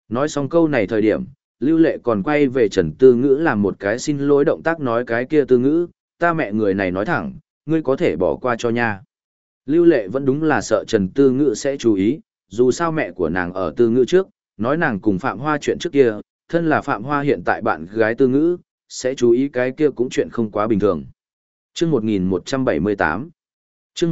Nói xong câu này thời điểm, Lưu Lệ còn quay về Trần Tư Ngữ làm một cái xin lỗi động tác nói cái kia Tư Ngữ, ta mẹ người này nói thẳng, ngươi có thể bỏ qua cho nha. Lưu Lệ vẫn đúng là sợ Trần Tư Ngữ sẽ chú ý, dù sao mẹ của nàng ở Tư Ngữ trước, nói nàng cùng Phạm Hoa chuyện trước kia, thân là Phạm Hoa hiện tại bạn gái Tư Ngữ, sẽ chú ý cái kia cũng chuyện không quá bình thường. Chương 1178 Chương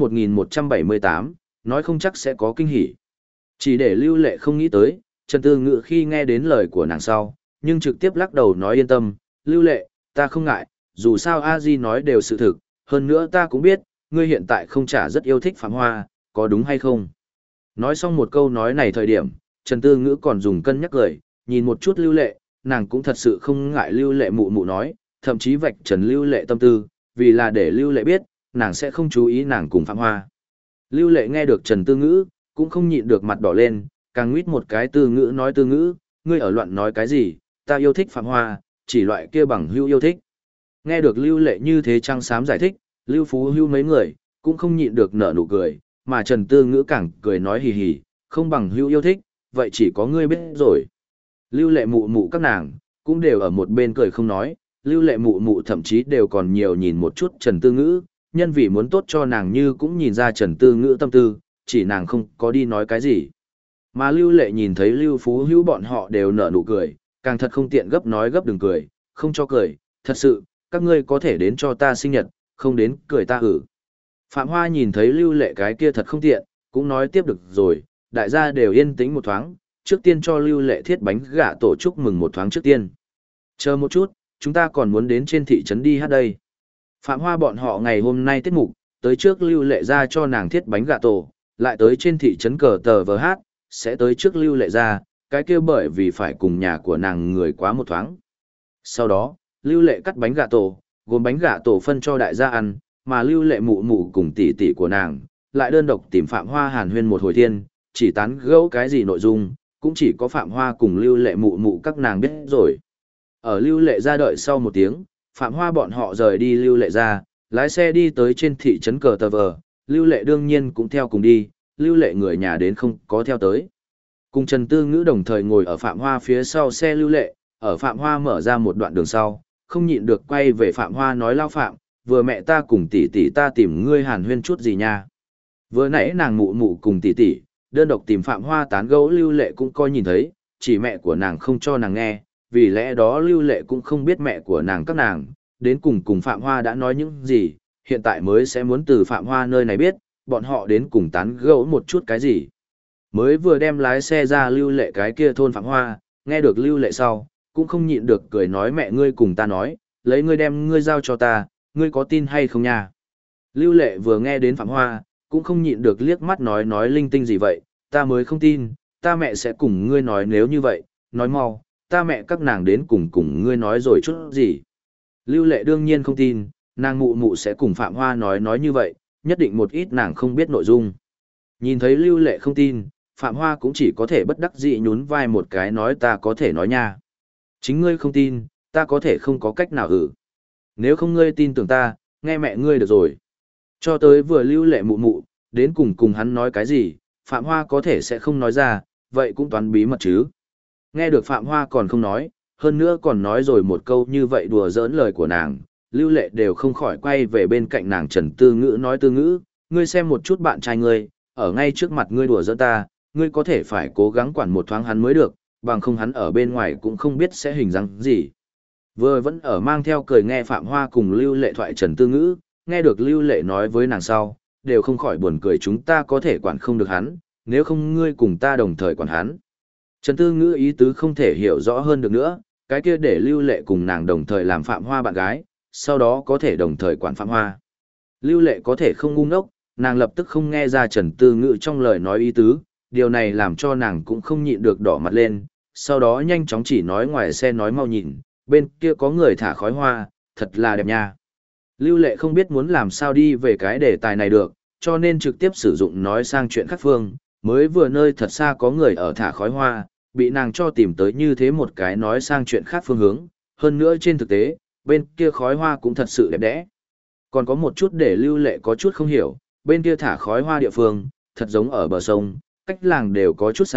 1178, nói không chắc sẽ có kinh hỉ. Chỉ để Lưu Lệ không nghĩ tới, Trần Tư Ngữ khi nghe đến lời của nàng sau, nhưng trực tiếp lắc đầu nói yên tâm, Lưu Lệ, ta không ngại, dù sao A Di nói đều sự thực, hơn nữa ta cũng biết, ngươi hiện tại không chả rất yêu thích Phạm Hoa, có đúng hay không? Nói xong một câu nói này thời điểm, Trần Tư Ngữ còn dùng cân nhắc lời, nhìn một chút Lưu Lệ, nàng cũng thật sự không ngại Lưu Lệ mụ mụ nói, thậm chí vạch trần Lưu Lệ tâm tư, vì là để Lưu Lệ biết, nàng sẽ không chú ý nàng cùng Phạm Hoa. Lưu Lệ nghe được Trần Tư Ngữ, cũng không nhịn được mặt đỏ lên, càng nguyết một cái Tư Ngữ nói Tư Ngữ, ngươi ở loạn nói cái gì, ta yêu thích Phạm Hoa, chỉ loại kia bằng hữu yêu thích. Nghe được Lưu Lệ như thế trăng xám giải thích, Lưu Phú Hưu mấy người, cũng không nhịn được nở nụ cười, mà Trần Tư Ngữ càng cười nói hì hì, không bằng hữu yêu thích, vậy chỉ có ngươi biết rồi. Lưu Lệ mụ mụ các nàng, cũng đều ở một bên cười không nói, Lưu Lệ mụ mụ thậm chí đều còn nhiều nhìn một chút Trần Tư Ngữ, nhân vì muốn tốt cho nàng như cũng nhìn ra Trần Tư Ngữ tâm tư, chỉ nàng không có đi nói cái gì. Mà Lưu Lệ nhìn thấy Lưu Phú Hữu bọn họ đều nở nụ cười, càng thật không tiện gấp nói gấp đừng cười, không cho cười, thật sự, các ngươi có thể đến cho ta sinh nhật, không đến cười ta hử. Phạm Hoa nhìn thấy Lưu Lệ cái kia thật không tiện, cũng nói tiếp được rồi, đại gia đều yên tĩnh một thoáng, trước tiên cho Lưu Lệ thiết bánh gà tổ chúc mừng một thoáng trước tiên. Chờ một chút, chúng ta còn muốn đến trên thị trấn đi hát đây. Phạm Hoa bọn họ ngày hôm nay tiết mục, tới trước Lưu Lệ ra cho nàng thiết bánh gà tổ, lại tới trên thị trấn cờ tờ vờ hát, sẽ tới trước Lưu Lệ ra, cái kia bởi vì phải cùng nhà của nàng người quá một thoáng. Sau đó, Lưu Lệ cắt bánh gà tổ, gồm bánh gà tổ phân cho đại gia ăn, mà Lưu Lệ mụ mụ cùng tỷ tỷ của nàng, lại đơn độc tìm Phạm Hoa hàn huyên một hồi thiên, chỉ tán gẫu cái gì nội dung, cũng chỉ có Phạm Hoa cùng Lưu Lệ mụ mụ các nàng biết rồi. Ở Lưu Lệ ra đợi sau một tiếng, Phạm Hoa bọn họ rời đi Lưu Lệ ra, lái xe đi tới trên thị trấn cờ tờ vờ, Lưu Lệ đương nhiên cũng theo cùng đi, Lưu Lệ người nhà đến không có theo tới. Cùng Trần Tư Ngữ đồng thời ngồi ở Phạm Hoa phía sau xe Lưu Lệ, ở Phạm Hoa mở ra một đoạn đường sau, không nhịn được quay về Phạm Hoa nói lao Phạm, vừa mẹ ta cùng tỷ tỷ ta tìm ngươi hàn huyên chút gì nha. Vừa nãy nàng mụ mụ cùng tỷ tỷ, đơn độc tìm Phạm Hoa tán gẫu Lưu Lệ cũng coi nhìn thấy, chỉ mẹ của nàng không cho nàng nghe, vì lẽ đó Lưu Lệ cũng không biết mẹ của nàng các nàng, đến cùng Phạm Hoa đã nói những gì, hiện tại mới sẽ muốn từ Phạm Hoa nơi này biết, bọn họ đến cùng tán gẫu một chút cái gì. Mới vừa đem lái xe ra Lưu Lệ cái kia thôn Phạm Hoa, nghe được Lưu Lệ sau, cũng không nhịn được cười nói mẹ ngươi cùng ta nói, lấy ngươi đem ngươi giao cho ta, ngươi có tin hay không nha. Lưu Lệ vừa nghe đến Phạm Hoa, cũng không nhịn được liếc mắt nói linh tinh gì vậy, ta mới không tin, ta mẹ sẽ cùng ngươi nói nếu như vậy, nói mau, ta mẹ các nàng đến cùng ngươi nói rồi chút gì. Lưu Lệ đương nhiên không tin, nàng mụ mụ sẽ cùng Phạm Hoa nói như vậy, nhất định một ít nàng không biết nội dung. Nhìn thấy Lưu Lệ không tin, Phạm Hoa cũng chỉ có thể bất đắc dĩ nhún vai một cái nói ta có thể nói nha. Chính ngươi không tin, ta có thể không có cách nào Nếu không ngươi tin tưởng ta, nghe mẹ ngươi được rồi. Cho tới vừa Lưu Lệ mụ mụ, đến cùng hắn nói cái gì, Phạm Hoa có thể sẽ không nói ra, vậy cũng toán bí mật chứ. Nghe được Phạm Hoa còn không nói, hơn nữa còn nói rồi một câu như vậy đùa giỡn lời của nàng, Lưu Lệ đều không khỏi quay về bên cạnh nàng Trần Tư Ngữ nói Tư Ngữ, ngươi xem một chút bạn trai ngươi, ở ngay trước mặt ngươi đùa giỡn ta, ngươi có thể phải cố gắng quản một thoáng hắn mới được, bằng không hắn ở bên ngoài cũng không biết sẽ hình dáng gì. Vừa vẫn ở mang theo cười nghe Phạm Hoa cùng Lưu Lệ thoại Trần Tư Ngữ, nghe được Lưu Lệ nói với nàng sau, đều không khỏi buồn cười chúng ta có thể quản không được hắn, nếu không ngươi cùng ta đồng thời quản hắn. Trần Tư Ngữ ý tứ không thể hiểu rõ hơn được nữa, cái kia để Lưu Lệ cùng nàng đồng thời làm Phạm Hoa bạn gái, sau đó có thể đồng thời quản Phạm Hoa. Lưu Lệ có thể không ngu ngốc, nàng lập tức không nghe ra Trần Tư Ngữ trong lời nói ý tứ, điều này làm cho nàng cũng không nhịn được đỏ mặt lên, sau đó nhanh chóng chỉ nói ngoài xe nói mau nhìn, bên kia có người thả khói hoa, thật là đẹp nha. Lưu Lệ không biết muốn làm sao đi về cái đề tài này được, cho nên trực tiếp sử dụng nói sang chuyện khác phương, mới vừa nơi thật xa có người ở thả khói hoa, bị nàng cho tìm tới như thế một cái nói sang chuyện khác phương hướng, hơn nữa trên thực tế, bên kia khói hoa cũng thật sự đẹp đẽ. Còn có một chút để Lưu Lệ có chút không hiểu, bên kia thả khói hoa địa phương, thật giống ở bờ sông, cách làng đều có chút xa,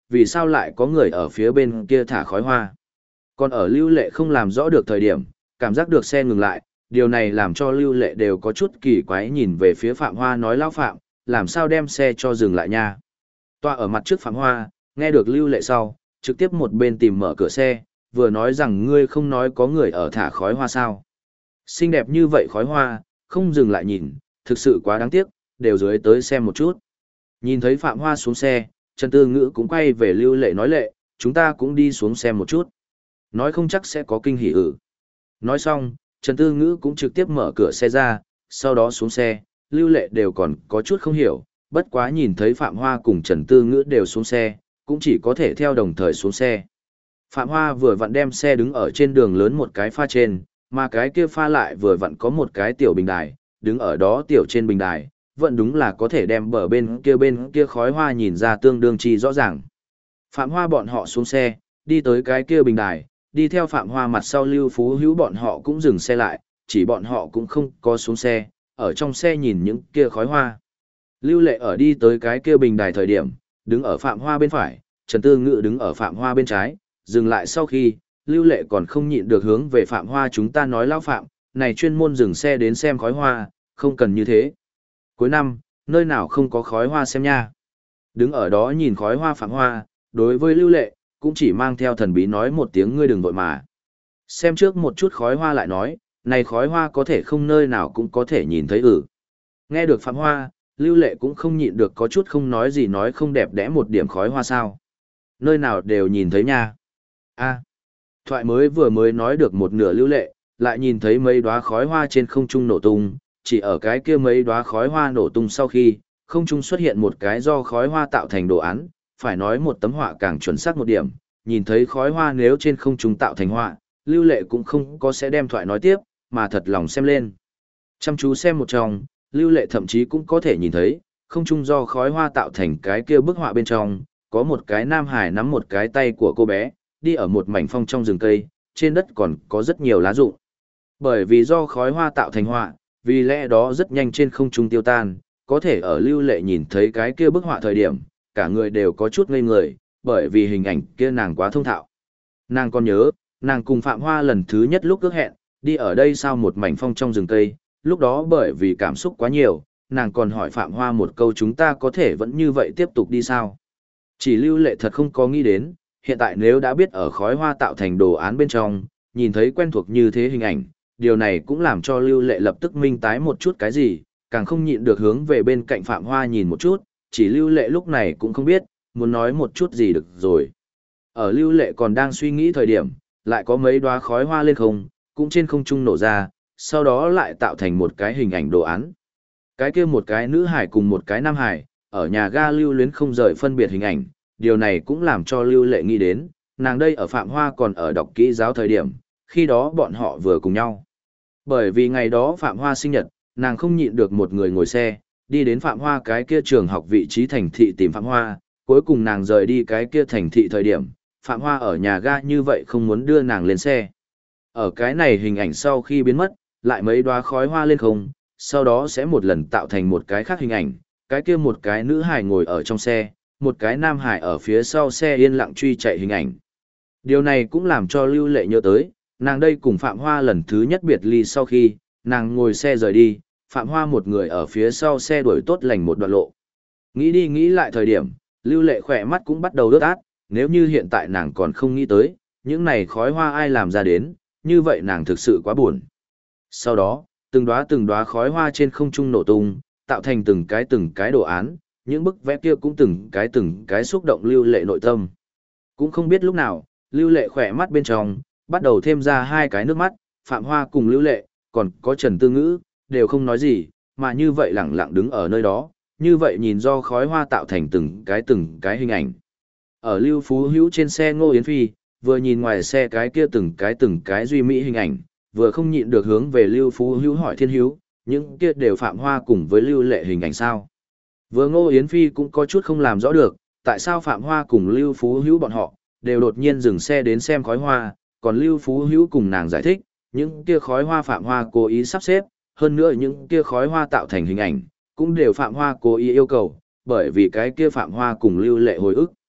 vì sao lại có người ở phía bên kia thả khói hoa. Còn ở Lưu Lệ không làm rõ được thời điểm, cảm giác được xe ngừng lại, điều này làm cho Lưu Lệ đều có chút kỳ quái nhìn về phía Phạm Hoa nói lão Phạm, làm sao đem xe cho dừng lại nha. Toa ở mặt trước Phạm Hoa, nghe được Lưu Lệ sau, trực tiếp một bên tìm mở cửa xe, vừa nói rằng ngươi không nói có người ở thả khói hoa sao. Xinh đẹp như vậy khói hoa, không dừng lại nhìn, thực sự quá đáng tiếc, đều dưới tới xem một chút. Nhìn thấy Phạm Hoa xuống xe, Trần Tư Ngữ cũng quay về Lưu Lệ nói lệ, chúng ta cũng đi xuống xem một chút. Nói không chắc sẽ có kinh hỉ ử. Nói xong, Trần Tư Ngữ cũng trực tiếp mở cửa xe ra, sau đó xuống xe, Lưu Lệ đều còn có chút không hiểu, bất quá nhìn thấy Phạm Hoa cùng Trần Tư Ngữ đều xuống xe, cũng chỉ có thể theo đồng thời xuống xe. Phạm Hoa vừa vặn đem xe đứng ở trên đường lớn một cái pha trên, mà cái kia pha lại vừa vặn có một cái tiểu bình đài, đứng ở đó tiểu trên bình đài, vẫn đúng là có thể đem bờ bên kia khói hoa nhìn ra tương đương chi rõ ràng. Phạm Hoa bọn họ xuống xe, đi tới cái kia bình đài, đi theo Phạm Hoa mặt sau Lưu Phú Hữu bọn họ cũng dừng xe lại, chỉ bọn họ cũng không có xuống xe, ở trong xe nhìn những kia khói hoa. Lưu Lệ ở đi tới cái kia bình đài thời điểm, đứng ở Phạm Hoa bên phải, Trần Tư Ngữ đứng ở Phạm Hoa bên trái, dừng lại sau khi, Lưu Lệ còn không nhịn được hướng về Phạm Hoa chúng ta nói lão Phạm, này chuyên môn dừng xe đến xem khói hoa, không cần như thế. Cuối năm, nơi nào không có khói hoa xem nha. Đứng ở đó nhìn khói hoa Phạm Hoa, đối với Lưu Lệ, cũng chỉ mang theo thần bí nói một tiếng ngươi đừng vội mà. Xem trước một chút khói hoa lại nói, này khói hoa có thể không nơi nào cũng có thể nhìn thấy ử. Nghe được Phạm Hoa, Lưu Lệ cũng không nhịn được có chút không nói gì nói không đẹp đẽ một điểm khói hoa sao. Nơi nào đều nhìn thấy nha. A, thoại vừa mới nói được một nửa Lưu Lệ, lại nhìn thấy mấy đóa khói hoa trên không trung nổ tung, chỉ ở cái kia mấy đóa khói hoa nổ tung sau khi, không trung xuất hiện một cái do khói hoa tạo thành đồ án, phải nói một tấm họa càng chuẩn xác một điểm, nhìn thấy khói hoa nếu trên không trung tạo thành họa, Lưu Lệ cũng không có sẽ đem thoại nói tiếp, mà thật lòng xem lên. Chăm chú xem một trong, Lưu Lệ thậm chí cũng có thể nhìn thấy, không trung do khói hoa tạo thành cái kia bức họa bên trong, có một cái nam hải nắm một cái tay của cô bé, đi ở một mảnh phong trong rừng cây, trên đất còn có rất nhiều lá rụng. Bởi vì do khói hoa tạo thành họa, vì lẽ đó rất nhanh trên không trung tiêu tan, có thể ở Lưu Lệ nhìn thấy cái kia bức họa thời điểm, cả người đều có chút ngây người, bởi vì hình ảnh kia nàng quá thông thạo. Nàng còn nhớ, nàng cùng Phạm Hoa lần thứ nhất lúc ước hẹn, đi ở đây sau một mảnh phong trong rừng cây, lúc đó bởi vì cảm xúc quá nhiều, nàng còn hỏi Phạm Hoa một câu chúng ta có thể vẫn như vậy tiếp tục đi sao? Chỉ Lưu Lệ thật không có nghĩ đến, hiện tại nếu đã biết ở khói hoa tạo thành đồ án bên trong, nhìn thấy quen thuộc như thế hình ảnh, điều này cũng làm cho Lưu Lệ lập tức minh tái một chút cái gì, càng không nhịn được hướng về bên cạnh Phạm Hoa nhìn một chút, chỉ Lưu Lệ lúc này cũng không biết, muốn nói một chút gì được rồi. Ở Lưu Lệ còn đang suy nghĩ thời điểm, lại có mấy đóa khói hoa lên không, cũng trên không trung nổ ra, sau đó lại tạo thành một cái hình ảnh đồ án. Cái kia một cái nữ hải cùng một cái nam hải, ở nhà ga lưu luyến không rời phân biệt hình ảnh, điều này cũng làm cho Lưu Lệ nghĩ đến, nàng đây ở Phạm Hoa còn ở đọc kỹ giáo thời điểm, khi đó bọn họ vừa cùng nhau. Bởi vì ngày đó Phạm Hoa sinh nhật, nàng không nhịn được một người ngồi xe, đi đến Phạm Hoa cái kia trường học vị trí thành thị tìm Phạm Hoa, cuối cùng nàng rời đi cái kia thành thị thời điểm, Phạm Hoa ở nhà ga như vậy không muốn đưa nàng lên xe. Ở cái này hình ảnh sau khi biến mất, lại mấy đóa khói hoa lên không, sau đó sẽ một lần tạo thành một cái khác hình ảnh, cái kia một cái nữ hải ngồi ở trong xe, một cái nam hải ở phía sau xe yên lặng truy chạy hình ảnh. Điều này cũng làm cho Lưu Lệ nhớ tới, nàng đây cùng Phạm Hoa lần thứ nhất biệt ly sau khi, nàng ngồi xe rời đi, Phạm Hoa một người ở phía sau xe đuổi tốt lành một đoạn lộ. Nghĩ đi nghĩ lại thời điểm, Lưu Lệ khỏe mắt cũng bắt đầu ướt át, nếu như hiện tại nàng còn không nghĩ tới, những này khói hoa ai làm ra đến, như vậy nàng thực sự quá buồn. Sau đó, từng đóa khói hoa trên không trung nổ tung, tạo thành từng cái đồ án, những bức vẽ kia cũng từng cái xúc động Lưu Lệ nội tâm. Cũng không biết lúc nào, Lưu Lệ khỏe mắt bên trong, bắt đầu thêm ra hai cái nước mắt, Phạm Hoa cùng Lưu Lệ, còn có Trần Tư Ngữ, đều không nói gì, mà như vậy lặng lặng đứng ở nơi đó, như vậy nhìn do khói hoa tạo thành từng cái hình ảnh. Ở Lưu Phú Hữu trên xe Ngô Yến Phi, vừa nhìn ngoài xe cái kia từng cái duy mỹ hình ảnh, vừa không nhịn được hướng về Lưu Phú Hữu hỏi Thiên Hữu, những kia đều Phạm Hoa cùng với Lưu Lệ hình ảnh sao. Vừa Ngô Yến Phi cũng có chút không làm rõ được, tại sao Phạm Hoa cùng Lưu Phú Hữu bọn họ, đều đột nhiên dừng xe đến xem khói hoa, còn Lưu Phú Hữu cùng nàng giải thích, những kia khói hoa Phạm Hoa cố ý sắp xếp, hơn nữa những kia khói hoa tạo thành hình ảnh, cũng đều Phạm Hoa cố ý yêu cầu, bởi vì cái kia Phạm Hoa cùng Lưu Lệ hồi ức.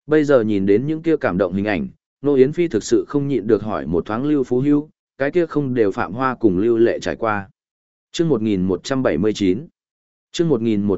Bây giờ nhìn đến những kia cảm động hình ảnh, Nô Yến Phi thực sự không nhịn được hỏi một thoáng Lưu Phú Hữu, cái kia không đều Phạm Hoa cùng Lưu Lệ trải qua. Chương 1179. Chương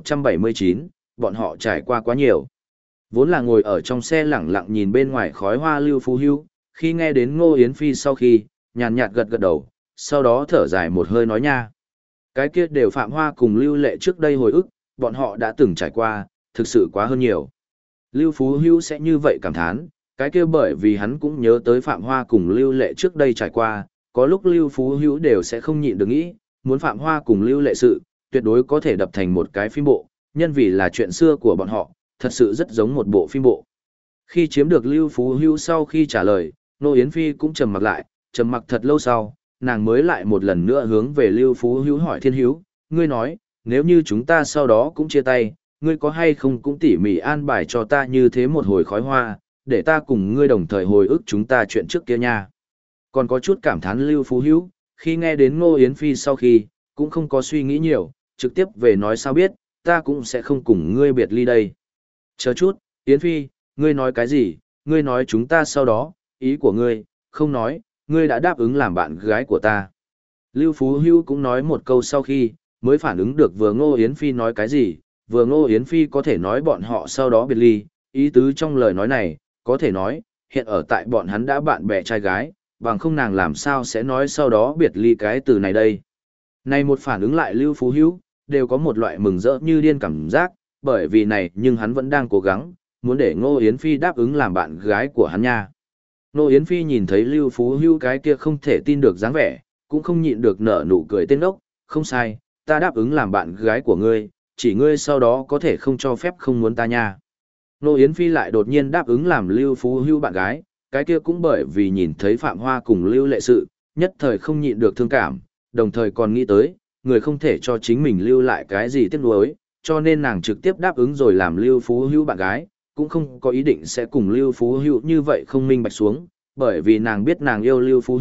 1179, bọn họ trải qua quá nhiều. Vốn là ngồi ở trong xe lẳng lặng nhìn bên ngoài khói hoa Lưu Phú Hữu, khi nghe đến Ngô Yến Phi sau khi, nhàn nhạt gật gật đầu, sau đó thở dài một hơi nói nha. Cái kia đều Phạm Hoa cùng Lưu Lệ trước đây hồi ức, bọn họ đã từng trải qua, thực sự quá hơn nhiều. Lưu Phú Hữu sẽ như vậy cảm thán, cái kia bởi vì hắn cũng nhớ tới Phạm Hoa cùng Lưu Lệ trước đây trải qua, có lúc Lưu Phú Hữu đều sẽ không nhịn được nghĩ, muốn Phạm Hoa cùng Lưu Lệ sự, tuyệt đối có thể đập thành một cái phim bộ, nhân vì là chuyện xưa của bọn họ, thật sự rất giống một bộ phim bộ. Khi chiếm được Lưu Phú Hữu sau khi trả lời, Nô Yến Phi cũng trầm mặc lại, trầm mặc thật lâu sau, nàng mới lại một lần nữa hướng về Lưu Phú Hữu hỏi Thiên Hữu, ngươi nói, nếu như chúng ta sau đó cũng chia tay, ngươi có hay không cũng tỉ mỉ an bài cho ta như thế một hồi khói hoa, để ta cùng ngươi đồng thời hồi ức chúng ta chuyện trước kia nha. Còn có chút cảm thán Lưu Phú Hữu, khi nghe đến Ngô Yến Phi sau khi, cũng không có suy nghĩ nhiều, trực tiếp về nói sao biết, ta cũng sẽ không cùng ngươi biệt ly đây. Chờ chút, Yến Phi, ngươi nói cái gì, ngươi nói chúng ta sau đó, ý của ngươi, không nói, ngươi đã đáp ứng làm bạn gái của ta. Lưu Phú Hữu cũng nói một câu sau khi, mới phản ứng được vừa Ngô Yến Phi nói cái gì, vừa Ngô Yến Phi có thể nói bọn họ sau đó biệt ly, ý tứ trong lời nói này, có thể nói, hiện ở tại bọn hắn đã bạn bè trai gái, bằng không nàng làm sao sẽ nói sau đó biệt ly cái từ này đây. Này một phản ứng lại Lưu Phú Hữu, đều có một loại mừng rỡ như điên cảm giác, bởi vì này nhưng hắn vẫn đang cố gắng, muốn để Ngô Yến Phi đáp ứng làm bạn gái của hắn nha. Ngô Yến Phi nhìn thấy Lưu Phú Hữu cái kia không thể tin được dáng vẻ, cũng không nhịn được nở nụ cười tên ốc, không sai, ta đáp ứng làm bạn gái của ngươi, chỉ ngươi sau đó có thể không cho phép không muốn ta nha. Ngô Yến Phi lại đột nhiên đáp ứng làm Lưu Phú Hữu bạn gái, cái kia cũng bởi vì nhìn thấy Phạm Hoa cùng Lưu Lệ sự, nhất thời không nhịn được thương cảm, đồng thời còn nghĩ tới, người không thể cho chính mình lưu lại cái gì tiếc nuối, cho nên nàng trực tiếp đáp ứng rồi làm Lưu Phú Hữu bạn gái, cũng không có ý định sẽ cùng Lưu Phú Hữu như vậy không minh bạch xuống, bởi vì nàng biết nàng yêu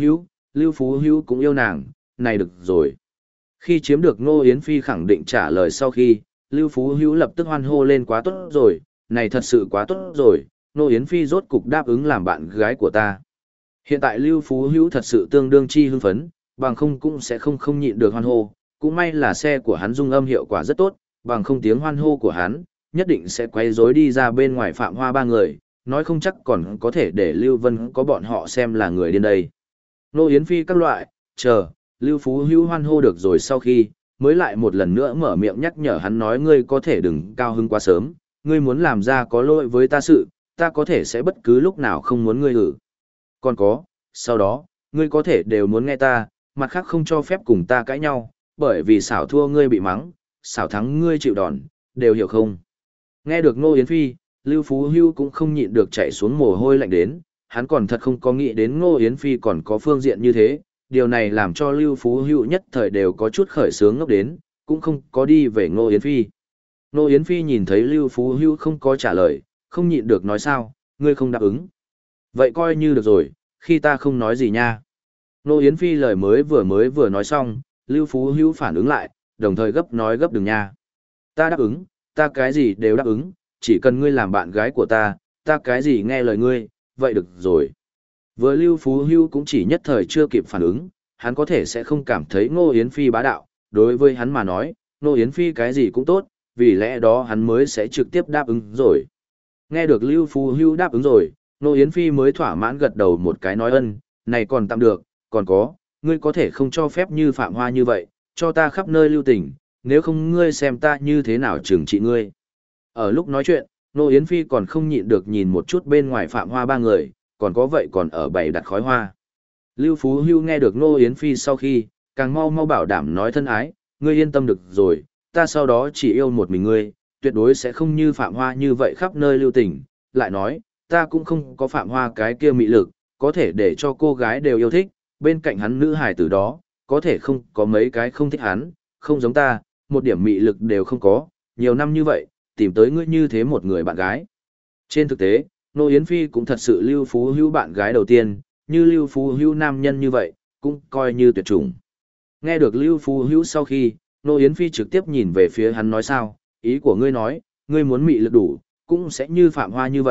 Lưu Phú Hữu cũng yêu nàng, này được rồi. Khi chiếm được Ngô Yến Phi khẳng định trả lời sau khi, Lưu Phú Hữu lập tức hoan hô lên quá tốt rồi, này thật sự quá tốt rồi, Ngô Yến Phi rốt cục đáp ứng làm bạn gái của ta. Hiện tại Lưu Phú Hữu thật sự tương đương chi hưng phấn, bằng không cũng sẽ không nhịn được hoan hô, cũng may là xe của hắn dung âm hiệu quả rất tốt, bằng không tiếng hoan hô của hắn, nhất định sẽ quay rối đi ra bên ngoài Phạm Hoa ba người, nói không chắc còn có thể để Lưu Vân có bọn họ xem là người điên đây. Ngô Yến Phi các loại, chờ, Lưu Phú Hữu hoan hô được rồi sau khi, mới lại một lần nữa mở miệng nhắc nhở hắn nói ngươi có thể đừng cao hứng quá sớm, ngươi muốn làm ra có lỗi với ta sự, ta có thể sẽ bất cứ lúc nào không muốn ngươi hử. Còn có, sau đó, ngươi có thể đều muốn nghe ta, mặt khác không cho phép cùng ta cãi nhau, bởi vì xảo thua ngươi bị mắng, xảo thắng ngươi chịu đòn, đều hiểu không? Nghe được Ngô Yến Phi, Lưu Phú Hữu cũng không nhịn được chạy xuống mồ hôi lạnh đến, hắn còn thật không có nghĩ đến Ngô Yến Phi còn có phương diện như thế, điều này làm cho Lưu Phú Hữu nhất thời đều có chút khởi sướng ngốc đến, cũng không có đi về Ngô Yến Phi. Ngô Yến Phi nhìn thấy Lưu Phú Hữu không có trả lời, không nhịn được nói sao, ngươi không đáp ứng. Vậy coi như được rồi, khi ta không nói gì nha. Ngô Yến Phi lời mới vừa nói xong, Lưu Phú Hữu phản ứng lại, đồng thời gấp nói gấp đừng nha. Ta đáp ứng, ta cái gì đều đáp ứng, chỉ cần ngươi làm bạn gái của ta cái gì nghe lời ngươi, vậy được rồi. Vừa Lưu Phú Hữu cũng chỉ nhất thời chưa kịp phản ứng, hắn có thể sẽ không cảm thấy Ngô Yến Phi bá đạo, đối với hắn mà nói, Ngô Yến Phi cái gì cũng tốt, vì lẽ đó hắn mới sẽ trực tiếp đáp ứng rồi. Nghe được Lưu Phú Hữu đáp ứng rồi, Ngô Yến Phi mới thỏa mãn gật đầu một cái nói ân, này còn tạm được, còn có, ngươi có thể không cho phép như Phạm Hoa như vậy, cho ta khắp nơi lưu tình, nếu không ngươi xem ta như thế nào trừng trị ngươi. Ở lúc nói chuyện, Ngô Yến Phi còn không nhịn được nhìn một chút bên ngoài Phạm Hoa ba người, còn có vậy còn ở bày đặt khói hoa. Lưu Phú Hữu nghe được Ngô Yến Phi sau khi, càng mau bảo đảm nói thân ái, ngươi yên tâm được rồi, ta sau đó chỉ yêu một mình ngươi, tuyệt đối sẽ không như Phạm Hoa như vậy khắp nơi lưu tình, lại nói, ta cũng không có Phạm Hoa cái kia mị lực, có thể để cho cô gái đều yêu thích, bên cạnh hắn nữ hài tử đó, có thể không có mấy cái không thích hắn, không giống ta, một điểm mị lực đều không có, nhiều năm như vậy, tìm tới ngươi như thế một người bạn gái. Trên thực tế, Ngô Yến Phi cũng thật sự Lưu Phú Hữu bạn gái đầu tiên, như Lưu Phú Hữu nam nhân như vậy, cũng coi như tuyệt chủng. Nghe được Lưu Phú Hữu sau khi, Ngô Yến Phi trực tiếp nhìn về phía hắn nói sao, ý của ngươi nói, ngươi muốn mị lực đủ, cũng sẽ như Phạm Hoa như vậy,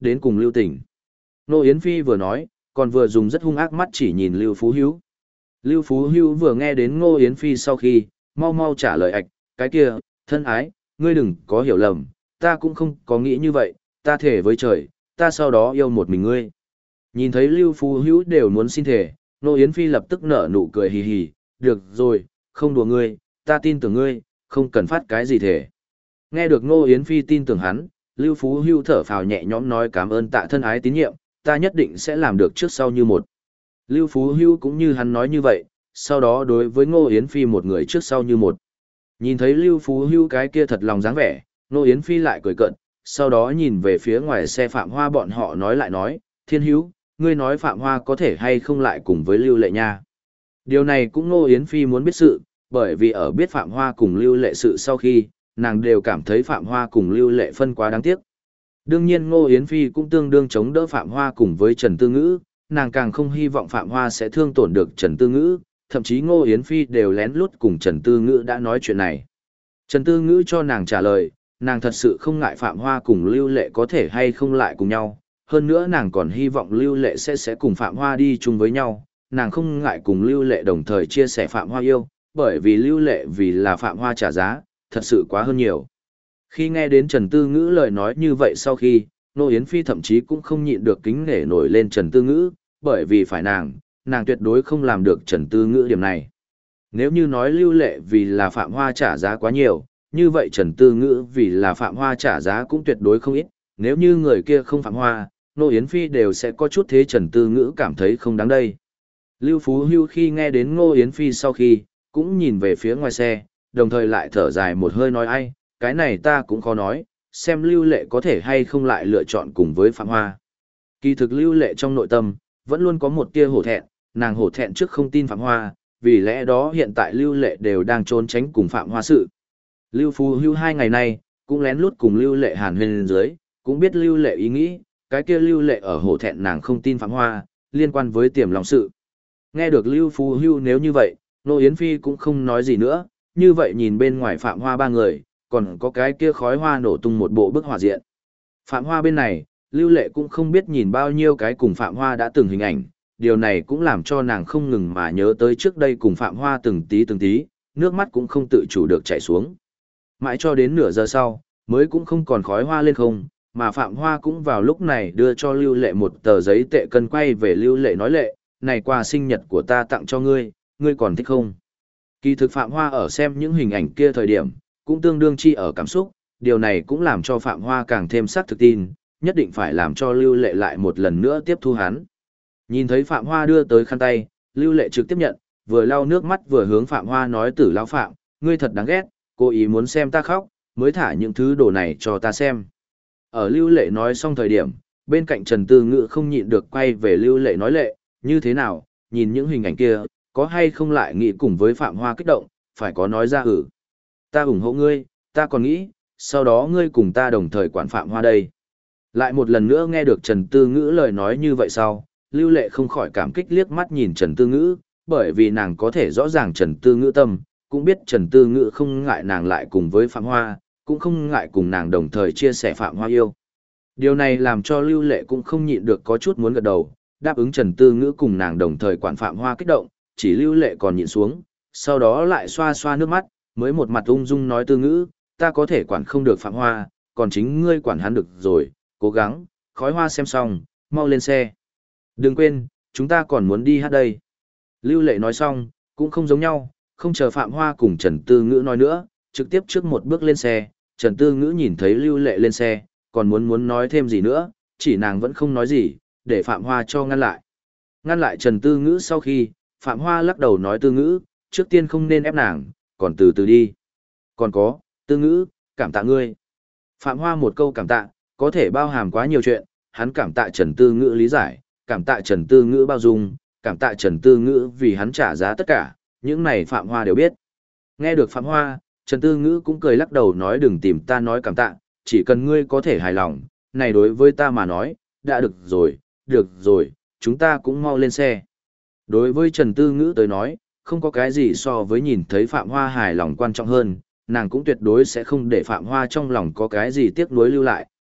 đến cùng lưu tình. Ngô Yến Phi vừa nói, còn vừa dùng rất hung ác mắt chỉ nhìn Lưu Phú Hữu. Lưu Phú Hữu vừa nghe đến Ngô Yến Phi sau khi, mau mau trả lời ạch, cái kia, thân ái, ngươi đừng có hiểu lầm, ta cũng không có nghĩ như vậy, ta thề với trời, ta sau đó yêu một mình ngươi. Nhìn thấy Lưu Phú Hữu đều muốn xin thề, Ngô Yến Phi lập tức nở nụ cười hì hì, được rồi, không đùa ngươi, ta tin tưởng ngươi, không cần phát cái gì thề. Nghe được Ngô Yến Phi tin tưởng hắn, Lưu Phú Hữu thở phào nhẹ nhõm nói cảm ơn tạ thân ái tín nhiệm, ta nhất định sẽ làm được trước sau như một. Lưu Phú Hữu cũng như hắn nói như vậy, sau đó đối với Ngô Yến Phi một người trước sau như một. Nhìn thấy Lưu Phú Hữu cái kia thật lòng dáng vẻ, Ngô Yến Phi lại cười cợt, sau đó nhìn về phía ngoài xe Phạm Hoa bọn họ nói lại nói, Thiên Hữu, ngươi nói Phạm Hoa có thể hay không lại cùng với Lưu Lệ nha. Điều này cũng Ngô Yến Phi muốn biết sự, bởi vì ở biết Phạm Hoa cùng Lưu Lệ sự sau khi, nàng đều cảm thấy Phạm Hoa cùng Lưu Lệ phân quá đáng tiếc. Đương nhiên Ngô Yến Phi cũng tương đương chống đỡ Phạm Hoa cùng với Trần Tư Ngữ, nàng càng không hy vọng Phạm Hoa sẽ thương tổn được Trần Tư Ngữ, thậm chí Ngô Yến Phi đều lén lút cùng Trần Tư Ngữ đã nói chuyện này. Trần Tư Ngữ cho nàng trả lời, nàng thật sự không ngại Phạm Hoa cùng Lưu Lệ có thể hay không lại cùng nhau, hơn nữa nàng còn hy vọng Lưu Lệ sẽ cùng Phạm Hoa đi chung với nhau, nàng không ngại cùng Lưu Lệ đồng thời chia sẻ Phạm Hoa yêu, bởi vì Lưu Lệ vì là Phạm Hoa trả giá, thật sự quá hơn nhiều. Khi nghe đến Trần Tư Ngữ lời nói như vậy sau khi, Ngô Yến Phi thậm chí cũng không nhịn được kính nể nổi lên Trần Tư Ngữ, bởi vì phải nàng tuyệt đối không làm được Trần Tư Ngữ điểm này. Nếu như nói Lưu Lệ vì là Phạm Hoa trả giá quá nhiều, như vậy Trần Tư Ngữ vì là Phạm Hoa trả giá cũng tuyệt đối không ít, nếu như người kia không Phạm Hoa, Ngô Yến Phi đều sẽ có chút thế Trần Tư Ngữ cảm thấy không đáng đây. Lưu Phú Hưu khi nghe đến Ngô Yến Phi sau khi, cũng nhìn về phía ngoài xe, đồng thời lại thở dài một hơi nói ai, cái này ta cũng khó nói, xem Lưu Lệ có thể hay không lại lựa chọn cùng với Phạm Hoa. Kỳ thực Lưu Lệ trong nội tâm, vẫn luôn có một tia hổ thẹn, nàng hổ thẹn trước không tin Phạm Hoa, vì lẽ đó hiện tại Lưu Lệ đều đang trốn tránh cùng Phạm Hoa sự. Lưu Phú Hưu 2 ngày nay, cũng lén lút cùng Lưu Lệ hàn huyên lên dưới, cũng biết Lưu Lệ ý nghĩ, cái kia Lưu Lệ ở hổ thẹn nàng không tin Phạm Hoa, liên quan với tiềm lòng sự. Nghe được Lưu Phú Hưu nếu như vậy, Nô Yến Phi cũng không nói gì nữa, như vậy nhìn bên ngoài Phạm Hoa 3 người, còn có cái kia khói hoa nổ tung một bộ bức họa diện. Phạm Hoa bên này, Lưu Lệ cũng không biết nhìn bao nhiêu cái cùng Phạm Hoa đã từng hình ảnh, điều này cũng làm cho nàng không ngừng mà nhớ tới trước đây cùng Phạm Hoa từng tí, nước mắt cũng không tự chủ được chảy xuống. Mãi cho đến nửa giờ sau, mới cũng không còn khói hoa lên không, mà Phạm Hoa cũng vào lúc này đưa cho Lưu Lệ một tờ giấy tệ cân quay về Lưu Lệ nói Lệ, này quà sinh nhật của ta tặng cho ngươi, ngươi còn thích không? Kỳ thực Phạm Hoa ở xem những hình ảnh kia thời điểm, cũng tương đương chi ở cảm xúc, điều này cũng làm cho Phạm Hoa càng thêm xác thực tin, nhất định phải làm cho Lưu Lệ lại một lần nữa tiếp thu hắn. Nhìn thấy Phạm Hoa đưa tới khăn tay, Lưu Lệ trực tiếp nhận, vừa lau nước mắt vừa hướng Phạm Hoa nói Tử lão Phạm, ngươi thật đáng ghét, cố ý muốn xem ta khóc, mới thả những thứ đồ này cho ta xem. Ở Lưu Lệ nói xong thời điểm, bên cạnh Trần Tư Ngữ không nhịn được quay về Lưu Lệ nói Lệ, như thế nào, nhìn những hình ảnh kia, có hay không lại nghĩ cùng với Phạm Hoa kích động, phải có nói ra ta ủng hộ ngươi, ta còn nghĩ, sau đó ngươi cùng ta đồng thời quản Phạm Hoa đây. Lại một lần nữa nghe được Trần Tư Ngữ lời nói như vậy sau, Lưu Lệ không khỏi cảm kích liếc mắt nhìn Trần Tư Ngữ, bởi vì nàng có thể rõ ràng Trần Tư Ngữ tâm, cũng biết Trần Tư Ngữ không ngại nàng lại cùng với Phạm Hoa, cũng không ngại cùng nàng đồng thời chia sẻ Phạm Hoa yêu. Điều này làm cho Lưu Lệ cũng không nhịn được có chút muốn gật đầu, đáp ứng Trần Tư Ngữ cùng nàng đồng thời quản Phạm Hoa kích động, chỉ Lưu Lệ còn nhịn xuống, sau đó lại xoa xoa nước mắt, mới một mặt ung dung nói Tư Ngữ, ta có thể quản không được Phạm Hoa, còn chính ngươi quản hắn được rồi, cố gắng, khói hoa xem xong, mau lên xe. Đừng quên, chúng ta còn muốn đi hát đây. Lưu Lệ nói xong, cũng không giống nhau, không chờ Phạm Hoa cùng Trần Tư Ngữ nói nữa, trực tiếp trước một bước lên xe, Trần Tư Ngữ nhìn thấy Lưu Lệ lên xe, còn muốn nói thêm gì nữa, chỉ nàng vẫn không nói gì, để Phạm Hoa cho ngăn lại. Ngăn lại Trần Tư Ngữ sau khi, Phạm Hoa lắc đầu nói Tư Ngữ, trước tiên không nên ép nàng, còn từ từ đi. Còn có, Tư Ngữ, cảm tạ ngươi. Phạm Hoa một câu cảm tạ, có thể bao hàm quá nhiều chuyện, hắn cảm tạ Trần Tư Ngữ lý giải, cảm tạ Trần Tư Ngữ bao dung, cảm tạ Trần Tư Ngữ vì hắn trả giá tất cả, những này Phạm Hoa đều biết. Nghe được Phạm Hoa, Trần Tư Ngữ cũng cười lắc đầu nói đừng tìm ta nói cảm tạ, chỉ cần ngươi có thể hài lòng, này đối với ta mà nói, đã được rồi, chúng ta cũng mau lên xe. Đối với Trần Tư Ngữ tới nói, không có cái gì so với nhìn thấy Phạm Hoa hài lòng quan trọng hơn, nàng cũng tuyệt đối sẽ không để Phạm Hoa trong lòng có cái gì tiếc nuối lưu lại,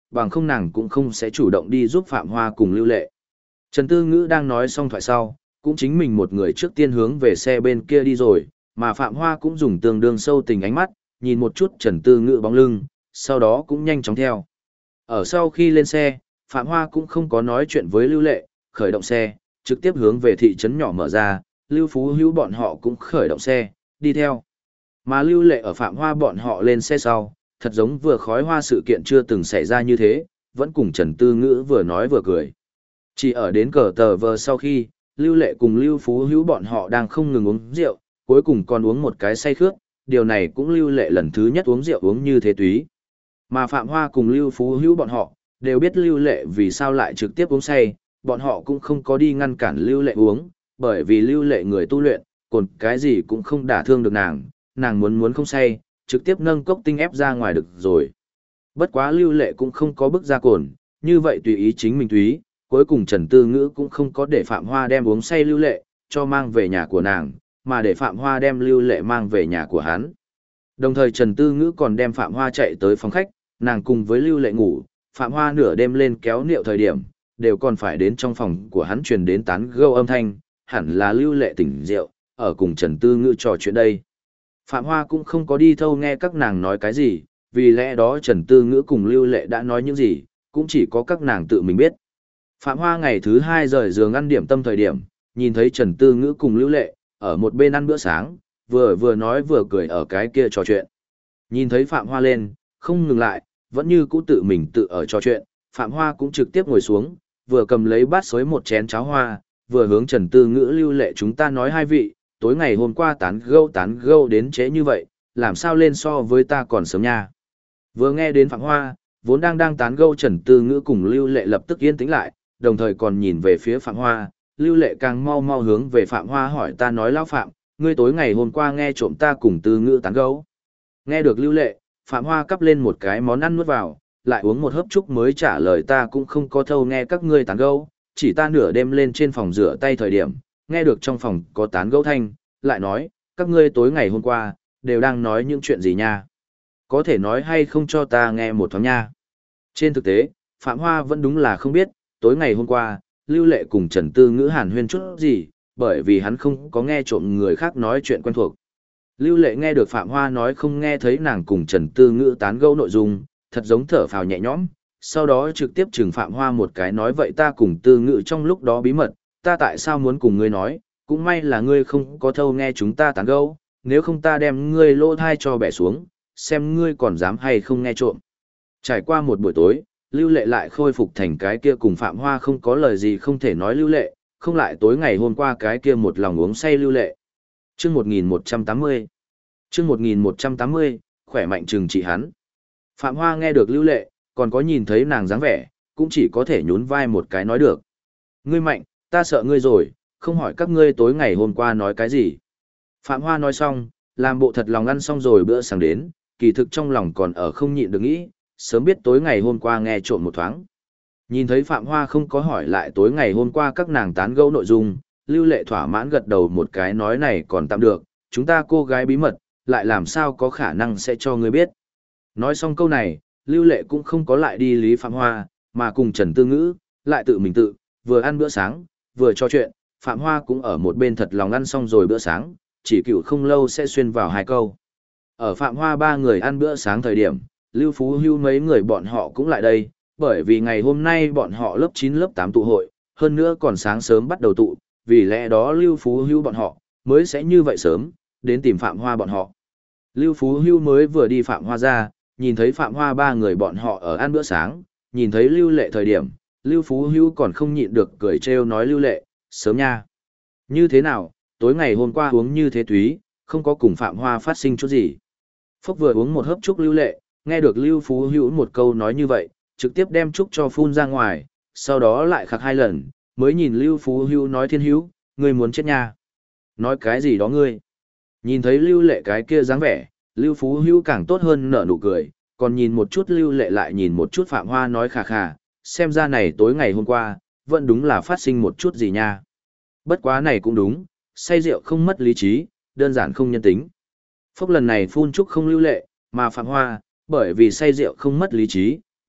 bằng không nàng cũng không sẽ chủ động đi giúp Phạm Hoa cùng Lưu Lệ. Trần Tư Ngữ đang nói xong thoại sau, cũng chính mình một người trước tiên hướng về xe bên kia đi rồi, mà Phạm Hoa cũng dùng tương đương sâu tình ánh mắt, nhìn một chút Trần Tư Ngữ bóng lưng, sau đó cũng nhanh chóng theo. Ở sau khi lên xe, Phạm Hoa cũng không có nói chuyện với Lưu Lệ, khởi động xe, trực tiếp hướng về thị trấn nhỏ mở ra, Lưu Phú Hữu bọn họ cũng khởi động xe, đi theo. Mà Lưu Lệ ở Phạm Hoa bọn họ lên xe sau, thật giống vừa khói hoa sự kiện chưa từng xảy ra như thế, vẫn cùng Trần Tư Ngữ vừa nói vừa cười. Chỉ ở đến cờ tờ vờ sau khi, Lưu Lệ cùng Lưu Phú Hữu bọn họ đang không ngừng uống rượu, cuối cùng còn uống một cái say khước, điều này cũng Lưu Lệ lần thứ nhất uống rượu uống như thế túy. Mà Phạm Hoa cùng Lưu Phú Hữu bọn họ, đều biết Lưu Lệ vì sao lại trực tiếp uống say, bọn họ cũng không có đi ngăn cản Lưu Lệ uống, bởi vì Lưu Lệ người tu luyện, còn cái gì cũng không đả thương được nàng muốn không say, trực tiếp nâng cốc tinh ép ra ngoài được rồi. Bất quá Lưu Lệ cũng không có bức ra cồn, như vậy tùy ý chính mình túy, cuối cùng Trần Tư Ngữ cũng không có để Phạm Hoa đem uống say Lưu Lệ, cho mang về nhà của nàng, mà để Phạm Hoa đem Lưu Lệ mang về nhà của hắn. Đồng thời Trần Tư Ngữ còn đem Phạm Hoa chạy tới phòng khách, nàng cùng với Lưu Lệ ngủ, Phạm Hoa nửa đêm lên kéo niệu thời điểm, đều còn phải đến trong phòng của hắn truyền đến tán gẫu âm thanh, hẳn là Lưu Lệ tỉnh rượu, ở cùng Trần Tư Ngữ trò chuyện đây. Phạm Hoa cũng không có đi thâu nghe các nàng nói cái gì, vì lẽ đó Trần Tư Ngữ cùng Lưu Lệ đã nói những gì, cũng chỉ có các nàng tự mình biết. Phạm Hoa ngày thứ 2 rời giường ăn điểm tâm thời điểm, nhìn thấy Trần Tư Ngữ cùng Lưu Lệ, ở một bên ăn bữa sáng, vừa nói vừa cười ở cái kia trò chuyện. Nhìn thấy Phạm Hoa lên, không ngừng lại, vẫn như cũ tự mình tự ở trò chuyện, Phạm Hoa cũng trực tiếp ngồi xuống, vừa cầm lấy bát xối một chén cháo hoa, vừa hướng Trần Tư Ngữ Lưu Lệ chúng ta nói hai vị, tối ngày hôm qua tán gẫu đến trễ như vậy, làm sao lên so với ta còn sớm nha. Vừa nghe đến Phạm Hoa, vốn đang tán gẫu Trần Tư Ngữ cùng Lưu Lệ lập tức yên tĩnh lại, đồng thời còn nhìn về phía Phạm Hoa, Lưu Lệ càng mau hướng về Phạm Hoa hỏi ta nói lão Phạm, ngươi tối ngày hôm qua nghe trộm ta cùng Tư Ngữ tán gẫu. Nghe được Lưu Lệ, Phạm Hoa cắp lên một cái món ăn nuốt vào, lại uống một hớp chúc mới trả lời ta cũng không có thâu nghe các ngươi tán gẫu, chỉ ta nửa đêm lên trên phòng rửa tay thời điểm, nghe được trong phòng có tán gẫu thanh, lại nói, các ngươi tối ngày hôm qua, đều đang nói những chuyện gì nha. Có thể nói hay không cho ta nghe một thoáng nha. Trên thực tế, Phạm Hoa vẫn đúng là không biết, tối ngày hôm qua, Lưu Lệ cùng Trần Tư Ngữ hàn huyên chút gì, bởi vì hắn không có nghe trộm người khác nói chuyện quen thuộc. Lưu Lệ nghe được Phạm Hoa nói không nghe thấy nàng cùng Trần Tư Ngữ tán gẫu nội dung, thật giống thở phào nhẹ nhõm, sau đó trực tiếp trừng Phạm Hoa một cái nói vậy ta cùng Tư Ngữ trong lúc đó bí mật, ta tại sao muốn cùng ngươi nói, cũng may là ngươi không có thâu nghe chúng ta tán gẫu, nếu không ta đem ngươi lỗ thai cho bẻ xuống, xem ngươi còn dám hay không nghe trộm. Trải qua một buổi tối, Lưu Lệ lại khôi phục thành cái kia cùng Phạm Hoa không có lời gì không thể nói Lưu Lệ, không lại tối ngày hôm qua cái kia một lòng uống say Lưu Lệ. Chương 1180. Chương 1180, khỏe mạnh trừng trị hắn. Phạm Hoa nghe được Lưu Lệ, còn có nhìn thấy nàng dáng vẻ, cũng chỉ có thể nhún vai một cái nói được. Ngươi mạnh, ta sợ ngươi rồi, không hỏi các ngươi tối ngày hôm qua nói cái gì. Phạm Hoa nói xong, làm bộ thật lòng ăn xong rồi bữa sáng đến, kỳ thực trong lòng còn ở không nhịn được nghĩ, sớm biết tối ngày hôm qua nghe trộm một thoáng. Nhìn thấy Phạm Hoa không có hỏi lại tối ngày hôm qua các nàng tán gẫu nội dung, Lưu Lệ thỏa mãn gật đầu một cái nói này còn tạm được, chúng ta cô gái bí mật, lại làm sao có khả năng sẽ cho ngươi biết. Nói xong câu này, Lưu Lệ cũng không có lại đi lý Phạm Hoa, mà cùng Trần Tư Ngữ, lại tự mình vừa ăn bữa sáng, vừa trò chuyện, Phạm Hoa cũng ở một bên thật lòng ăn xong rồi bữa sáng, chỉ cựu không lâu sẽ xuyên vào hai câu. Ở Phạm Hoa ba người ăn bữa sáng thời điểm, Lưu Phú Hưu mấy người bọn họ cũng lại đây, bởi vì ngày hôm nay bọn họ lớp 9 lớp 8 tụ hội, hơn nữa còn sáng sớm bắt đầu tụ, vì lẽ đó Lưu Phú Hưu bọn họ mới sẽ như vậy sớm, đến tìm Phạm Hoa bọn họ. Lưu Phú Hưu mới vừa đi Phạm Hoa ra, nhìn thấy Phạm Hoa ba người bọn họ ở ăn bữa sáng, nhìn thấy Lưu Lệ thời điểm, Lưu Phú Hưu còn không nhịn được cười trêu nói Lưu Lệ, sớm nha. Như thế nào, tối ngày hôm qua uống như thế túy, không có cùng Phạm Hoa phát sinh chút gì. Phúc vừa uống một hớp chúc Lưu Lệ, nghe được Lưu Phú Hữu một câu nói như vậy, trực tiếp đem chúc cho phun ra ngoài, sau đó lại khạc hai lần, mới nhìn Lưu Phú Hữu nói Thiên Hữu, ngươi muốn chết nha. Nói cái gì đó ngươi. Nhìn thấy Lưu Lệ cái kia dáng vẻ, Lưu Phú Hữu càng tốt hơn nở nụ cười, còn nhìn một chút Lưu Lệ lại nhìn một chút Phạm Hoa nói khà khà, xem ra này tối ngày hôm qua, vẫn đúng là phát sinh một chút gì nha. Bất quá này cũng đúng, say rượu không mất lý trí, đơn giản không nhân tính. Phúc lần này phun chúc không Lưu Lệ, mà Phạm Hoa, bởi vì say rượu không mất lý trí,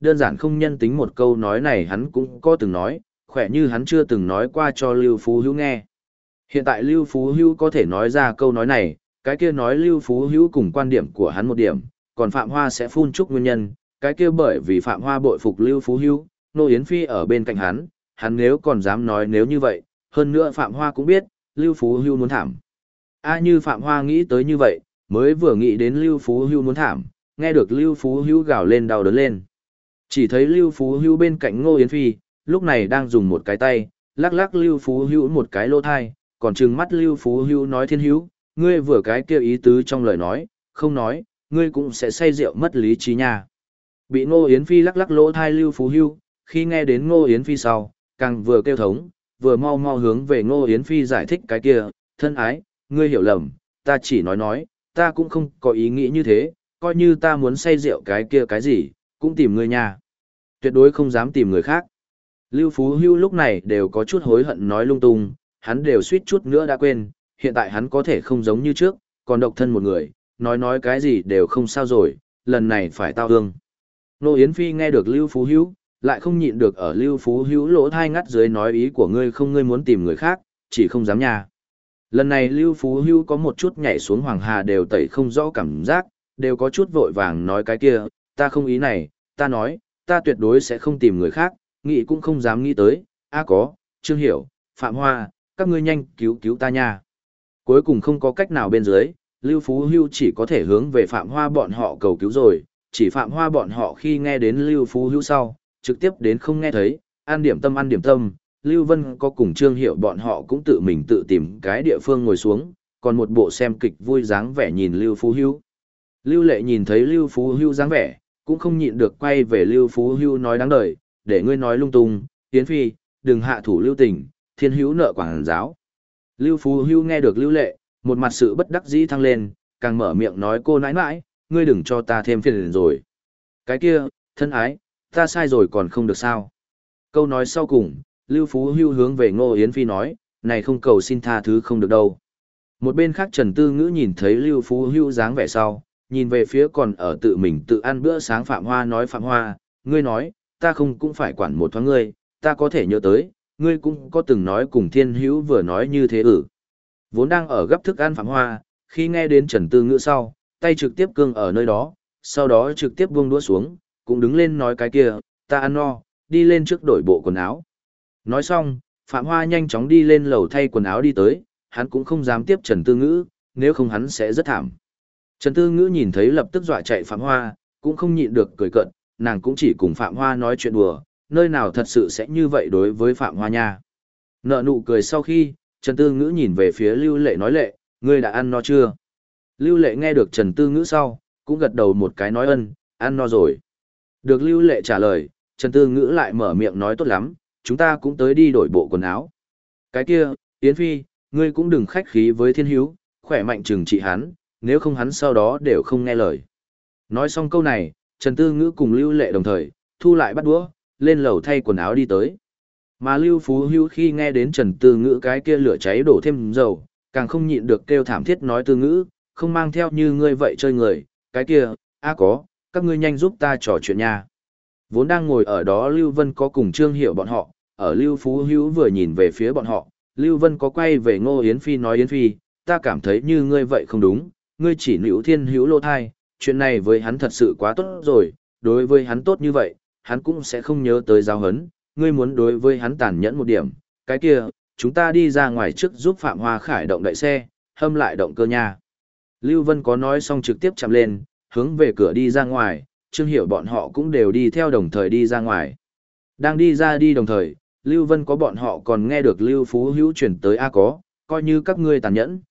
đơn giản không nhân tính một câu nói này hắn cũng có từng nói, khỏe như hắn chưa từng nói qua cho Lưu Phú Hữu nghe. Hiện tại Lưu Phú Hữu có thể nói ra câu nói này, cái kia nói Lưu Phú Hữu cùng quan điểm của hắn một điểm, còn Phạm Hoa sẽ phun chúc nguyên nhân, cái kia bởi vì Phạm Hoa bội phục Lưu Phú Hữu, Ngô Yến Phi ở bên cạnh hắn nếu còn dám nói nếu như vậy, hơn nữa Phạm Hoa cũng biết, Lưu Phú Hữu muốn thảm. Như Phạm Hoa nghĩ tới như vậy, mới vừa nghĩ đến Lưu Phú Hữu muốn thảm, nghe được Lưu Phú Hữu gào lên đau đớn lên. Chỉ thấy Lưu Phú Hữu bên cạnh Ngô Yến Phi, lúc này đang dùng một cái tay, lắc lắc Lưu Phú Hữu một cái lỗ thai, còn trừng mắt Lưu Phú Hữu nói Thiên Hữu, ngươi vừa cái kia ý tứ trong lời nói, không nói, ngươi cũng sẽ say rượu mất lý trí nha. Bị Ngô Yến Phi lắc lắc lỗ thai Lưu Phú Hữu, khi nghe đến Ngô Yến Phi sau, càng vừa kêu thống, vừa mau mau hướng về Ngô Yến Phi giải thích cái kia, thân ái, ngươi hiểu lầm, ta chỉ nói, ta cũng không có ý nghĩ như thế, coi như ta muốn say rượu cái kia cái gì, cũng tìm ngươi nha. Tuyệt đối không dám tìm người khác. Lưu Phú Hữu lúc này đều có chút hối hận nói lung tung, hắn đều suýt chút nữa đã quên, hiện tại hắn có thể không giống như trước, còn độc thân một người, nói cái gì đều không sao rồi, lần này phải tao hương. Nô Yến Phi nghe được Lưu Phú Hữu, lại không nhịn được ở Lưu Phú Hữu lỗ thai ngắt dưới nói ý của ngươi không ngươi muốn tìm người khác, chỉ không dám nha. Lần này Lưu Phú Hữu có một chút nhảy xuống Hoàng Hà đều tẩy không rõ cảm giác, đều có chút vội vàng nói cái kia, ta không ý này, ta nói, ta tuyệt đối sẽ không tìm người khác, nghĩ cũng không dám nghĩ tới, có, Trương Hiểu, Phạm Hoa, các ngươi nhanh cứu cứu ta nha. Cuối cùng không có cách nào bên dưới, Lưu Phú Hữu chỉ có thể hướng về Phạm Hoa bọn họ cầu cứu rồi, chỉ Phạm Hoa bọn họ khi nghe đến Lưu Phú Hữu sau, trực tiếp đến không nghe thấy, ăn điểm tâm, Lưu Vân có cùng Trương Hiểu bọn họ cũng tự mình tự tìm cái địa phương ngồi xuống, còn một bộ xem kịch vui dáng vẻ nhìn Lưu Phú Hữu. Lưu Lệ nhìn thấy Lưu Phú Hữu dáng vẻ, cũng không nhịn được quay về Lưu Phú Hữu nói đáng đời, để ngươi nói lung tung, Yến Phi, đừng hạ thủ lưu tình, Thiên Hữu nợ quảng giáo. Lưu Phú Hữu nghe được Lưu Lệ, một mặt sự bất đắc dĩ thăng lên, càng mở miệng nói cô nãi nãi, ngươi đừng cho ta thêm phiền rồi. Cái kia, thân ái, ta sai rồi còn không được sao. Câu nói sau cùng, Lưu Phú Hữu hướng về Ngô Yến Phi nói, này không cầu xin tha thứ không được đâu. Một bên khác Trần Tư Ngữ nhìn thấy Lưu Phú Hữu dáng vẻ sau, nhìn về phía còn ở tự mình tự ăn bữa sáng Phạm Hoa nói Phạm Hoa, ngươi nói, ta không cũng phải quản một thoáng ngươi, ta có thể nhớ tới, ngươi cũng có từng nói cùng Thiên Hữu vừa nói như thế Vốn đang ở gấp thức ăn Phạm Hoa, khi nghe đến Trần Tư Ngữ sau, tay trực tiếp cương ở nơi đó, sau đó trực tiếp buông đũa xuống, cũng đứng lên nói cái kia, ta ăn no, đi lên trước đổi bộ quần áo. Nói xong, Phạm Hoa nhanh chóng đi lên lầu thay quần áo đi tới, hắn cũng không dám tiếp Trần Tư Ngữ, nếu không hắn sẽ rất thảm. Trần Tư Ngữ nhìn thấy lập tức dọa chạy Phạm Hoa, cũng không nhịn được cười cợt, nàng cũng chỉ cùng Phạm Hoa nói chuyện đùa, nơi nào thật sự sẽ như vậy đối với Phạm Hoa nha. Nợ nụ cười sau khi, Trần Tư Ngữ nhìn về phía Lưu Lệ nói Lệ, ngươi đã ăn no chưa? Lưu Lệ nghe được Trần Tư Ngữ sau, cũng gật đầu một cái nói ăn no rồi. Được Lưu Lệ trả lời, Trần Tư Ngữ lại mở miệng nói tốt lắm, chúng ta cũng tới đi đổi bộ quần áo. Cái kia, Yến Phi, ngươi cũng đừng khách khí với Thiên Hữu, khỏe mạnh trừng trị hắn, nếu không hắn sau đó đều không nghe lời. Nói xong câu này, Trần Tư Ngữ cùng Lưu Lệ đồng thời, thu lại bắt đũa, lên lầu thay quần áo đi tới. Mà Lưu Phú Hữu khi nghe đến Trần Tư Ngữ cái kia lửa cháy đổ thêm dầu, càng không nhịn được kêu thảm thiết nói Tư Ngữ, không mang theo như ngươi vậy chơi người, cái kia, có, các ngươi nhanh giúp ta trò chuyện nha. Vốn đang ngồi ở đó Lưu Vân có cùng Trương Hiểu bọn họ, ở Lưu Phú Hữu vừa nhìn về phía bọn họ, Lưu Vân có quay về Ngô Yến Phi nói Yến Phi, ta cảm thấy như ngươi vậy không đúng, ngươi chỉ nữ Thiên Hữu lô thai, chuyện này với hắn thật sự quá tốt rồi, đối với hắn tốt như vậy, hắn cũng sẽ không nhớ tới giáo hấn, ngươi muốn đối với hắn tàn nhẫn một điểm, cái kia, chúng ta đi ra ngoài trước giúp Phạm Hoa khải động đậy xe, hâm lại động cơ nha. Lưu Vân có nói xong trực tiếp chạm lên, hướng về cửa đi ra ngoài, Trương Hiểu bọn họ cũng đều đi theo đồng thời đi ra ngoài. Đang đi ra đi đồng thời, Lưu Vân có bọn họ còn nghe được Lưu Phú Hữu chuyển tới có, coi như các ngươi tàn nhẫn,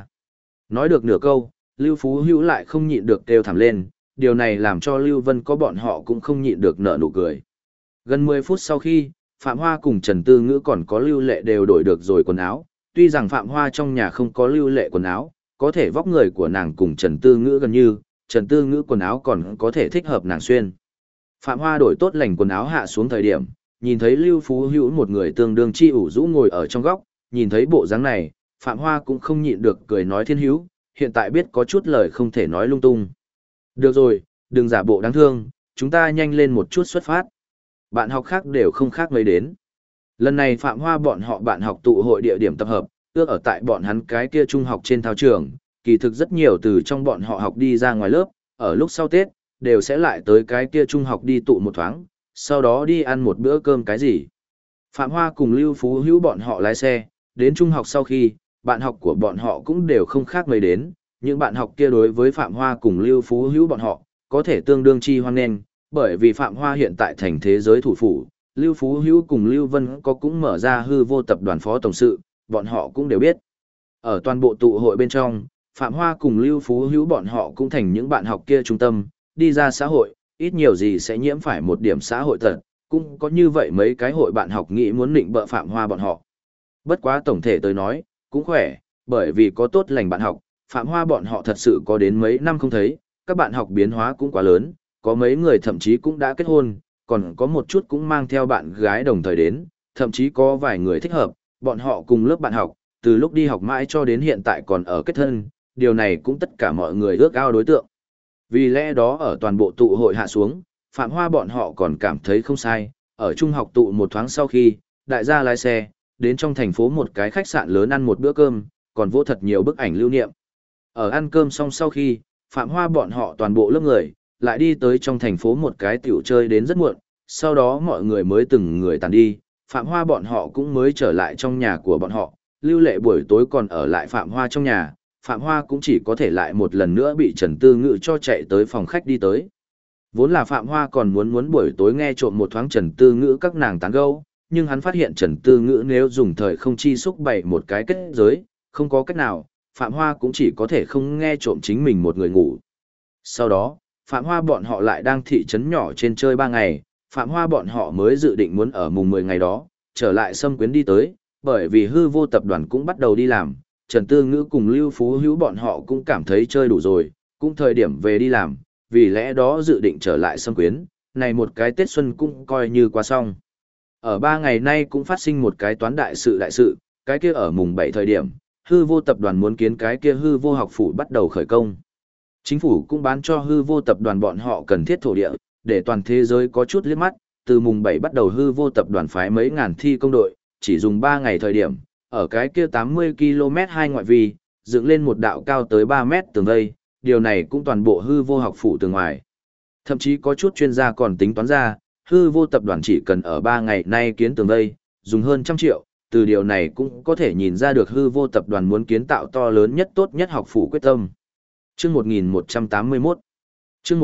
Nói được nửa câu, Lưu Phú Hữu lại không nhịn được kêu thảm lên, điều này làm cho Lưu Vân có bọn họ cũng không nhịn được nở nụ cười. Gần 10 phút sau khi, Phạm Hoa cùng Trần Tư Ngữ còn có Lưu Lệ đều đổi được rồi quần áo, tuy rằng Phạm Hoa trong nhà không có Lưu Lệ quần áo, có thể vóc người của nàng cùng Trần Tư Ngữ gần như, Trần Tư Ngữ quần áo còn có thể thích hợp nàng xuyên. Phạm Hoa đổi tốt lành quần áo hạ xuống thời điểm, nhìn thấy Lưu Phú Hữu một người tương đương chi ủ rũ ngồi ở trong góc, nhìn thấy bộ dáng này, Phạm Hoa cũng không nhịn được cười nói Thiên Hữu, hiện tại biết có chút lời không thể nói lung tung. Được rồi, đừng giả bộ đáng thương, chúng ta nhanh lên một chút xuất phát. Bạn học khác đều không khác mấy đến. Lần này Phạm Hoa bọn họ bạn học tụ hội địa điểm tập hợp, ước ở tại bọn hắn cái kia trung học trên thao trường, kỳ thực rất nhiều từ trong bọn họ học đi ra ngoài lớp, ở lúc sau Tết, đều sẽ lại tới cái kia trung học đi tụ một thoáng, sau đó đi ăn một bữa cơm cái gì. Phạm Hoa cùng Lưu Phú Hữu bọn họ lái xe, đến trung học sau khi, bạn học của bọn họ cũng đều không khác mấy đến, những bạn học kia đối với Phạm Hoa cùng Lưu Phú Hữu bọn họ, có thể tương đương chi hoan nghênh, bởi vì Phạm Hoa hiện tại thành thế giới thủ phủ, Lưu Phú Hữu cùng Lưu Vân có cũng mở ra hư vô tập đoàn phó tổng sự, bọn họ cũng đều biết. Ở toàn bộ tụ hội bên trong, Phạm Hoa cùng Lưu Phú Hữu bọn họ cũng thành những bạn học kia trung tâm, đi ra xã hội, ít nhiều gì sẽ nhiễm phải một điểm xã hội thật, cũng có như vậy mấy cái hội bạn học nghĩ muốn định bợ Phạm Hoa bọn họ. Bất quá tổng thể tôi nói, cũng khỏe, bởi vì có tốt lành bạn học, Phạm Hoa bọn họ thật sự có đến mấy năm không thấy, các bạn học biến hóa cũng quá lớn, có mấy người thậm chí cũng đã kết hôn, còn có một chút cũng mang theo bạn gái đồng thời đến, thậm chí có vài người thích hợp, bọn họ cùng lớp bạn học, từ lúc đi học mãi cho đến hiện tại còn ở kết thân, điều này cũng tất cả mọi người ước ao đối tượng. Vì lẽ đó ở toàn bộ tụ hội hạ xuống, Phạm Hoa bọn họ còn cảm thấy không sai, ở trung học tụ một thoáng sau khi, đại gia lái xe, đến trong thành phố một cái khách sạn lớn ăn một bữa cơm, còn vô thật nhiều bức ảnh lưu niệm. Ở ăn cơm xong sau khi, Phạm Hoa bọn họ toàn bộ lớp người, lại đi tới trong thành phố một cái tiểu chơi đến rất muộn, sau đó mọi người mới từng người tàn đi, Phạm Hoa bọn họ cũng mới trở lại trong nhà của bọn họ, Lưu Lệ buổi tối còn ở lại Phạm Hoa trong nhà, Phạm Hoa cũng chỉ có thể lại một lần nữa bị Trần Tư Ngữ cho chạy tới phòng khách đi tới. Vốn là Phạm Hoa còn muốn buổi tối nghe trộm một thoáng Trần Tư Ngữ các nàng tán gẫu, nhưng hắn phát hiện Trần Tư Ngữ nếu dùng thời không chi xúc bày một cái kết giới, không có cách nào, Phạm Hoa cũng chỉ có thể không nghe trộm chính mình một người ngủ. Sau đó, Phạm Hoa bọn họ lại đang thị trấn nhỏ trên chơi 3 ngày, Phạm Hoa bọn họ mới dự định muốn ở mùng 10 ngày đó, trở lại Sâm Quyến đi tới, bởi vì hư vô tập đoàn cũng bắt đầu đi làm, Trần Tư Ngữ cùng Lưu Phú Hữu bọn họ cũng cảm thấy chơi đủ rồi, cũng thời điểm về đi làm, vì lẽ đó dự định trở lại Sâm Quyến, này một cái Tết Xuân cũng coi như qua xong. Ở 3 ngày nay cũng phát sinh một cái toán đại sự, cái kia ở mùng 7 thời điểm, hư vô tập đoàn muốn kiến cái kia hư vô học phủ bắt đầu khởi công. Chính phủ cũng bán cho hư vô tập đoàn bọn họ cần thiết thổ địa, để toàn thế giới có chút liếc mắt, từ mùng 7 bắt đầu hư vô tập đoàn phái mấy ngàn thi công đội, chỉ dùng 3 ngày thời điểm, ở cái kia 80 km hai ngoại vi, dựng lên một đạo cao tới 3 mét tường vây, điều này cũng toàn bộ hư vô học phủ tường ngoài. Thậm chí có chút chuyên gia còn tính toán ra, hư vô tập đoàn chỉ cần ở 3 ngày nay kiến tường vây, dùng hơn 100 triệu, từ điều này cũng có thể nhìn ra được hư vô tập đoàn muốn kiến tạo to lớn nhất tốt nhất học phủ quyết tâm. Chương 1181 Chương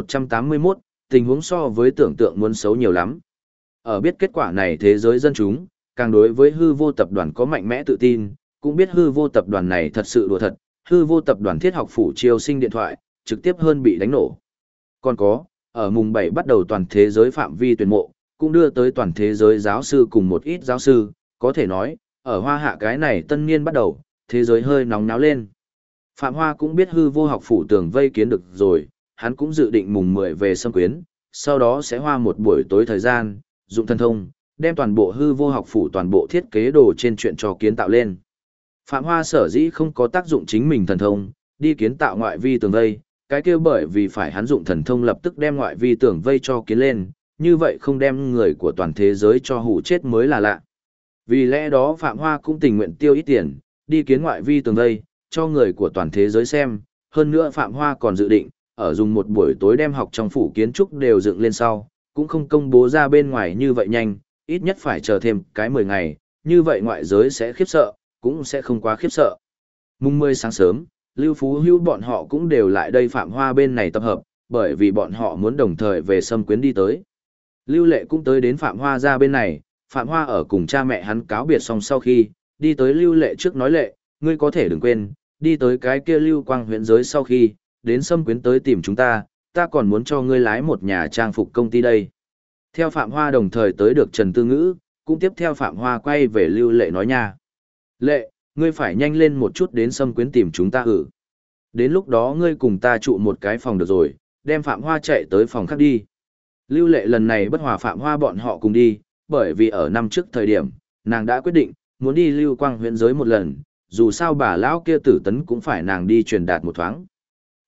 1181, tình huống so với tưởng tượng muốn xấu nhiều lắm. Ở biết kết quả này thế giới dân chúng, càng đối với hư vô tập đoàn có mạnh mẽ tự tin, cũng biết hư vô tập đoàn này thật sự đùa thật, hư vô tập đoàn thiết học phủ chiêu sinh điện thoại, trực tiếp hơn bị đánh nổ. Còn có, ở mùng 7 bắt đầu toàn thế giới phạm vi tuyển mộ, cũng đưa tới toàn thế giới giáo sư cùng một ít giáo sư, có thể nói, ở Hoa Hạ cái này tân niên bắt đầu, thế giới hơi nóng náo lên. Phạm Hoa cũng biết hư vô học phủ tường vây kiến được rồi, hắn cũng dự định mùng 10 về Sâm Quyến, sau đó sẽ hoa một buổi tối thời gian, dụng thần thông, đem toàn bộ hư vô học phủ toàn bộ thiết kế đồ trên chuyện cho kiến tạo lên. Phạm Hoa sở dĩ không có tác dụng chính mình thần thông, đi kiến tạo ngoại vi tường vây, cái kia bởi vì phải hắn dụng thần thông lập tức đem ngoại vi tường vây cho kiến lên, như vậy không đem người của toàn thế giới cho hủ chết mới là lạ. Vì lẽ đó Phạm Hoa cũng tình nguyện tiêu ít tiền, đi kiến ngoại vi tường vây, cho người của toàn thế giới xem, hơn nữa Phạm Hoa còn dự định, ở dùng một buổi tối đem học trong phủ kiến trúc đều dựng lên sau, cũng không công bố ra bên ngoài như vậy nhanh, ít nhất phải chờ thêm cái 10 ngày, như vậy ngoại giới sẽ khiếp sợ, cũng sẽ không quá khiếp sợ. Mùng 10 sáng sớm, Lưu Phú Hữu bọn họ cũng đều lại đây Phạm Hoa bên này tập hợp, bởi vì bọn họ muốn đồng thời về Sâm Quyến đi tới. Lưu Lệ cũng tới đến Phạm Hoa ra bên này, Phạm Hoa ở cùng cha mẹ hắn cáo biệt xong sau khi, đi tới Lưu Lệ trước nói Lệ, ngươi có thể đừng quên, đi tới cái kia Lưu Quang huyện giới sau khi, đến Sâm Quyến tới tìm chúng ta còn muốn cho ngươi lái một nhà trang phục công ty đây. Theo Phạm Hoa đồng thời tới được Trần Tư Ngữ, cũng tiếp theo Phạm Hoa quay về Lưu Lệ nói nha. Lệ, ngươi phải nhanh lên một chút đến Sâm Quyến tìm chúng ta ử. Đến lúc đó ngươi cùng ta trụ một cái phòng được rồi, đem Phạm Hoa chạy tới phòng khác đi. Lưu Lệ lần này bất hòa Phạm Hoa bọn họ cùng đi, bởi vì ở năm trước thời điểm, nàng đã quyết định, muốn đi Lưu Quang huyện giới một lần, dù sao bà lão kia Tử Tấn cũng phải nàng đi truyền đạt một thoáng.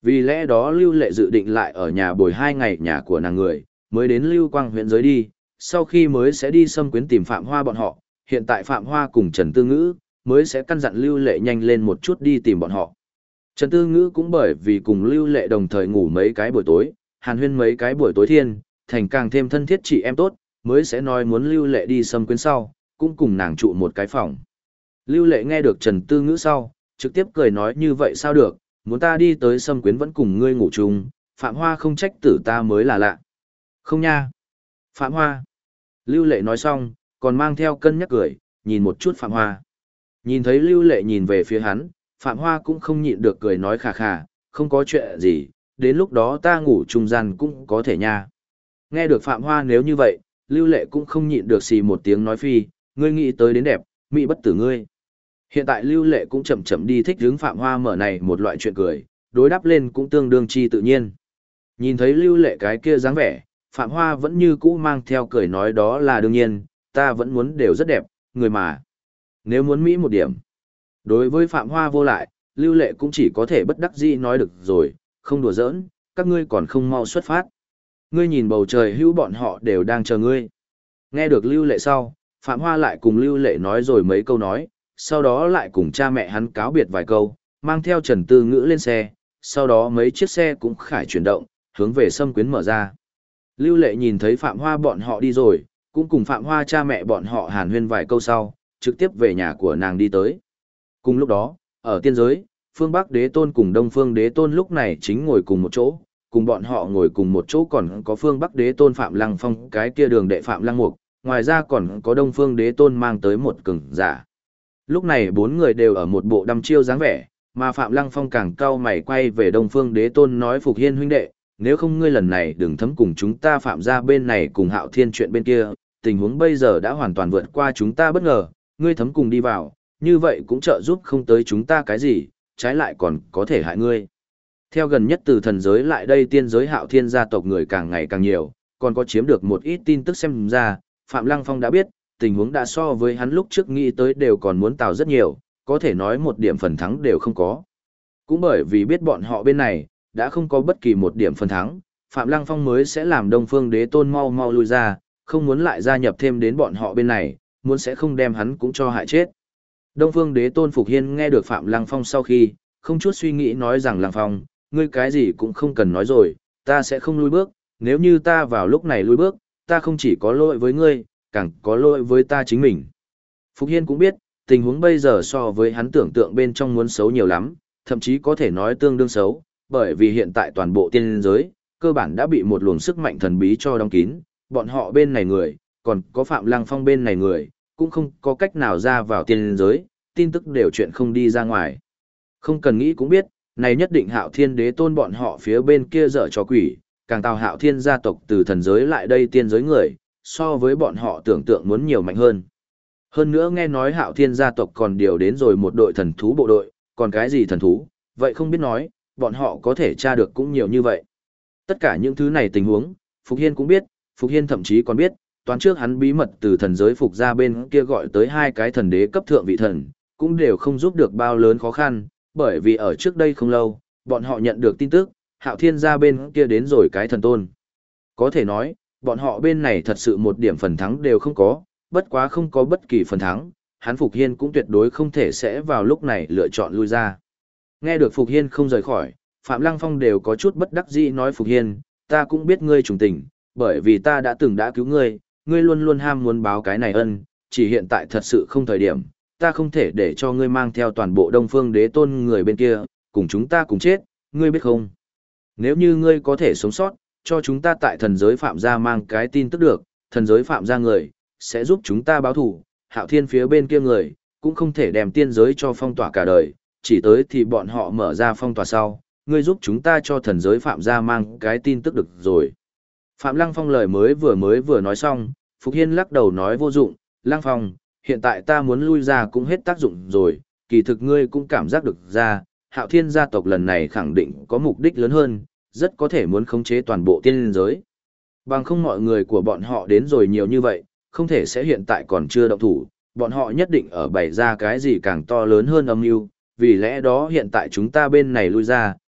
Vì lẽ đó Lưu Lệ dự định lại ở nhà bồi 2 ngày nhà của nàng người, mới đến Lưu Quang huyện giới đi, sau khi mới sẽ đi xâm quyến tìm Phạm Hoa bọn họ, hiện tại Phạm Hoa cùng Trần Tư Ngữ, mới sẽ căn dặn Lưu Lệ nhanh lên một chút đi tìm bọn họ. Trần Tư Ngữ cũng bởi vì cùng Lưu Lệ đồng thời ngủ mấy cái buổi tối, hàn huyên mấy cái buổi tối thiên, thành càng thêm thân thiết chị em tốt, mới sẽ nói muốn Lưu Lệ đi xâm quyến sau, cũng cùng nàng trụ một cái phòng. Lưu Lệ nghe được Trần Tư Ngữ sau, trực tiếp cười nói như vậy sao được, muốn ta đi tới xâm quyến vẫn cùng ngươi ngủ chung, Phạm Hoa không trách tử ta mới là lạ. Không nha. Phạm Hoa. Lưu Lệ nói xong, còn mang theo cân nhắc cười, nhìn một chút Phạm Hoa. Nhìn thấy Lưu Lệ nhìn về phía hắn, Phạm Hoa cũng không nhịn được cười nói khà khà, không có chuyện gì, đến lúc đó ta ngủ trung gian cũng có thể nha. Nghe được Phạm Hoa nếu như vậy, Lưu Lệ cũng không nhịn được xì một tiếng nói phi, ngươi nghĩ tới đến đẹp, mỹ bất tử ngươi. Hiện tại Lưu Lệ cũng chậm chậm đi thích hướng Phạm Hoa mở này một loại chuyện cười, đối đáp lên cũng tương đương chi tự nhiên. Nhìn thấy Lưu Lệ cái kia dáng vẻ, Phạm Hoa vẫn như cũ mang theo cười nói đó là đương nhiên, ta vẫn muốn đều rất đẹp, người mà. Nếu muốn mỹ một điểm. Đối với Phạm Hoa vô lại, Lưu Lệ cũng chỉ có thể bất đắc dĩ nói được rồi, không đùa giỡn, các ngươi còn không mau xuất phát. Ngươi nhìn bầu trời hữu bọn họ đều đang chờ ngươi. Nghe được Lưu Lệ sau, Phạm Hoa lại cùng Lưu Lệ nói rồi mấy câu nói, sau đó lại cùng cha mẹ hắn cáo biệt vài câu, mang theo Trần Tư Ngữ lên xe, sau đó mấy chiếc xe cũng khải chuyển động, hướng về xâm quyến mở ra. Lưu Lệ nhìn thấy Phạm Hoa bọn họ đi rồi, cũng cùng Phạm Hoa cha mẹ bọn họ hàn huyên vài câu sau, trực tiếp về nhà của nàng đi tới. Cùng lúc đó, ở tiên giới, phương Bắc Đế Tôn cùng Đông Phương Đế Tôn lúc này chính ngồi cùng một chỗ, cùng bọn họ ngồi cùng một chỗ còn có phương Bắc Đế Tôn Phạm Lăng Phong cái kia đường đệ Phạm Lăng Mục, ngoài ra còn có Đông Phương Đế Tôn mang tới một cường giả. Lúc này 4 người đều ở một bộ đăm chiêu dáng vẻ, mà Phạm Lăng Phong càng cau mày quay về Đông Phương Đế Tôn nói Phục Hiên huynh đệ, nếu không ngươi lần này đừng thấm cùng chúng ta Phạm ra bên này cùng Hạo Thiên chuyện bên kia, tình huống bây giờ đã hoàn toàn vượt qua chúng ta bất ngờ, ngươi thấm cùng đi vào, như vậy cũng trợ giúp không tới chúng ta cái gì, trái lại còn có thể hại ngươi. Theo gần nhất từ thần giới lại đây tiên giới Hạo Thiên gia tộc người càng ngày càng nhiều, còn có chiếm được một ít tin tức xem ra, Phạm Lăng Phong đã biết, tình huống đã so với hắn lúc trước nghĩ tới đều còn muốn tào rất nhiều, có thể nói một điểm phần thắng đều không có. Cũng bởi vì biết bọn họ bên này, đã không có bất kỳ một điểm phần thắng, Phạm Lăng Phong mới sẽ làm Đông Phương Đế Tôn mau mau lui ra, không muốn lại gia nhập thêm đến bọn họ bên này, muốn sẽ không đem hắn cũng cho hại chết. Đông Phương Đế Tôn Phục Hiên nghe được Phạm Lăng Phong sau khi, không chút suy nghĩ nói rằng Lăng Phong, ngươi cái gì cũng không cần nói rồi, ta sẽ không lui bước, nếu như ta vào lúc này lui bước, ta không chỉ có lỗi với ngươi, càng có lỗi với ta chính mình. Phục Hiên cũng biết, tình huống bây giờ so với hắn tưởng tượng bên trong muốn xấu nhiều lắm, thậm chí có thể nói tương đương xấu, bởi vì hiện tại toàn bộ tiên giới, cơ bản đã bị một luồng sức mạnh thần bí cho đóng kín, bọn họ bên này người, còn có Phạm Lăng Phong bên này người, cũng không có cách nào ra vào tiên giới, tin tức đều chuyện không đi ra ngoài. Không cần nghĩ cũng biết, này nhất định Hạo Thiên Đế Tôn bọn họ phía bên kia dở trò quỷ, càng tào Hạo Thiên gia tộc từ thần giới lại đây tiên giới người, so với bọn họ tưởng tượng muốn nhiều mạnh hơn. Hơn nữa nghe nói Hạo Thiên gia tộc còn điều đến rồi một đội thần thú bộ đội, còn cái gì thần thú, vậy không biết nói, bọn họ có thể tra được cũng nhiều như vậy. Tất cả những thứ này tình huống, Phục Hiên cũng biết, Phục Hiên thậm chí còn biết, toán trước hắn bí mật từ thần giới Phục ra bên kia gọi tới 2 cái thần đế cấp thượng vị thần, cũng đều không giúp được bao lớn khó khăn, bởi vì ở trước đây không lâu, bọn họ nhận được tin tức, Hạo Thiên gia bên kia đến rồi cái thần tôn. Có thể nói, bọn họ bên này thật sự một điểm phần thắng đều không có, bất quá không có bất kỳ phần thắng, hắn Phục Hiên cũng tuyệt đối không thể sẽ vào lúc này lựa chọn lui ra. Nghe được Phục Hiên không rời khỏi, Phạm Lăng Phong đều có chút bất đắc dĩ nói Phục Hiên, ta cũng biết ngươi trùng tình, bởi vì ta đã từng đã cứu ngươi, ngươi luôn luôn ham muốn báo cái này ân, chỉ hiện tại thật sự không thời điểm, ta không thể để cho ngươi mang theo toàn bộ Đông Phương Đế Tôn người bên kia, cùng chúng ta cùng chết, ngươi biết không? Nếu như ngươi có thể sống sót, cho chúng ta tại thần giới Phạm gia mang cái tin tức được, thần giới Phạm gia người, sẽ giúp chúng ta báo thủ, Hạo Thiên phía bên kia người, cũng không thể đem tiên giới cho phong tỏa cả đời, chỉ tới thì bọn họ mở ra phong tỏa sau, ngươi giúp chúng ta cho thần giới Phạm gia mang cái tin tức được rồi. Phạm Lăng Phong lời mới vừa nói xong, Phục Hiên lắc đầu nói vô dụng, Lăng Phong, hiện tại ta muốn lui ra cũng hết tác dụng rồi, kỳ thực ngươi cũng cảm giác được ra, Hạo Thiên gia tộc lần này khẳng định có mục đích lớn hơn, rất có thể muốn khống chế toàn bộ tiên giới. Bằng không mọi người của bọn họ đến rồi nhiều như vậy, không thể sẽ hiện tại còn chưa động thủ, bọn họ nhất định ở bày ra cái gì càng to lớn hơn âm mưu, vì lẽ đó hiện tại chúng ta bên này lui ra,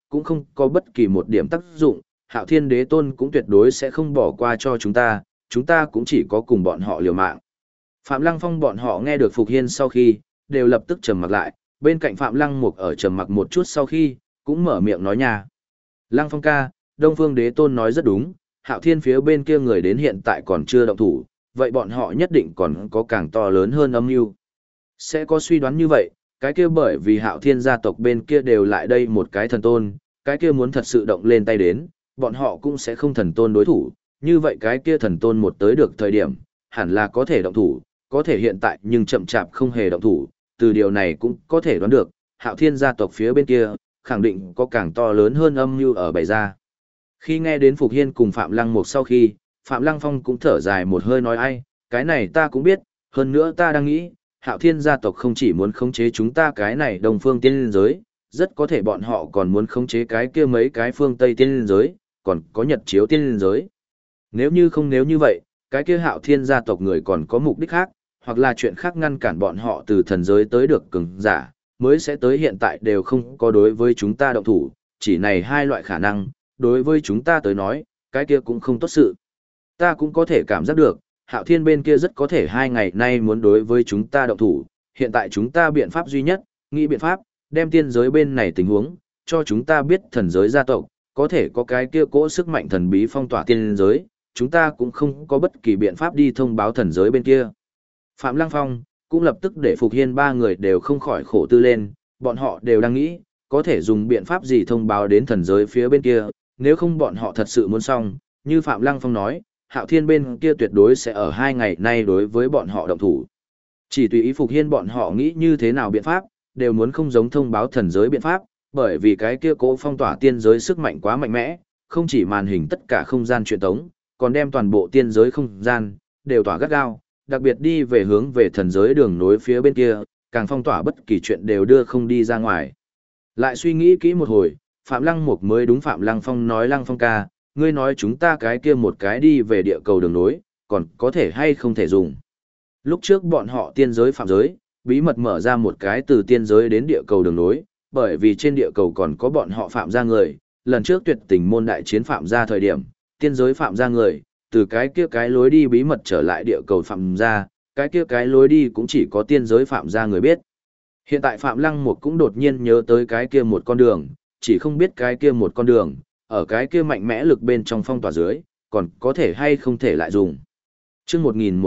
cũng không có bất kỳ một điểm tác dụng, Hạo Thiên Đế Tôn cũng tuyệt đối sẽ không bỏ qua cho chúng ta cũng chỉ có cùng bọn họ liều mạng. Phạm Lăng Phong bọn họ nghe được Phục Hiên sau khi, đều lập tức trầm mặc lại, bên cạnh Phạm Lăng Mục ở trầm mặc một chút sau khi, cũng mở miệng nói nha. Lăng Phong ca, Đông Phương Đế Tôn nói rất đúng, Hạo Thiên phía bên kia người đến hiện tại còn chưa động thủ, vậy bọn họ nhất định còn có càng to lớn hơn âm mưu. Sẽ có suy đoán như vậy, cái kia bởi vì Hạo Thiên gia tộc bên kia đều lại đây một cái thần tôn, cái kia muốn thật sự động lên tay đến, bọn họ cũng sẽ không thần tôn đối thủ, như vậy cái kia thần tôn một tới được thời điểm, hẳn là có thể động thủ, có thể hiện tại nhưng chậm chạp không hề động thủ, từ điều này cũng có thể đoán được, Hạo Thiên gia tộc phía bên kia, khẳng định có càng to lớn hơn âm mưu ở bày ra. Khi nghe đến Phục Hiên cùng Phạm Lăng Mục sau khi, Phạm Lăng Phong cũng thở dài một hơi nói ai, cái này ta cũng biết, hơn nữa ta đang nghĩ, Hạo Thiên gia tộc không chỉ muốn khống chế chúng ta cái này Đông Phương Tiên Liên giới, rất có thể bọn họ còn muốn khống chế cái kia mấy cái phương Tây Tiên Liên giới, còn có Nhật Chiếu Tiên Liên giới. Nếu như vậy, cái kia Hạo Thiên gia tộc người còn có mục đích khác, hoặc là chuyện khác ngăn cản bọn họ từ thần giới tới được cường giả, mới sẽ tới hiện tại đều không có đối với chúng ta động thủ, chỉ này hai loại khả năng, đối với chúng ta tới nói, cái kia cũng không tốt sự. Ta cũng có thể cảm giác được, Hạo Thiên bên kia rất có thể 2 ngày nay muốn đối với chúng ta động thủ, hiện tại chúng ta biện pháp duy nhất, nghĩ biện pháp, đem tiên giới bên này tình huống, cho chúng ta biết thần giới gia tộc, có thể có cái kia cỗ sức mạnh thần bí phong tỏa tiên giới, chúng ta cũng không có bất kỳ biện pháp đi thông báo thần giới bên kia. Phạm Lăng Phong cũng lập tức để Phục Hiên ba người đều không khỏi khổ tư lên, bọn họ đều đang nghĩ, có thể dùng biện pháp gì thông báo đến thần giới phía bên kia, nếu không bọn họ thật sự muốn xong, như Phạm Lăng Phong nói, Hạo Thiên bên kia tuyệt đối sẽ ở 2 ngày nay đối với bọn họ động thủ. Chỉ tùy ý Phục Hiên bọn họ nghĩ như thế nào biện pháp, đều muốn không giống thông báo thần giới biện pháp, bởi vì cái kia cố phong tỏa tiên giới sức mạnh quá mạnh mẽ, không chỉ màn hình tất cả không gian truyền tống, còn đem toàn bộ tiên giới không gian, đều tỏa gắt gao, đặc biệt đi về hướng về thần giới đường nối phía bên kia, càng phong tỏa bất kỳ chuyện đều đưa không đi ra ngoài. Lại suy nghĩ kỹ một hồi, Phạm Lăng Mục mới đúng Phạm Lăng Phong nói Lăng Phong ca, ngươi nói chúng ta cái kia một cái đi về địa cầu đường nối, còn có thể hay không thể dùng. Lúc trước bọn họ tiên giới phạm giới, bí mật mở ra một cái từ tiên giới đến địa cầu đường nối, bởi vì trên địa cầu còn có bọn họ phạm ra người, lần trước tuyệt tình môn đại chiến phạm ra thời điểm, tiên giới phạm ra người, từ cái kia cái lối đi bí mật trở lại địa cầu phạm ra, cái kia cái lối đi cũng chỉ có tiên giới phạm ra người biết. Hiện tại Phạm Lăng Mục cũng đột nhiên nhớ tới cái kia một con đường, chỉ không biết cái kia một con đường, ở cái kia mạnh mẽ lực bên trong phong tỏa dưới, còn có thể hay không thể lại dùng. Chương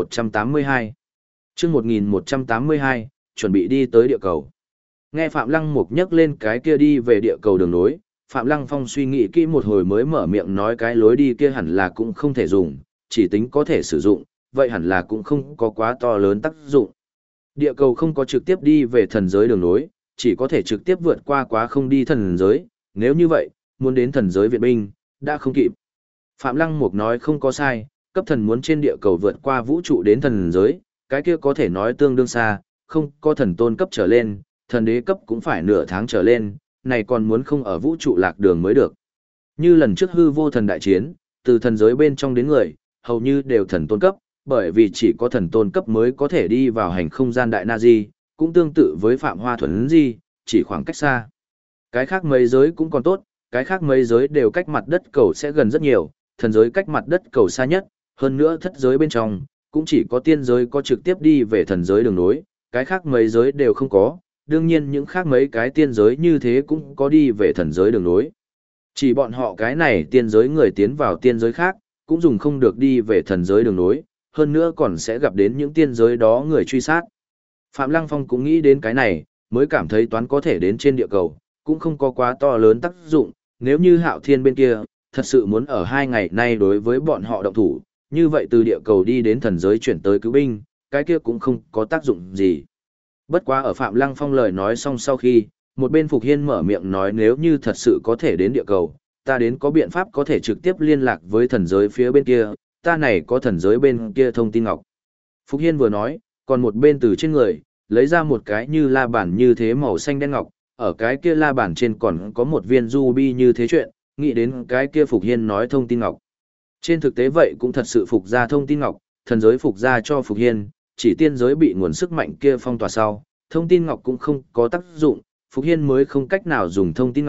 1182 Chương 1182, chuẩn bị đi tới địa cầu. Nghe Phạm Lăng Mục nhắc lên cái kia đi về địa cầu đường nối, Phạm Lăng Phong suy nghĩ kỹ một hồi mới mở miệng nói cái lối đi kia hẳn là cũng không thể dùng, chỉ tính có thể sử dụng, vậy hẳn là cũng không có quá to lớn tác dụng. Địa cầu không có trực tiếp đi về thần giới đường nối, chỉ có thể trực tiếp vượt qua quá không đi thần giới, nếu như vậy, muốn đến thần giới viện binh, đã không kịp. Phạm Lăng Mục nói không có sai, cấp thần muốn trên địa cầu vượt qua vũ trụ đến thần giới, cái kia có thể nói tương đương xa, không có thần tôn cấp trở lên, thần đế cấp cũng phải nửa tháng trở lên, này còn muốn không ở vũ trụ lạc đường mới được. Như lần trước hư vô thần đại chiến, từ thần giới bên trong đến người, hầu như đều thần tôn cấp, bởi vì chỉ có thần tôn cấp mới có thể đi vào hành không gian đại na-di, cũng tương tự với Phạm Hoa Thuần Di, chỉ khoảng cách xa. Cái khác mấy giới cũng còn tốt, cái khác mấy giới đều cách mặt đất cầu sẽ gần rất nhiều, thần giới cách mặt đất cầu xa nhất, hơn nữa thất giới bên trong, cũng chỉ có tiên giới có trực tiếp đi về thần giới đường nối, cái khác mấy giới đều không có, đương nhiên những khác mấy cái tiên giới như thế cũng có đi về thần giới đường nối. Chỉ bọn họ cái này tiên giới người tiến vào tiên giới khác, cũng dùng không được đi về thần giới đường nối, hơn nữa còn sẽ gặp đến những tiên giới đó người truy sát. Phạm Lăng Phong cũng nghĩ đến cái này, mới cảm thấy toán có thể đến trên địa cầu, cũng không có quá to lớn tác dụng, nếu như Hạo Thiên bên kia, thật sự muốn ở 2 ngày nay đối với bọn họ động thủ, như vậy từ địa cầu đi đến thần giới chuyển tới cứu binh, cái kia cũng không có tác dụng gì. Bất quá ở Phạm Lăng Phong lời nói xong sau khi, một bên Phục Hiên mở miệng nói nếu như thật sự có thể đến địa cầu, ta đến có biện pháp có thể trực tiếp liên lạc với thần giới phía bên kia, ta này có thần giới bên kia thông tin ngọc. Phục Hiên vừa nói, còn một bên từ trên người, lấy ra một cái như la bàn như thế màu xanh đen ngọc, ở cái kia la bàn trên còn có một viên ruby như thế chuyện, nghĩ đến cái kia Phục Hiên nói thông tin ngọc. Trên thực tế vậy cũng thật sự phục ra thông tin ngọc, thần giới phục ra cho Phục Hiên, chỉ tiên giới bị nguồn sức mạnh kia phong tỏa sau, thông tin ngọc cũng không có tác dụng, Phục Hiên mới không cách nào dùng thông tin ngọc,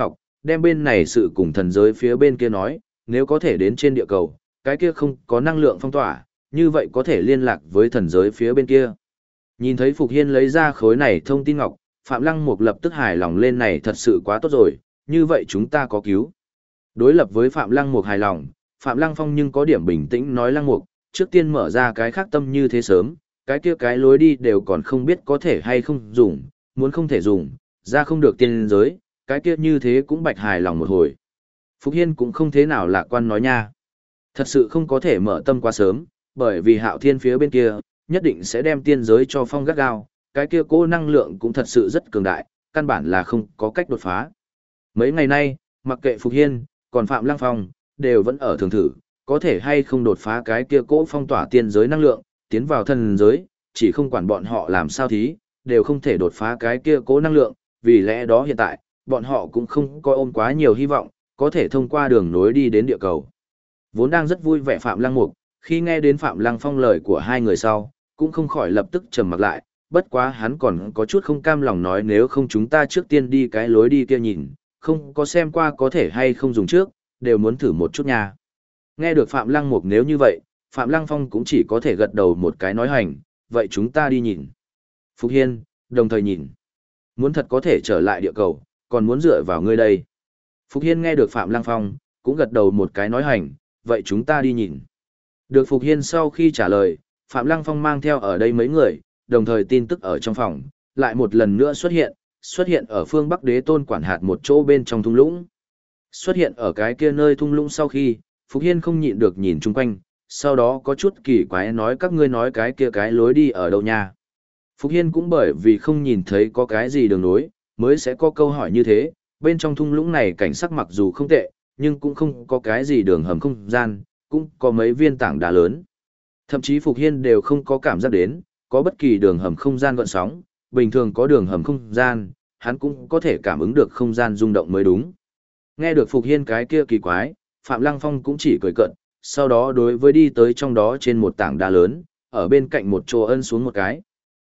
đem bên này sự cùng thần giới phía bên kia nói, nếu có thể đến trên địa cầu, cái kia không có năng lượng phong tỏa, như vậy có thể liên lạc với thần giới phía bên kia. Nhìn thấy Phục Hiên lấy ra khối này thông tin ngọc, Phạm Lăng Mục lập tức hài lòng lên, này thật sự quá tốt rồi, như vậy chúng ta có cứu. Đối lập với Phạm Lăng Mục hài lòng, Phạm Lăng Phong nhưng có điểm bình tĩnh nói Lăng Mục, trước tiên mở ra cái khác tâm như thế sớm, cái kia cái lối đi đều còn không biết có thể hay không dùng, muốn không thể dùng, ra không được tiên giới, cái kia như thế cũng bạch hài lòng một hồi. Phục Hiên cũng không thế nào lạc quan nói nha. Thật sự không có thể mở tâm quá sớm, bởi vì Hạo Thiên phía bên kia, nhất định sẽ đem tiên giới cho phong gắt gao, cái kia cố năng lượng cũng thật sự rất cường đại, căn bản là không có cách đột phá. Mấy ngày nay, mặc kệ Phục Hiên, còn Phạm Lăng Phong, đều vẫn ở thường thử, có thể hay không đột phá cái kia cố phong tỏa tiên giới năng lượng, tiến vào thần giới, chỉ không quản bọn họ làm sao thí, đều không thể đột phá cái kia cố năng lượng, vì lẽ đó hiện tại, bọn họ cũng không có ôm quá nhiều hy vọng, có thể thông qua đường nối đi đến địa cầu. Vốn đang rất vui vẻ Phạm Lăng Mục, khi nghe đến Phạm Lăng Phong lời của hai người sau, cũng không khỏi lập tức trầm mặc lại, bất quá hắn còn có chút không cam lòng nói nếu không chúng ta trước tiên đi cái lối đi kia nhìn, không có xem qua có thể hay không dùng trước, đều muốn thử một chút nha. Nghe được Phạm Lăng Mục nếu như vậy, Phạm Lăng Phong cũng chỉ có thể gật đầu một cái nói hành, vậy chúng ta đi nhìn. Phục Hiên, đồng thời nhìn. Muốn thật có thể trở lại địa cầu, còn muốn dựa vào ngươi đây. Phục Hiên nghe được Phạm Lăng Phong, cũng gật đầu một cái nói hành, vậy chúng ta đi nhìn. Được Phục Hiên sau khi trả lời, Phạm Lăng Phong mang theo ở đây mấy người, đồng thời tin tức ở trong phòng, lại một lần nữa xuất hiện ở phương Bắc Đế Tôn quản hạt một chỗ bên trong thung lũng. Xuất hiện ở cái kia nơi thung lũng sau khi, Phục Hiên không nhịn được nhìn chung quanh, sau đó có chút kỳ quái nói các ngươi nói cái kia cái lối đi ở đâu nha. Phục Hiên cũng bởi vì không nhìn thấy có cái gì đường nối, mới sẽ có câu hỏi như thế, bên trong thung lũng này cảnh sắc mặc dù không tệ, nhưng cũng không có cái gì đường hầm không gian, cũng có mấy viên tảng đá lớn. Thậm chí Phục Hiên đều không có cảm giác đến, có bất kỳ đường hầm không gian gợn sóng, bình thường có đường hầm không gian, hắn cũng có thể cảm ứng được không gian rung động mới đúng. Nghe được Phục Hiên cái kia kỳ quái, Phạm Lăng Phong cũng chỉ cười cợt, sau đó đối với đi tới trong đó trên một tảng đá lớn, ở bên cạnh một chỗ ân xuống một cái.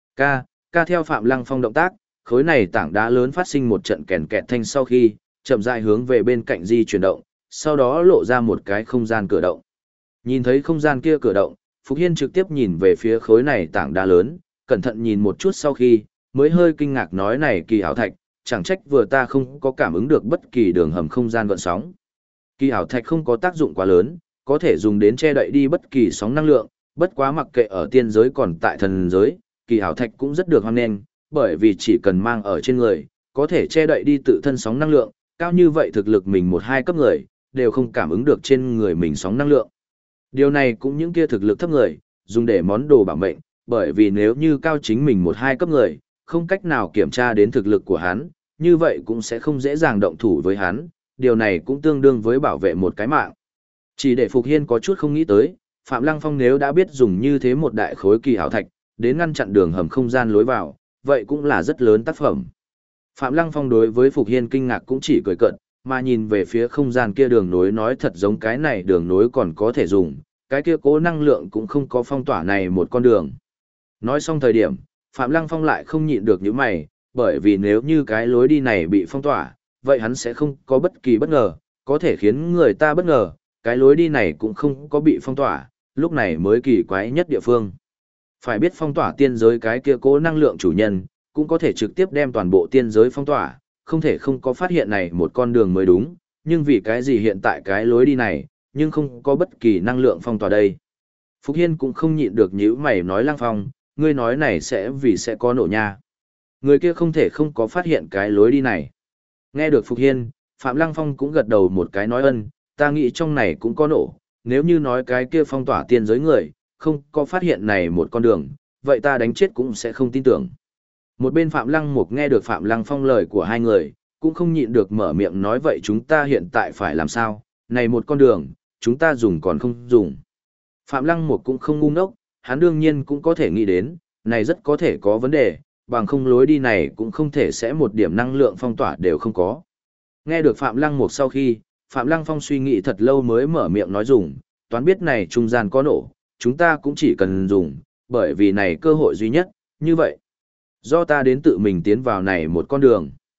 Ca theo Phạm Lăng Phong động tác, khối này tảng đá lớn phát sinh một trận kèn kẹt thanh sau khi, chậm rãi hướng về bên cạnh di chuyển động, sau đó lộ ra một cái không gian cửa động. Nhìn thấy không gian kia cửa động, Phục Hiên trực tiếp nhìn về phía khối này tảng đá lớn, cẩn thận nhìn một chút sau khi, mới hơi kinh ngạc nói này kỳ ảo thạch, chẳng trách vừa ta không có cảm ứng được bất kỳ đường hầm không gian gợn sóng. Kỳ ảo thạch không có tác dụng quá lớn, có thể dùng đến che đậy đi bất kỳ sóng năng lượng, bất quá mặc kệ ở tiên giới còn tại thần giới, kỳ ảo thạch cũng rất được hoan nghênh, bởi vì chỉ cần mang ở trên người, có thể che đậy đi tự thân sóng năng lượng, cao như vậy thực lực mình một hai cấp người, đều không cảm ứng được trên người mình sóng năng lượng. Điều này cũng những kia thực lực thấp người, dùng để món đồ bảo mệnh, bởi vì nếu như cao chính mình một hai cấp người, không cách nào kiểm tra đến thực lực của hắn, như vậy cũng sẽ không dễ dàng động thủ với hắn, điều này cũng tương đương với bảo vệ một cái mạng. Chỉ để Phục Hiên có chút không nghĩ tới, Phạm Lăng Phong nếu đã biết dùng như thế một đại khối kỳ ảo thạch, đến ngăn chặn đường hầm không gian lối vào, vậy cũng là rất lớn tác phẩm. Phạm Lăng Phong đối với Phục Hiên kinh ngạc cũng chỉ cười cợt, mà nhìn về phía không gian kia đường nối nói thật giống cái này đường nối còn có thể dùng, cái kia cố năng lượng cũng không có phong tỏa này một con đường. Nói xong thời điểm, Phạm Lăng Phong lại không nhịn được những mày, bởi vì nếu như cái lối đi này bị phong tỏa, vậy hắn sẽ không có bất kỳ bất ngờ, có thể khiến người ta bất ngờ, cái lối đi này cũng không có bị phong tỏa, lúc này mới kỳ quái nhất địa phương. Phải biết phong tỏa tiên giới cái kia cố năng lượng chủ nhân, cũng có thể trực tiếp đem toàn bộ tiên giới phong tỏa, không thể không có phát hiện này một con đường mới đúng, nhưng vì cái gì hiện tại cái lối đi này, nhưng không có bất kỳ năng lượng phong tỏa đây. Phục Hiên cũng không nhịn được nhíu mày nói Lăng Phong, ngươi nói này sẽ có nổ nha. Người kia không thể không có phát hiện cái lối đi này. Nghe được Phục Hiên, Phạm Lăng Phong cũng gật đầu một cái nói ân, ta nghĩ trong này cũng có nổ, nếu như nói cái kia phong tỏa tiên giới người, không có phát hiện này một con đường, vậy ta đánh chết cũng sẽ không tin tưởng. Một bên Phạm Lăng Mục nghe được Phạm Lăng Phong lời của hai người, cũng không nhịn được mở miệng nói vậy chúng ta hiện tại phải làm sao, này một con đường, chúng ta dùng còn không dùng. Phạm Lăng Mục cũng không ngu ngốc, hắn đương nhiên cũng có thể nghĩ đến, này rất có thể có vấn đề, bằng không lối đi này cũng không thể sẽ một điểm năng lượng phong tỏa đều không có. Nghe được Phạm Lăng Mục sau khi, Phạm Lăng Phong suy nghĩ thật lâu mới mở miệng nói dùng, toán biết này trung gian có nổ, chúng ta cũng chỉ cần dùng, bởi vì này cơ hội duy nhất, như vậy. Do ta đến tự mình tiến vào này một con đường.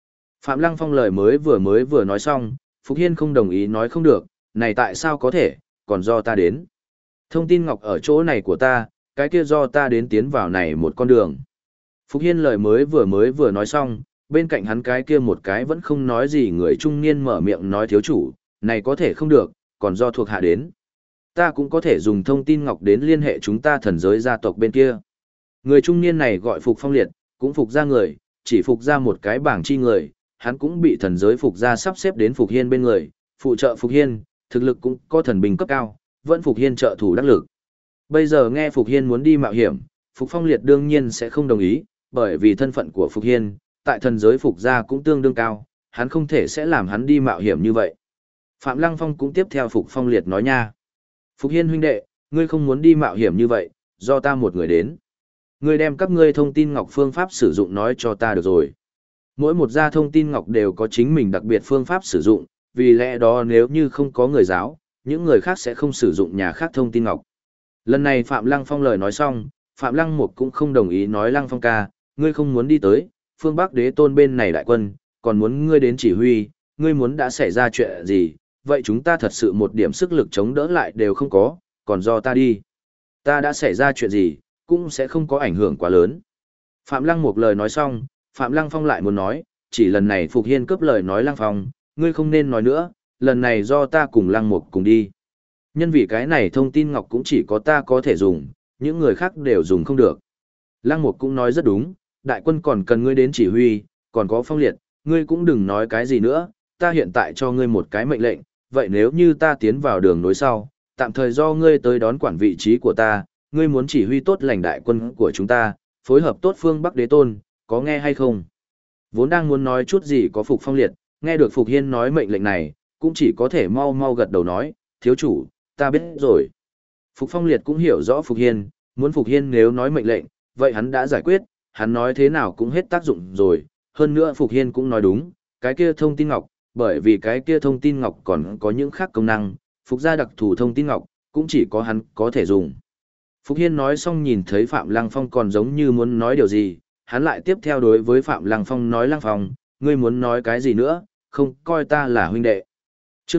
Phạm Lăng Phong lời mới vừa nói xong, Phục Hiên không đồng ý nói không được, này tại sao có thể, còn do ta đến. Thông tin ngọc ở chỗ này của ta, cái kia do ta đến tiến vào này một con đường. Phục Hiên lời mới vừa nói xong, bên cạnh hắn cái kia một cái vẫn không nói gì người trung niên mở miệng nói thiếu chủ, này có thể không được, còn do thuộc hạ đến. Ta cũng có thể dùng thông tin ngọc đến liên hệ chúng ta thần giới gia tộc bên kia. Người trung niên này gọi Phục Phong Liệt, cũng phục ra người, chỉ phục ra một cái bảng chi người, hắn cũng bị thần giới phục ra sắp xếp đến Phục Hiên bên người, phụ trợ Phục Hiên, thực lực cũng có thần binh cấp cao, vẫn Phục Hiên trợ thủ đắc lực. Bây giờ nghe Phục Hiên muốn đi mạo hiểm, Phục Phong Liệt đương nhiên sẽ không đồng ý, bởi vì thân phận của Phục Hiên, tại thần giới phục gia cũng tương đương cao, hắn không thể sẽ làm hắn đi mạo hiểm như vậy. Phạm Lăng Phong cũng tiếp theo Phục Phong Liệt nói nha. Phục Hiên huynh đệ, ngươi không muốn đi mạo hiểm như vậy, do ta một người đến. Ngươi đem các ngươi thông tin ngọc phương pháp sử dụng nói cho ta được rồi. Mỗi một gia thông tin ngọc đều có chính mình đặc biệt phương pháp sử dụng, vì lẽ đó nếu như không có người giáo, những người khác sẽ không sử dụng nhà khác thông tin ngọc. Lần này Phạm Lăng Phong lời nói xong, Phạm Lăng Mục cũng không đồng ý nói Lăng Phong ca, ngươi không muốn đi tới, phương Bắc đế tôn bên này đại quân, còn muốn ngươi đến chỉ huy, ngươi muốn đã xảy ra chuyện gì, vậy chúng ta thật sự một điểm sức lực chống đỡ lại đều không có, còn do ta đi. Ta đã xảy ra chuyện gì, cũng sẽ không có ảnh hưởng quá lớn. Phạm Lăng Mục lời nói xong, Phạm Lăng Phong lại muốn nói, chỉ lần này Phục Hiên cướp lời nói Lăng Phong, ngươi không nên nói nữa, lần này do ta cùng Lăng Mục cùng đi. Nhân vì cái này thông tin ngọc cũng chỉ có ta có thể dùng, những người khác đều dùng không được. Lăng Mục cũng nói rất đúng, đại quân còn cần ngươi đến chỉ huy, còn có Phong Liệt, ngươi cũng đừng nói cái gì nữa, ta hiện tại cho ngươi một cái mệnh lệnh, vậy nếu như ta tiến vào đường nối sau, tạm thời do ngươi tới đón quản vị trí của ta, ngươi muốn chỉ huy tốt lành đại quân của chúng ta, phối hợp tốt phương Bắc đế tôn, có nghe hay không? Vốn đang muốn nói chút gì có Phục Phong Liệt, nghe được Phục Hiên nói mệnh lệnh này, cũng chỉ có thể mau mau gật đầu nói, thiếu chủ, ta biết rồi. Phục Phong Liệt cũng hiểu rõ Phục Hiên, muốn Phục Hiên nếu nói mệnh lệnh, vậy hắn đã giải quyết, hắn nói thế nào cũng hết tác dụng rồi, hơn nữa Phục Hiên cũng nói đúng, cái kia thông tin ngọc, bởi vì cái kia thông tin ngọc còn có những khác công năng, Phục gia đặc thù thông tin ngọc, cũng chỉ có hắn có thể dùng. Phục Hiên nói xong nhìn thấy Phạm Lăng Phong còn giống như muốn nói điều gì, hắn lại tiếp theo đối với Phạm Lăng Phong nói Lăng Phong, ngươi muốn nói cái gì nữa, không coi ta là huynh đệ. Chương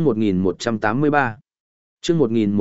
1183 Chương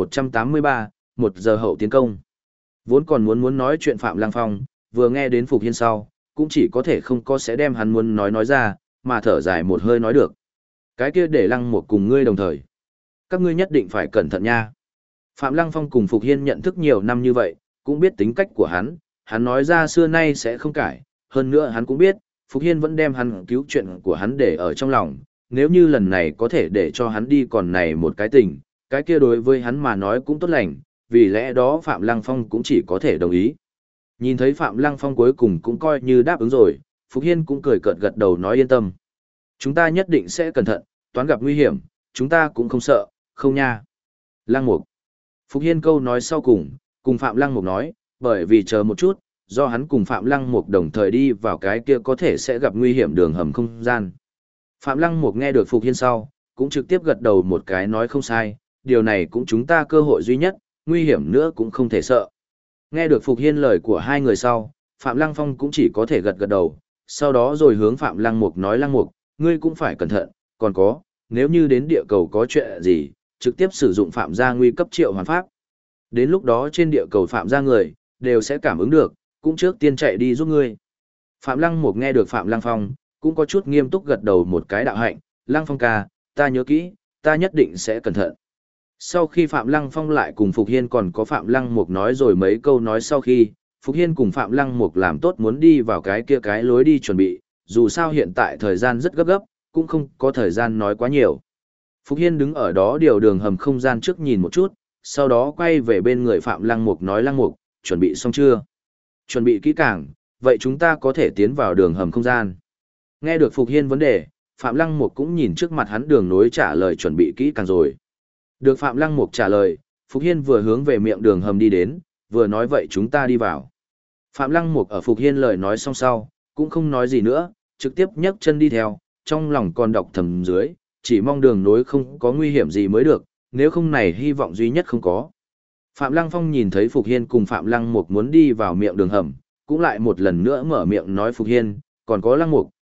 1183, 1 giờ hậu tiến công. Vốn còn muốn nói chuyện Phạm Lăng Phong, vừa nghe đến Phục Hiên sau, cũng chỉ có thể không có sẽ đem hắn muốn nói ra, mà thở dài một hơi nói được. Cái kia để Lăng một cùng ngươi đồng thời. Các ngươi nhất định phải cẩn thận nha. Phạm Lăng Phong cùng Phục Hiên nhận thức nhiều năm như vậy, cũng biết tính cách của hắn nói ra xưa nay sẽ không cải, hơn nữa hắn cũng biết, Phục Hiên vẫn đem hắn cứu chuyện của hắn để ở trong lòng, nếu như lần này có thể để cho hắn đi còn này một cái tình, cái kia đối với hắn mà nói cũng tốt lành, vì lẽ đó Phạm Lăng Phong cũng chỉ có thể đồng ý. Nhìn thấy Phạm Lăng Phong cuối cùng cũng coi như đáp ứng rồi, Phục Hiên cũng cười cợt gật đầu nói yên tâm. Chúng ta nhất định sẽ cẩn thận, toán gặp nguy hiểm, chúng ta cũng không sợ, không nha. Lăng Mục. Phục Hiên câu nói sau cùng Phạm Lăng Mục nói, bởi vì chờ một chút, do hắn cùng Phạm Lăng Mục đồng thời đi vào cái kia có thể sẽ gặp nguy hiểm đường hầm không gian. Phạm Lăng Mục nghe được Phục Hiên sau, cũng trực tiếp gật đầu một cái nói không sai, điều này cũng chúng ta cơ hội duy nhất, nguy hiểm nữa cũng không thể sợ. Nghe được Phục Hiên lời của hai người sau, Phạm Lăng Phong cũng chỉ có thể gật gật đầu, sau đó rồi hướng Phạm Lăng Mục nói Lăng Mục, ngươi cũng phải cẩn thận, còn có, nếu như đến địa cầu có chuyện gì, trực tiếp sử dụng Phạm gia nguy cấp triệu hoàn pháp. Đến lúc đó trên địa cầu Phạm gia người, đều sẽ cảm ứng được, cũng trước tiên chạy đi giúp ngươi. Phạm Lăng Mục nghe được Phạm Lăng Phong, cũng có chút nghiêm túc gật đầu một cái đạo hạnh, Lăng Phong ca, ta nhớ kỹ, ta nhất định sẽ cẩn thận. Sau khi Phạm Lăng Phong lại cùng Phục Hiên còn có Phạm Lăng Mục nói rồi mấy câu nói sau khi, Phục Hiên cùng Phạm Lăng Mục làm tốt muốn đi vào cái kia cái lối đi chuẩn bị, dù sao hiện tại thời gian rất gấp, cũng không có thời gian nói quá nhiều. Phục Hiên đứng ở đó điều đường hầm không gian trước nhìn một chút, sau đó quay về bên người Phạm Lăng Mục nói Lăng Mục, chuẩn bị xong chưa? Chuẩn bị kỹ càng, vậy chúng ta có thể tiến vào đường hầm không gian. Nghe được Phục Hiên vấn đề, Phạm Lăng Mục cũng nhìn trước mặt hắn đường nối trả lời chuẩn bị kỹ càng rồi. Được Phạm Lăng Mục trả lời, Phục Hiên vừa hướng về miệng đường hầm đi đến, vừa nói vậy chúng ta đi vào. Phạm Lăng Mục ở Phục Hiên lời nói xong sau, cũng không nói gì nữa, trực tiếp nhấc chân đi theo, trong lòng còn đọc thầm dưới, chỉ mong đường nối không có nguy hiểm gì mới được, nếu không này hy vọng duy nhất không có. Phạm Lăng Phong nhìn thấy Phục Hiên cùng Phạm Lăng Mục muốn đi vào miệng đường hầm, cũng lại một lần nữa mở miệng nói Phục Hiên, còn có Lăng Mục,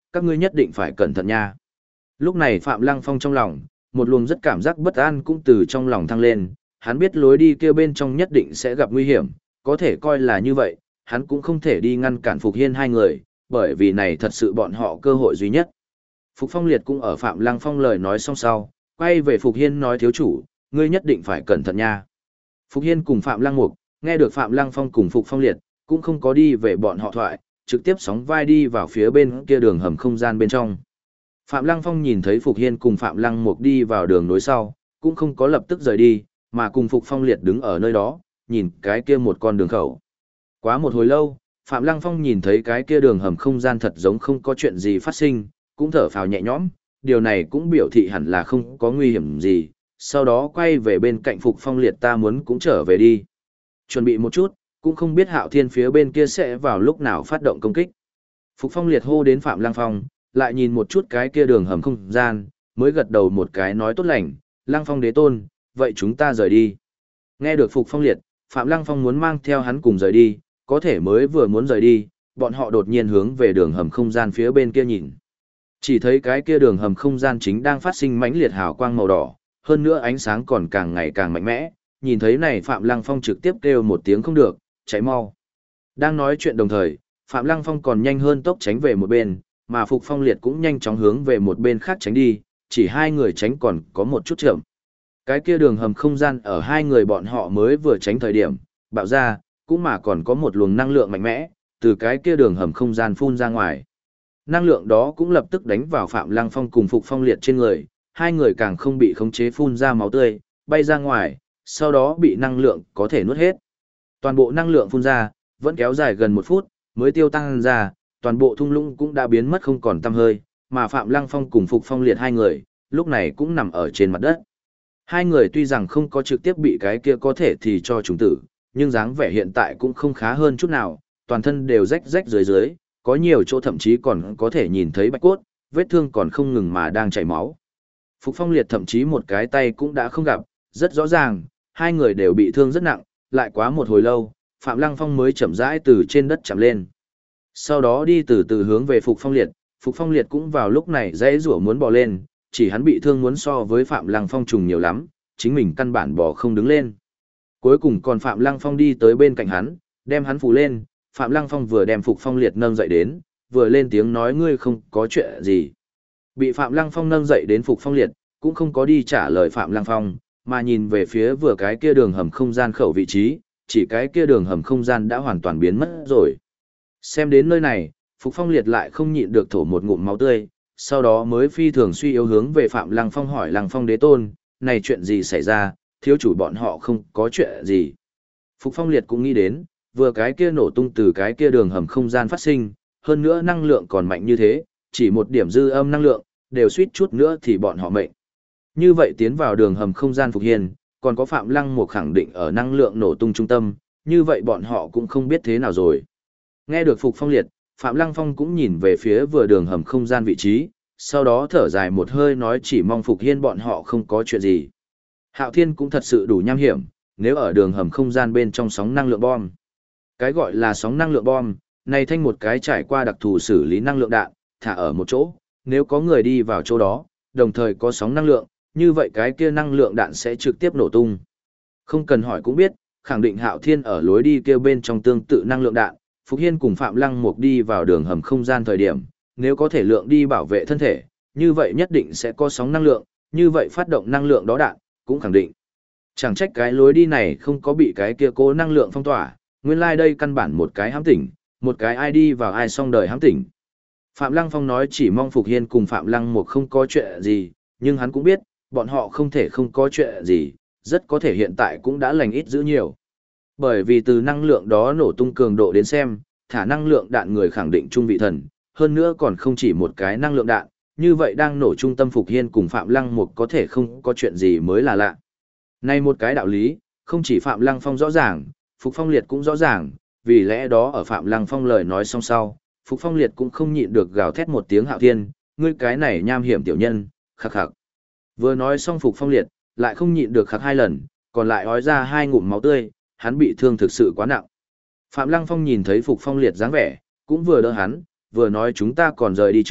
các ngươi nhất định phải cẩn thận nha. Lúc này Phạm Lăng Phong trong lòng, một luồng rất cảm giác bất an cũng từ trong lòng thăng lên, hắn biết lối đi kia bên trong nhất định sẽ gặp nguy hiểm, có thể coi là như vậy, hắn cũng không thể đi ngăn cản Phục Hiên hai người, bởi vì này thật sự bọn họ cơ hội duy nhất. Phục Phong Liệt cũng ở Phạm Lăng Phong lời nói xong sau, quay về Phục Hiên nói thiếu chủ, ngươi nhất định phải cẩn thận nha. Phục Hiên cùng Phạm Lăng Mục, nghe được Phạm Lăng Phong cùng Phục Phong Liệt, cũng không có đi về bọn họ thoại, trực tiếp sóng vai đi vào phía bên kia đường hầm không gian bên trong. Phạm Lăng Phong nhìn thấy Phục Hiên cùng Phạm Lăng Mục đi vào đường nối sau, cũng không có lập tức rời đi, mà cùng Phục Phong Liệt đứng ở nơi đó, nhìn cái kia một con đường khẩu. Quá một hồi lâu, Phạm Lăng Phong nhìn thấy cái kia đường hầm không gian thật giống không có chuyện gì phát sinh, cũng thở phào nhẹ nhõm, điều này cũng biểu thị hẳn là không có nguy hiểm gì, sau đó quay về bên cạnh Phục Phong Liệt ta muốn cũng trở về đi. Chuẩn bị một chút, cũng không biết Hạo Thiên phía bên kia sẽ vào lúc nào phát động công kích. Phục Phong Liệt hô đến Phạm Lăng Phong, lại nhìn một chút cái kia đường hầm không gian, mới gật đầu một cái nói tốt lành, Lăng Phong đế tôn, vậy chúng ta rời đi. Nghe được Phục Phong Liệt, Phạm Lăng Phong muốn mang theo hắn cùng rời đi, có thể mới vừa muốn rời đi, bọn họ đột nhiên hướng về đường hầm không gian phía bên kia nhìn. Chỉ thấy cái kia đường hầm không gian chính đang phát sinh mãnh liệt hào quang màu đỏ, hơn nữa ánh sáng còn càng ngày càng mạnh mẽ, nhìn thấy này Phạm Lăng Phong trực tiếp kêu một tiếng không được, cháy mau. Đang nói chuyện đồng thời, Phạm Lăng Phong còn nhanh hơn tốc tránh về một bên, mà Phục Phong Liệt cũng nhanh chóng hướng về một bên khác tránh đi, chỉ hai người tránh còn có một chút chậm. Cái kia đường hầm không gian ở hai người bọn họ mới vừa tránh thời điểm, bạo ra, cũng mà còn có một luồng năng lượng mạnh mẽ, từ cái kia đường hầm không gian phun ra ngoài. Năng lượng đó cũng lập tức đánh vào Phạm Lăng Phong cùng Phục Phong Liệt trên người, hai người càng không bị khống chế phun ra máu tươi, bay ra ngoài, sau đó bị năng lượng có thể nuốt hết. Toàn bộ năng lượng phun ra, vẫn kéo dài gần 1 phút, mới tiêu tăng ra, toàn bộ thung lũng cũng đã biến mất không còn tăm hơi, mà Phạm Lăng Phong cùng Phục Phong Liệt hai người, lúc này cũng nằm ở trên mặt đất. Hai người tuy rằng không có trực tiếp bị cái kia có thể thì cho chúng tử, nhưng dáng vẻ hiện tại cũng không khá hơn chút nào, toàn thân đều rách rách dưới dưới, có nhiều chỗ thậm chí còn có thể nhìn thấy bạch cốt, vết thương còn không ngừng mà đang chảy máu. Phục Phong Liệt thậm chí một cái tay cũng đã không gặp, rất rõ ràng, hai người đều bị thương rất nặng, lại quá một hồi lâu, Phạm Lăng Phong mới chậm rãi từ trên đất chạm lên. Sau đó đi từ từ hướng về Phục Phong Liệt cũng vào lúc này dãy rủa muốn bò lên, chỉ hắn bị thương muốn so với Phạm Lăng Phong trùng nhiều lắm, chính mình căn bản bò không đứng lên. Cuối cùng còn Phạm Lăng Phong đi tới bên cạnh hắn, đem hắn phủ lên, Phạm Lăng Phong vừa đem Phục Phong Liệt nâng dậy đến, vừa lên tiếng nói ngươi không có chuyện gì. Bị Phạm Lăng Phong nâng dậy đến Phục Phong Liệt, cũng không có đi trả lời Phạm Lăng Phong, mà nhìn về phía vừa cái kia đường hầm không gian khẩu vị trí, chỉ cái kia đường hầm không gian đã hoàn toàn biến mất rồi. Xem đến nơi này, Phục Phong Liệt lại không nhịn được thổ một ngụm máu tươi, sau đó mới phi thường suy yếu hướng về Phạm Lăng Phong hỏi Lăng Phong đế tôn, này chuyện gì xảy ra, thiếu chủ bọn họ không có chuyện gì. Phục Phong Liệt cũng nghĩ đến, vừa cái kia nổ tung từ cái kia đường hầm không gian phát sinh, hơn nữa năng lượng còn mạnh như thế, chỉ một điểm dư âm năng lượng, đều suýt chút nữa thì bọn họ mệnh. Như vậy tiến vào đường hầm không gian Phục Hiên, còn có Phạm Lăng Mục khẳng định ở năng lượng nổ tung trung tâm, như vậy bọn họ cũng không biết thế nào rồi. Nghe được Phục Phong Liệt, Phạm Lăng Phong cũng nhìn về phía vừa đường hầm không gian vị trí, sau đó thở dài một hơi nói chỉ mong Phục Hiên bọn họ không có chuyện gì. Hạo Thiên cũng thật sự đủ nham hiểm, nếu ở đường hầm không gian bên trong sóng năng lượng bom. Cái gọi là sóng năng lượng bom, này thanh một cái trải qua đặc thù xử lý năng lượng đạn, thả ở một chỗ, nếu có người đi vào chỗ đó, đồng thời có sóng năng lượng, như vậy cái kia năng lượng đạn sẽ trực tiếp nổ tung. Không cần hỏi cũng biết, khẳng định Hạo Thiên ở lối đi kia bên trong tương tự năng lượng đạn, Phục Hiên cùng Phạm Lăng Mục đi vào đường hầm không gian thời điểm, nếu có thể lượng đi bảo vệ thân thể, như vậy nhất định sẽ có sóng năng lượng, như vậy phát động năng lượng đó đạn, cũng khẳng định. Chẳng trách cái lối đi này không có bị cái kia cố năng lượng phong tỏa, nguyên lai đây căn bản một cái hãm tỉnh, một cái ai đi vào ai xong đời hãm tỉnh. Phạm Lăng Phong nói chỉ mong Phục Hiên cùng Phạm Lăng Mục không có chuyện gì, nhưng hắn cũng biết, bọn họ không thể không có chuyện gì, rất có thể hiện tại cũng đã lành ít dữ nhiều. Bởi vì từ năng lượng đó nổ tung cường độ đến xem, thả năng lượng đạn người khẳng định trung vị thần, hơn nữa còn không chỉ một cái năng lượng đạn, như vậy đang nổ trung tâm Phục Hiên cùng Phạm Lăng Mục có thể không có chuyện gì mới là lạ. Này một cái đạo lý, không chỉ Phạm Lăng Phong rõ ràng, Phục Phong Liệt cũng rõ ràng, vì lẽ đó ở Phạm Lăng Phong lời nói xong sau, Phục Phong Liệt cũng không nhịn được gào thét một tiếng Hạo Thiên, ngươi cái này nham hiểm tiểu nhân, khắc khắc. Vừa nói xong Phục Phong Liệt, lại không nhịn được khắc 2 lần, còn lại ói ra 2 ngụm máu tươi, hắn bị thương thực sự quá nặng. Phạm Lăng Phong nhìn thấy Phục Phong Liệt dáng vẻ, cũng vừa đỡ hắn, vừa nói chúng ta còn rời đi trước,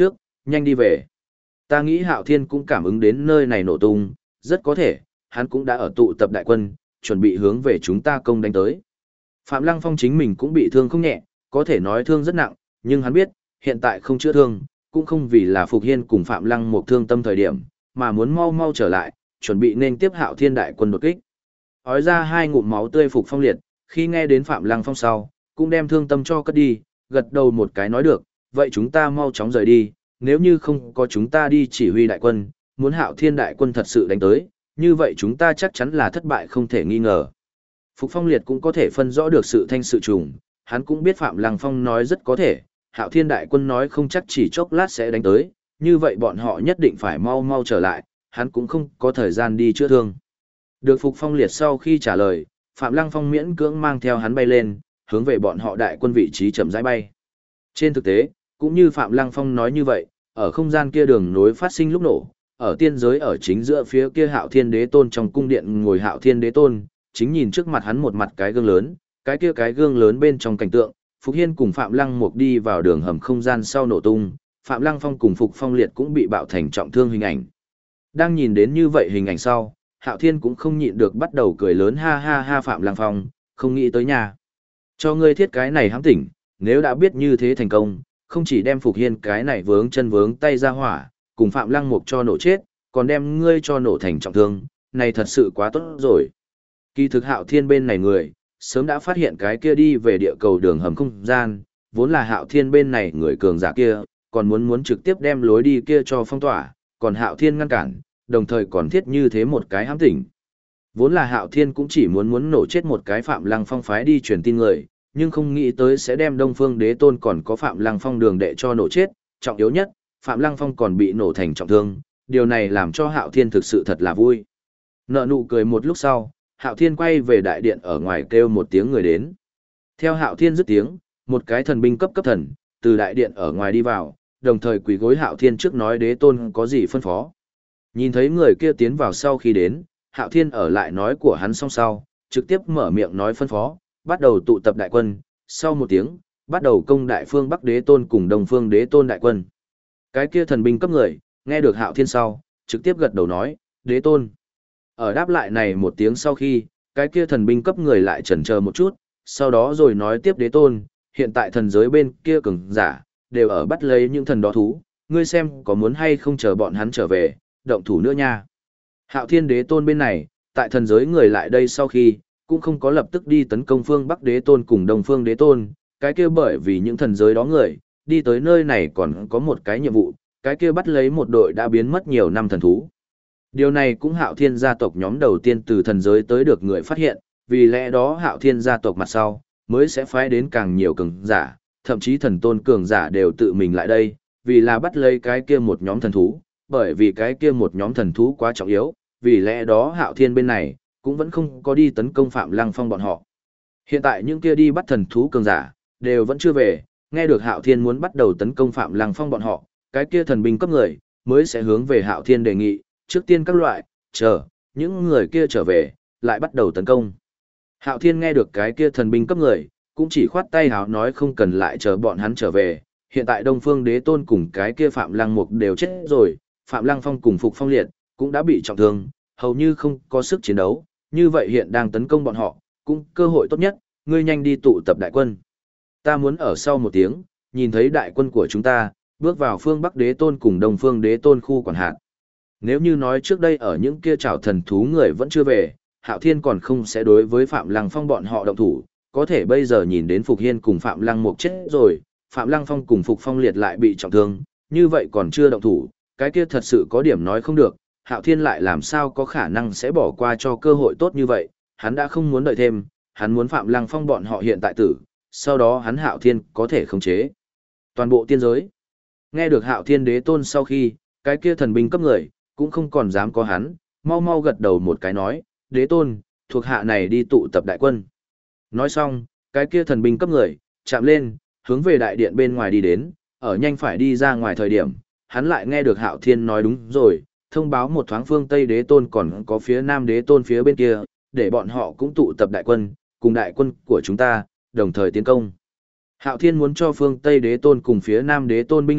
nhanh đi về. Ta nghĩ Hạo Thiên cũng cảm ứng đến nơi này nổ tung, rất có thể, hắn cũng đã ở tụ tập đại quân, chuẩn bị hướng về chúng ta công đánh tới. Phạm Lăng Phong chính mình cũng bị thương không nhẹ, có thể nói thương rất nặng, nhưng hắn biết, hiện tại không chữa thương, cũng không vì là Phục Hiên cùng Phạm Lăng một thương tâm thời điểm, mà muốn mau mau trở lại, chuẩn bị nên tiếp Hạo Thiên đại quân đột kích. Ói ra hai ngụm máu tươi Phục Phong liệt, khi nghe đến Phạm Lăng Phong sau, cũng đem thương tâm cho cất đi, gật đầu một cái nói được, vậy chúng ta mau chóng rời đi, nếu như không có chúng ta đi chỉ huy đại quân, muốn Hạo Thiên đại quân thật sự đánh tới, như vậy chúng ta chắc chắn là thất bại không thể nghi ngờ. Phục Phong liệt cũng có thể phân rõ được sự thanh sự trùng, hắn cũng biết Phạm Lăng Phong nói rất có thể, Hạo Thiên đại quân nói không chắc chỉ chốc lát sẽ đánh tới, như vậy bọn họ nhất định phải mau mau trở lại, hắn cũng không có thời gian đi chữa thương. Được Phục Phong liệt sau khi trả lời, Phạm Lăng Phong miễn cưỡng mang theo hắn bay lên, hướng về bọn họ đại quân vị trí chậm rãi bay. Trên thực tế, cũng như Phạm Lăng Phong nói như vậy, ở không gian kia đường nối phát sinh lúc nổ, ở tiên giới ở chính giữa phía kia Hạo Thiên Đế Tôn trong cung điện ngồi Hạo Thiên Đế Tôn, chính nhìn trước mặt hắn một mặt cái gương lớn, cái kia cái gương lớn bên trong cảnh tượng, Phục Hiên cùng Phạm Lăng Mục đi vào đường hầm không gian sau nổ tung, Phạm Lăng Phong cùng Phục Phong Liệt cũng bị bạo thành trọng thương hình ảnh. Đang nhìn đến như vậy hình ảnh sau, Hạo Thiên cũng không nhịn được bắt đầu cười lớn ha ha ha Phạm Lăng Phong, không nghĩ tới nhà. Cho ngươi thiết cái này hãm tỉnh, nếu đã biết như thế thành công, không chỉ đem Phục Hiên cái này vướng chân vướng tay ra hỏa, cùng Phạm Lăng Mục cho nổ chết, còn đem ngươi cho nổ thành trọng thương, này thật sự quá tốt rồi. Kỳ thực Hạo Thiên bên này người, sớm đã phát hiện cái kia đi về địa cầu đường hầm không gian, vốn là Hạo Thiên bên này người cường giả kia, còn muốn trực tiếp đem lối đi kia cho phong tỏa, còn Hạo Thiên ngăn cản, đồng thời còn thiết như thế một cái hãm tỉnh. Vốn là Hạo Thiên cũng chỉ muốn nổ chết một cái Phạm Lăng Phong phái đi truyền tin người, nhưng không nghĩ tới sẽ đem Đông Phương Đế Tôn còn có Phạm Lăng Phong đường đệ cho nổ chết, trọng yếu nhất, Phạm Lăng Phong còn bị nổ thành trọng thương, điều này làm cho Hạo Thiên thực sự thật là vui. Nở nụ cười một lúc sau, Hạo Thiên quay về đại điện ở ngoài kêu một tiếng người đến. Theo Hạo Thiên dứt tiếng, một cái thần binh cấp thần, từ đại điện ở ngoài đi vào, đồng thời quỳ gối Hạo Thiên trước nói Đế Tôn có gì phân phó. Nhìn thấy người kia tiến vào sau khi đến, Hạo Thiên ở lại nói của hắn xong sau, trực tiếp mở miệng nói phân phó, bắt đầu tụ tập đại quân, sau một tiếng, bắt đầu công đại phương Bắc Đế Tôn cùng Đông Phương Đế Tôn đại quân. Cái kia thần binh cấp người, nghe được Hạo Thiên sau, trực tiếp gật đầu nói, Đế Tôn. Ở đáp lại này một tiếng sau khi, cái kia thần binh cấp người lại chần chờ một chút, sau đó rồi nói tiếp Đế Tôn, hiện tại thần giới bên kia cường giả, đều ở bắt lấy những thần đó thú, ngươi xem có muốn hay không chờ bọn hắn trở về, động thủ nữa nha. Hạo Thiên Đế Tôn bên này, tại thần giới người lại đây sau khi, cũng không có lập tức đi tấn công phương Bắc Đế Tôn cùng Đông Phương Đế Tôn, cái kia bởi vì những thần giới đó người, đi tới nơi này còn có một cái nhiệm vụ, cái kia bắt lấy một đội đã biến mất nhiều năm thần thú. Điều này cũng Hạo Thiên gia tộc nhóm đầu tiên từ thần giới tới được người phát hiện, vì lẽ đó Hạo Thiên gia tộc mặt sau, mới sẽ phái đến càng nhiều cường giả, thậm chí thần tôn cường giả đều tự mình lại đây, vì là bắt lấy cái kia một nhóm thần thú, bởi vì cái kia một nhóm thần thú quá trọng yếu, vì lẽ đó Hạo Thiên bên này, cũng vẫn không có đi tấn công Phạm Lăng Phong bọn họ. Hiện tại những kia đi bắt thần thú cường giả, đều vẫn chưa về, nghe được Hạo Thiên muốn bắt đầu tấn công Phạm Lăng Phong bọn họ, cái kia thần binh cấp người, mới sẽ hướng về Hạo Thiên đề nghị, trước tiên các loại, chờ, những người kia trở về, lại bắt đầu tấn công. Hạo Thiên nghe được cái kia thần binh cấp người, cũng chỉ khoát tay háo nói không cần lại chờ bọn hắn trở về, hiện tại Đông Phương Đế Tôn cùng cái kia Phạm Lăng Mục đều chết rồi, Phạm Lăng Phong cùng Phục Phong Liệt, cũng đã bị trọng thương, hầu như không có sức chiến đấu, như vậy hiện đang tấn công bọn họ, cũng cơ hội tốt nhất, ngươi nhanh đi tụ tập đại quân. Ta muốn ở sau một tiếng, nhìn thấy đại quân của chúng ta, bước vào phương Bắc Đế Tôn cùng Đông Phương Đế Tôn khu quản hạt. Nếu như nói trước đây ở những kia trảo thần thú người vẫn chưa về, Hạo Thiên còn không sẽ đối với Phạm Lăng Phong bọn họ động thủ, có thể bây giờ nhìn đến Phục Hiên cùng Phạm Lăng Mục chết rồi, Phạm Lăng Phong cùng Phục Phong Liệt lại bị trọng thương, như vậy còn chưa động thủ, cái kia thật sự có điểm nói không được, Hạo Thiên lại làm sao có khả năng sẽ bỏ qua cho cơ hội tốt như vậy, hắn đã không muốn đợi thêm, hắn muốn Phạm Lăng Phong bọn họ hiện tại tử, sau đó hắn Hạo Thiên có thể khống chế toàn bộ tiên giới. Nghe được Hạo Thiên Đế Tôn sau khi, cái kia thần binh cấp người, cũng không còn dám có hắn, mau mau gật đầu một cái nói, Đế Tôn, thuộc hạ này đi tụ tập đại quân. Nói xong, cái kia thần binh cấp người, chạm lên, hướng về đại điện bên ngoài đi đến, ở nhanh phải đi ra ngoài thời điểm, hắn lại nghe được Hạo Thiên nói đúng rồi, thông báo một thoáng phương Tây Đế Tôn còn có phía Nam Đế Tôn phía bên kia, để bọn họ cũng tụ tập đại quân, cùng đại quân của chúng ta, đồng thời tiến công. Hạo Thiên muốn cho phương Tây Đế Tôn cùng phía Nam Đế Tôn binh lực,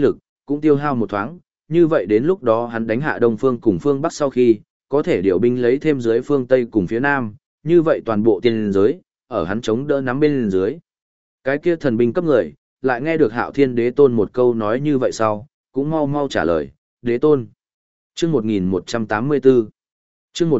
cũng tiêu hao một thoáng, như vậy đến lúc đó hắn đánh hạ Đông Phương cùng phương Bắc sau khi, có thể điều binh lấy thêm dưới phương Tây cùng phía Nam, như vậy toàn bộ tiên giới, ở hắn chống đỡ nắm bên dưới. Cái kia thần binh cấp người, lại nghe được Hạo Thiên Đế Tôn một câu nói như vậy sau, cũng mau mau trả lời, Đế Tôn. Chương 1184 Chương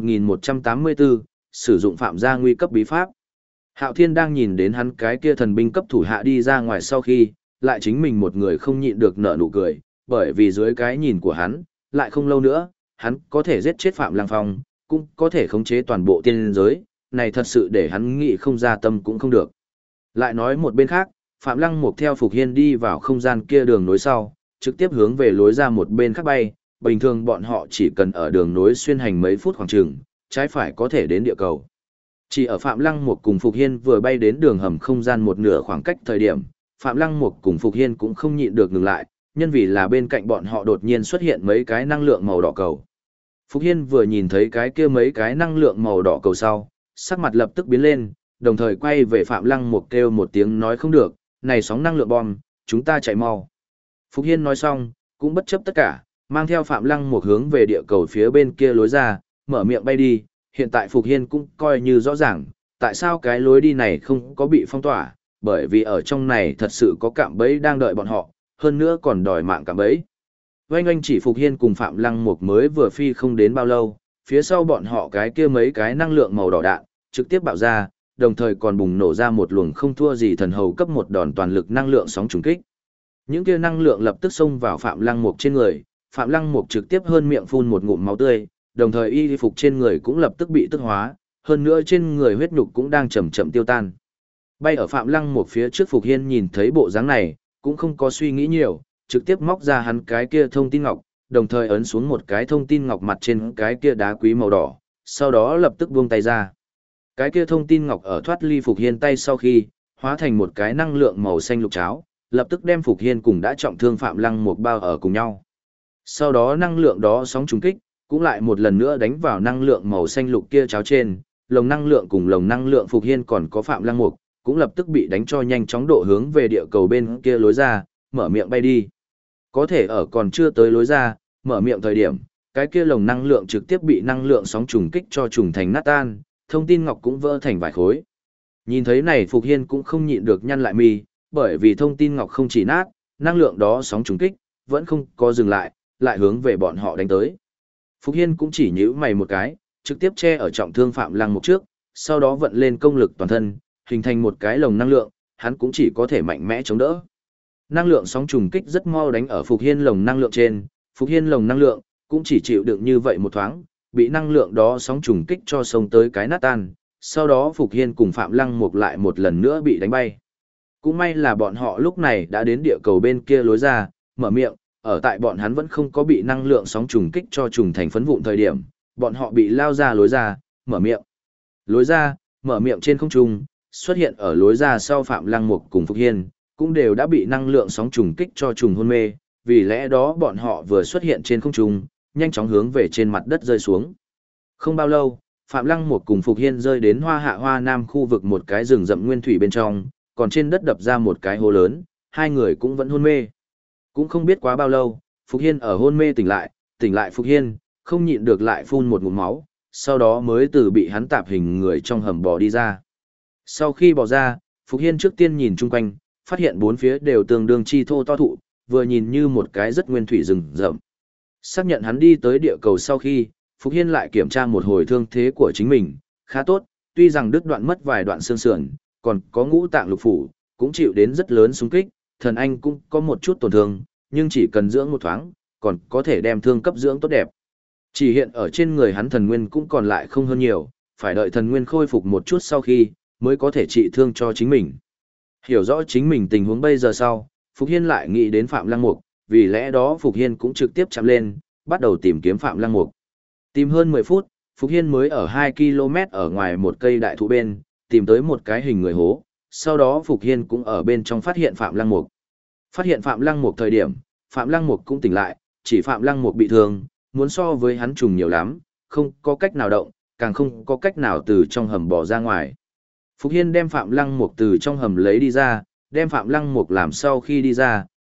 1184, sử dụng phạm gia nguy cấp bí pháp. Hạo Thiên đang nhìn đến hắn cái kia thần binh cấp thủ hạ đi ra ngoài sau khi, lại chính mình một người không nhịn được nở nụ cười, bởi vì dưới cái nhìn của hắn, lại không lâu nữa, hắn có thể giết chết Phạm Lăng Phong, cũng có thể khống chế toàn bộ tiên giới, này thật sự để hắn nghĩ không ra tâm cũng không được. Lại nói một bên khác, Phạm Lăng Mục theo Phục Hiên đi vào không gian kia đường nối sau, trực tiếp hướng về lối ra một bên khác bay, bình thường bọn họ chỉ cần ở đường nối xuyên hành mấy phút khoảng chừng, trái phải có thể đến địa cầu. Chỉ ở Phạm Lăng Mục cùng Phục Hiên vừa bay đến đường hầm không gian một nửa khoảng cách thời điểm, Phạm Lăng Mục cùng Phục Hiên cũng không nhịn được ngừng lại, nhân vì là bên cạnh bọn họ đột nhiên xuất hiện mấy cái năng lượng màu đỏ cầu. Phục Hiên vừa nhìn thấy cái kia mấy cái năng lượng màu đỏ cầu sau, sắc mặt lập tức biến lên, đồng thời quay về Phạm Lăng Mục kêu một tiếng nói không được, này sóng năng lượng bom, chúng ta chạy mau. Phục Hiên nói xong, cũng bất chấp tất cả, mang theo Phạm Lăng Mục hướng về địa cầu phía bên kia lối ra, mở miệng bay đi. Hiện tại Phục Hiên cũng coi như rõ ràng, tại sao cái lối đi này không có bị phong tỏa, bởi vì ở trong này thật sự có cạm bẫy đang đợi bọn họ, hơn nữa còn đòi mạng cạm bẫy. Oanh oanh chỉ Phục Hiên cùng Phạm Lăng Mục mới vừa phi không đến bao lâu, phía sau bọn họ cái kia mấy cái năng lượng màu đỏ đạn, trực tiếp bạo ra, đồng thời còn bùng nổ ra một luồng không thua gì thần hầu cấp một đòn toàn lực năng lượng sóng trùng kích. Những kia năng lượng lập tức xông vào Phạm Lăng Mục trên người, Phạm Lăng Mục trực tiếp hơn miệng phun một ngụm máu tươi, đồng thời y phục trên người cũng lập tức bị tức hóa, hơn nữa trên người huyết nhục cũng đang chậm chậm tiêu tan. Bay ở Phạm Lăng Mục phía trước Phục Hiên nhìn thấy bộ dáng này, cũng không có suy nghĩ nhiều, trực tiếp móc ra hắn cái kia thông tin ngọc, đồng thời ấn xuống một cái thông tin ngọc mặt trên cái kia đá quý màu đỏ, sau đó lập tức buông tay ra. Cái kia thông tin ngọc ở thoát ly Phục Hiên tay sau khi, hóa thành một cái năng lượng màu xanh lục cháo, lập tức đem Phục Hiên cùng đã trọng thương Phạm Lăng Mục bao ở cùng nhau. Sau đó năng lượng đó sóng trùng kích, cũng lại một lần nữa đánh vào năng lượng màu xanh lục kia cháo trên, lồng năng lượng cùng lồng năng lượng Phục Hiên còn có Phạm Lăng Mục, cũng lập tức bị đánh cho nhanh chóng độ hướng về địa cầu bên kia lối ra, mở miệng bay đi. Có thể ở còn chưa tới lối ra, mở miệng thời điểm, cái kia lồng năng lượng trực tiếp bị năng lượng sóng trùng kích cho trùng thành nát tan, thông tin ngọc cũng vỡ thành vài khối. Nhìn thấy này Phục Hiên cũng không nhịn được nhăn lại mi, bởi vì thông tin ngọc không chỉ nát, năng lượng đó sóng trùng kích, vẫn không có dừng lại, lại hướng về bọn họ đánh tới. Phục Hiên cũng chỉ nhíu mày một cái, trực tiếp che ở trọng thương Phạm Lăng Mục trước, sau đó vận lên công lực toàn thân, hình thành một cái lồng năng lượng, hắn cũng chỉ có thể mạnh mẽ chống đỡ. Năng lượng sóng trùng kích rất mau đánh ở Phục Hiên lồng năng lượng trên, Phục Hiên lồng năng lượng cũng chỉ chịu đựng như vậy một thoáng, bị năng lượng đó sóng trùng kích cho sông tới cái nát tan, sau đó Phục Hiên cùng Phạm Lăng Mục lại một lần nữa bị đánh bay. Cũng may là bọn họ lúc này đã đến địa cầu bên kia lối ra, mở miệng, ở tại bọn hắn vẫn không có bị năng lượng sóng trùng kích cho trùng thành phấn vụn thời điểm, bọn họ bị lao ra lối ra, mở miệng. Lối ra, mở miệng trên không trung, xuất hiện ở lối ra sau Phạm Lăng Mục cùng Phục Hiên, cũng đều đã bị năng lượng sóng trùng kích cho trùng hôn mê, vì lẽ đó bọn họ vừa xuất hiện trên không trung, nhanh chóng hướng về trên mặt đất rơi xuống. Không bao lâu, Phạm Lăng Mục cùng Phục Hiên rơi đến Hoa Hạ Hoa Nam khu vực một cái rừng rậm nguyên thủy bên trong, còn trên đất đập ra một cái hố lớn, hai người cũng vẫn hôn mê. Cũng không biết quá bao lâu, Phục Hiên ở hôn mê tỉnh lại Phục Hiên, không nhịn được lại phun một ngụm máu, sau đó mới từ bị hắn tạp hình người trong hầm bò đi ra. Sau khi bò ra, Phục Hiên trước tiên nhìn chung quanh, phát hiện bốn phía đều tương đương chi thô to thụ, vừa nhìn như một cái rất nguyên thủy rừng rậm. Xác nhận hắn đi tới địa cầu sau khi, Phục Hiên lại kiểm tra một hồi thương thế của chính mình, khá tốt, tuy rằng đứt đoạn mất vài đoạn xương sườn, còn có ngũ tạng lục phủ, cũng chịu đến rất lớn xung kích, thần anh cũng có một chút tổn thương, nhưng chỉ cần dưỡng một thoáng, còn có thể đem thương cấp dưỡng tốt đẹp. Chỉ hiện ở trên người hắn thần nguyên cũng còn lại không hơn nhiều, phải đợi thần nguyên khôi phục một chút sau khi, mới có thể trị thương cho chính mình. Hiểu rõ chính mình tình huống bây giờ sau, Phục Hiên lại nghĩ đến Phạm Lăng Mục, vì lẽ đó Phục Hiên cũng trực tiếp chạm lên, bắt đầu tìm kiếm Phạm Lăng Mục. Tìm hơn 10 phút, Phục Hiên mới ở 2 km ở ngoài một cây đại thụ bên, tìm tới một cái hình người hố, sau đó Phục Hiên cũng ở bên trong phát hiện Phạm Lăng Mục. Phát hiện Phạm Lăng Mục thời điểm, Phạm Lăng Mục cũng tỉnh lại, chỉ Phạm Lăng Mục bị thương, muốn so với hắn trùng nhiều lắm, không có cách nào động, càng không có cách nào từ trong hầm bò ra ngoài. Phục Hiên đem Phạm Lăng Mục từ trong hầm lấy đi ra, đem Phạm Lăng Mục làm sau khi đi ra,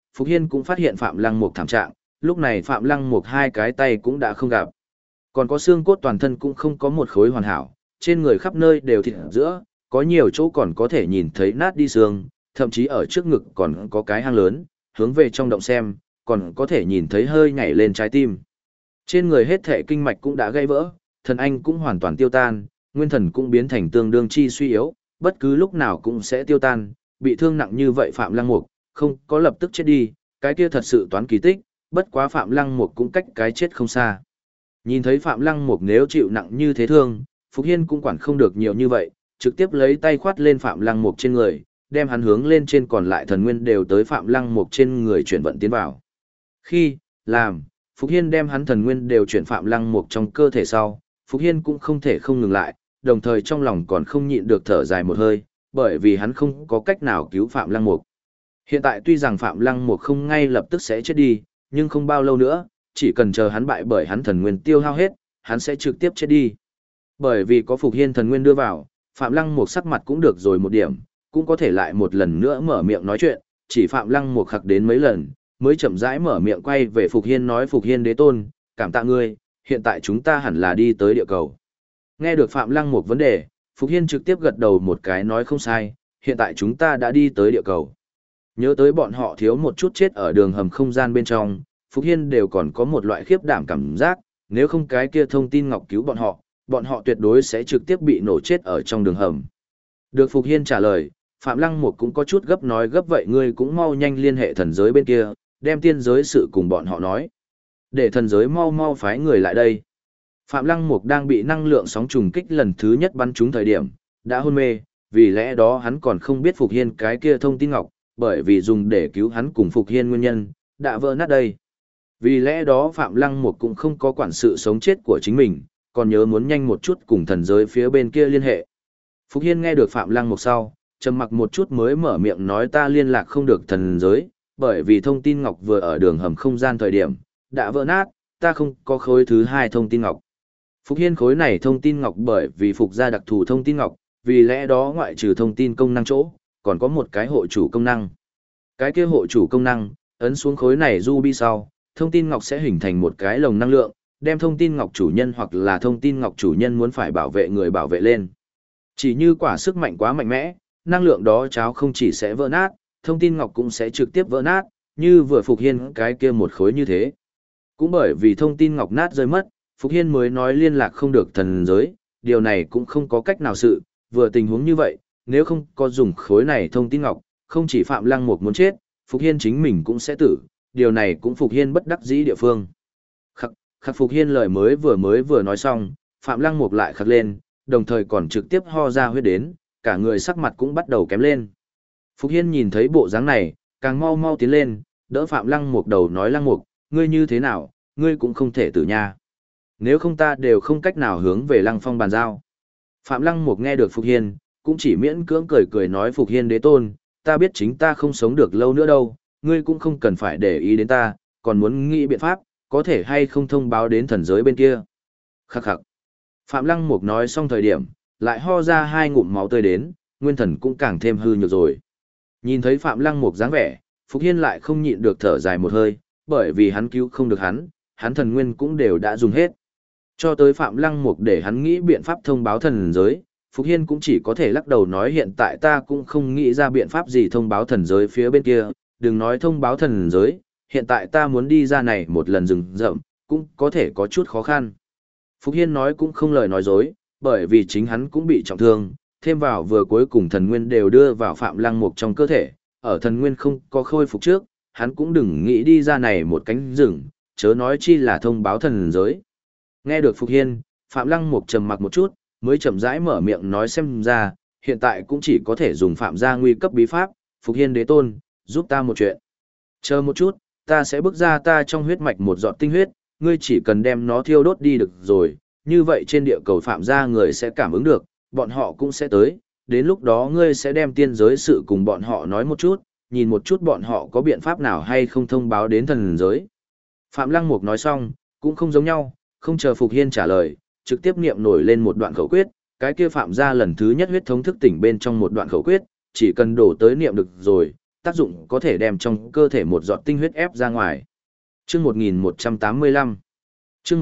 Phục Hiên cũng phát hiện Phạm Lăng Mục thảm trạng, lúc này Phạm Lăng Mục hai cái tay cũng đã không gặp. Còn có xương cốt toàn thân cũng không có một khối hoàn hảo, trên người khắp nơi đều thịt giữa, có nhiều chỗ còn có thể nhìn thấy nát đi xương, thậm chí ở trước ngực còn có cái hang lớn, hướng về trong động xem, còn có thể nhìn thấy hơi nhảy lên trái tim. Trên người hết thể kinh mạch cũng đã gãy vỡ, thần anh cũng hoàn toàn tiêu tan, nguyên thần cũng biến thành tương đương chi suy yếu, bất cứ lúc nào cũng sẽ tiêu tan, bị thương nặng như vậy Phạm Lăng Mục, không có lập tức chết đi, cái kia thật sự toán kỳ tích, bất quá Phạm Lăng Mục cũng cách cái chết không xa. Nhìn thấy Phạm Lăng Mục nếu chịu nặng như thế thương, Phục Hiên cũng quản không được nhiều như vậy, trực tiếp lấy tay khoát lên Phạm Lăng Mục trên người, đem hắn hướng lên trên còn lại thần nguyên đều tới Phạm Lăng Mục trên người chuyển vận tiến vào. Khi làm, Phục Hiên đem hắn thần nguyên đều chuyển Phạm Lăng Mục trong cơ thể sau, Phục Hiên cũng không thể không ngừng lại, đồng thời trong lòng còn không nhịn được thở dài một hơi, bởi vì hắn không có cách nào cứu Phạm Lăng Mục. Hiện tại tuy rằng Phạm Lăng Mục không ngay lập tức sẽ chết đi, nhưng không bao lâu nữa, chỉ cần chờ hắn bại bởi hắn thần nguyên tiêu hao hết, hắn sẽ trực tiếp chết đi. Bởi vì có Phục Hiên thần nguyên đưa vào, Phạm Lăng Mục sắc mặt cũng được rồi một điểm, cũng có thể lại một lần nữa mở miệng nói chuyện, chỉ Phạm Lăng Mục khặc đến mấy lần, mới chậm rãi mở miệng quay về Phục Hiên nói: Phục Hiên đế tôn, cảm tạ ngươi, hiện tại chúng ta hẳn là đi tới địa cầu. Nghe được Phạm Lăng Mục vấn đề, Phục Hiên trực tiếp gật đầu một cái nói không sai, hiện tại chúng ta đã đi tới địa cầu. Nhớ tới bọn họ thiếu một chút chết ở đường hầm không gian bên trong, Phục Hiên đều còn có một loại khiếp đảm cảm giác, nếu không cái kia thông tin ngọc cứu bọn họ tuyệt đối sẽ trực tiếp bị nổ chết ở trong đường hầm. Được Phục Hiên trả lời, Phạm Lăng Mục cũng có chút gấp nói gấp vậy ngươi cũng mau nhanh liên hệ thần giới bên kia, đem tiên giới sự cùng bọn họ nói. Để thần giới mau mau phái người lại đây. Phạm Lăng Mục đang bị năng lượng sóng trùng kích lần thứ nhất bắn trúng thời điểm, đã hôn mê, vì lẽ đó hắn còn không biết Phục Hiên cái kia thông tin ngọc, bởi vì dùng để cứu hắn cùng Phục Hiên nguyên nhân, đã vỡ nát đây. Vì lẽ đó Phạm Lăng Mục cũng không có quản sự sống chết của chính mình, còn nhớ muốn nhanh một chút cùng thần giới phía bên kia liên hệ. Phục Hiên nghe được Phạm Lăng Mục sau, trầm mặc một chút mới mở miệng nói ta liên lạc không được thần giới, bởi vì thông tin ngọc vừa ở đường hầm không gian thời điểm, đã vỡ nát, ta không có khối thứ hai thông tin ngọc. Phục Hiên khối này thông tin ngọc bởi vì Phục gia đặc thù thông tin ngọc, vì lẽ đó ngoại trừ thông tin công năng chỗ, còn có một cái hộ chủ công năng. Cái kia hộ chủ công năng, ấn xuống khối này ruby sau, thông tin ngọc sẽ hình thành một cái lồng năng lượng, đem thông tin ngọc chủ nhân hoặc là thông tin ngọc chủ nhân muốn phải bảo vệ người bảo vệ lên. Chỉ như quả sức mạnh quá mạnh mẽ, năng lượng đó cháo không chỉ sẽ vỡ nát, thông tin ngọc cũng sẽ trực tiếp vỡ nát, như vừa Phục Hiên cái kia một khối như thế. Cũng bởi vì thông tin ngọc nát rơi mất, Phục Hiên mới nói liên lạc không được thần giới, điều này cũng không có cách nào sự, vừa tình huống như vậy, nếu không có dùng khối này thông tin ngọc, không chỉ Phạm Lăng Mục muốn chết, Phục Hiên chính mình cũng sẽ tử, điều này cũng Phục Hiên bất đắc dĩ địa phương. Khắc Phục Hiên lời mới vừa nói xong, Phạm Lăng Mục lại khắc lên, đồng thời còn trực tiếp ho ra huyết đến, cả người sắc mặt cũng bắt đầu kém lên. Phục Hiên nhìn thấy bộ dáng này, càng mau mau tiến lên, đỡ Phạm Lăng Mục đầu nói Lăng Mục, ngươi như thế nào, ngươi cũng không thể tử nha. Nếu không ta đều không cách nào hướng về Lăng Phong bàn giao. Phạm Lăng Mục nghe được Phục Hiên, cũng chỉ miễn cưỡng cười cười nói Phục Hiên đế tôn, ta biết chính ta không sống được lâu nữa đâu, ngươi cũng không cần phải để ý đến ta, còn muốn nghĩ biện pháp, có thể hay không thông báo đến thần giới bên kia. Khắc khắc. Phạm Lăng Mục nói xong thời điểm, lại ho ra hai ngụm máu tươi đến, nguyên thần cũng càng thêm hư nhược rồi. Nhìn thấy Phạm Lăng Mục dáng vẻ, Phục Hiên lại không nhịn được thở dài một hơi, bởi vì hắn cứu không được hắn thần nguyên cũng đều đã dùng hết. Cho tới Phạm Lăng Mục để hắn nghĩ biện pháp thông báo thần giới, Phục Hiên cũng chỉ có thể lắc đầu nói hiện tại ta cũng không nghĩ ra biện pháp gì thông báo thần giới phía bên kia, đừng nói thông báo thần giới, hiện tại ta muốn đi ra này một lần rừng rậm, cũng có thể có chút khó khăn. Phục Hiên nói cũng không lời nói dối, bởi vì chính hắn cũng bị trọng thương, thêm vào vừa cuối cùng thần nguyên đều đưa vào Phạm Lăng Mục trong cơ thể, ở thần nguyên không có khôi phục trước, hắn cũng đừng nghĩ đi ra này một cánh rừng, chớ nói chi là thông báo thần giới. Nghe được Phục Hiên, Phạm Lăng Mục trầm mặc một chút, mới chậm rãi mở miệng nói xem ra, hiện tại cũng chỉ có thể dùng Phạm gia nguy cấp bí pháp, Phục Hiên đế tôn, giúp ta một chuyện. Chờ một chút, ta sẽ bước ra ta trong huyết mạch một giọt tinh huyết, ngươi chỉ cần đem nó thiêu đốt đi được rồi, như vậy trên địa cầu Phạm gia người sẽ cảm ứng được, bọn họ cũng sẽ tới, đến lúc đó ngươi sẽ đem tiên giới sự cùng bọn họ nói một chút, nhìn một chút bọn họ có biện pháp nào hay không thông báo đến thần giới. Phạm Lăng Mục nói xong, cũng không giống nhau, không chờ Phục Hiên trả lời, trực tiếp niệm nổi lên một đoạn khẩu quyết, cái kia Phạm gia lần thứ nhất huyết thống thức tỉnh bên trong một đoạn khẩu quyết, chỉ cần đổ tới niệm được rồi, tác dụng có thể đem trong cơ thể một giọt tinh huyết ép ra ngoài. Chương 1185. Chương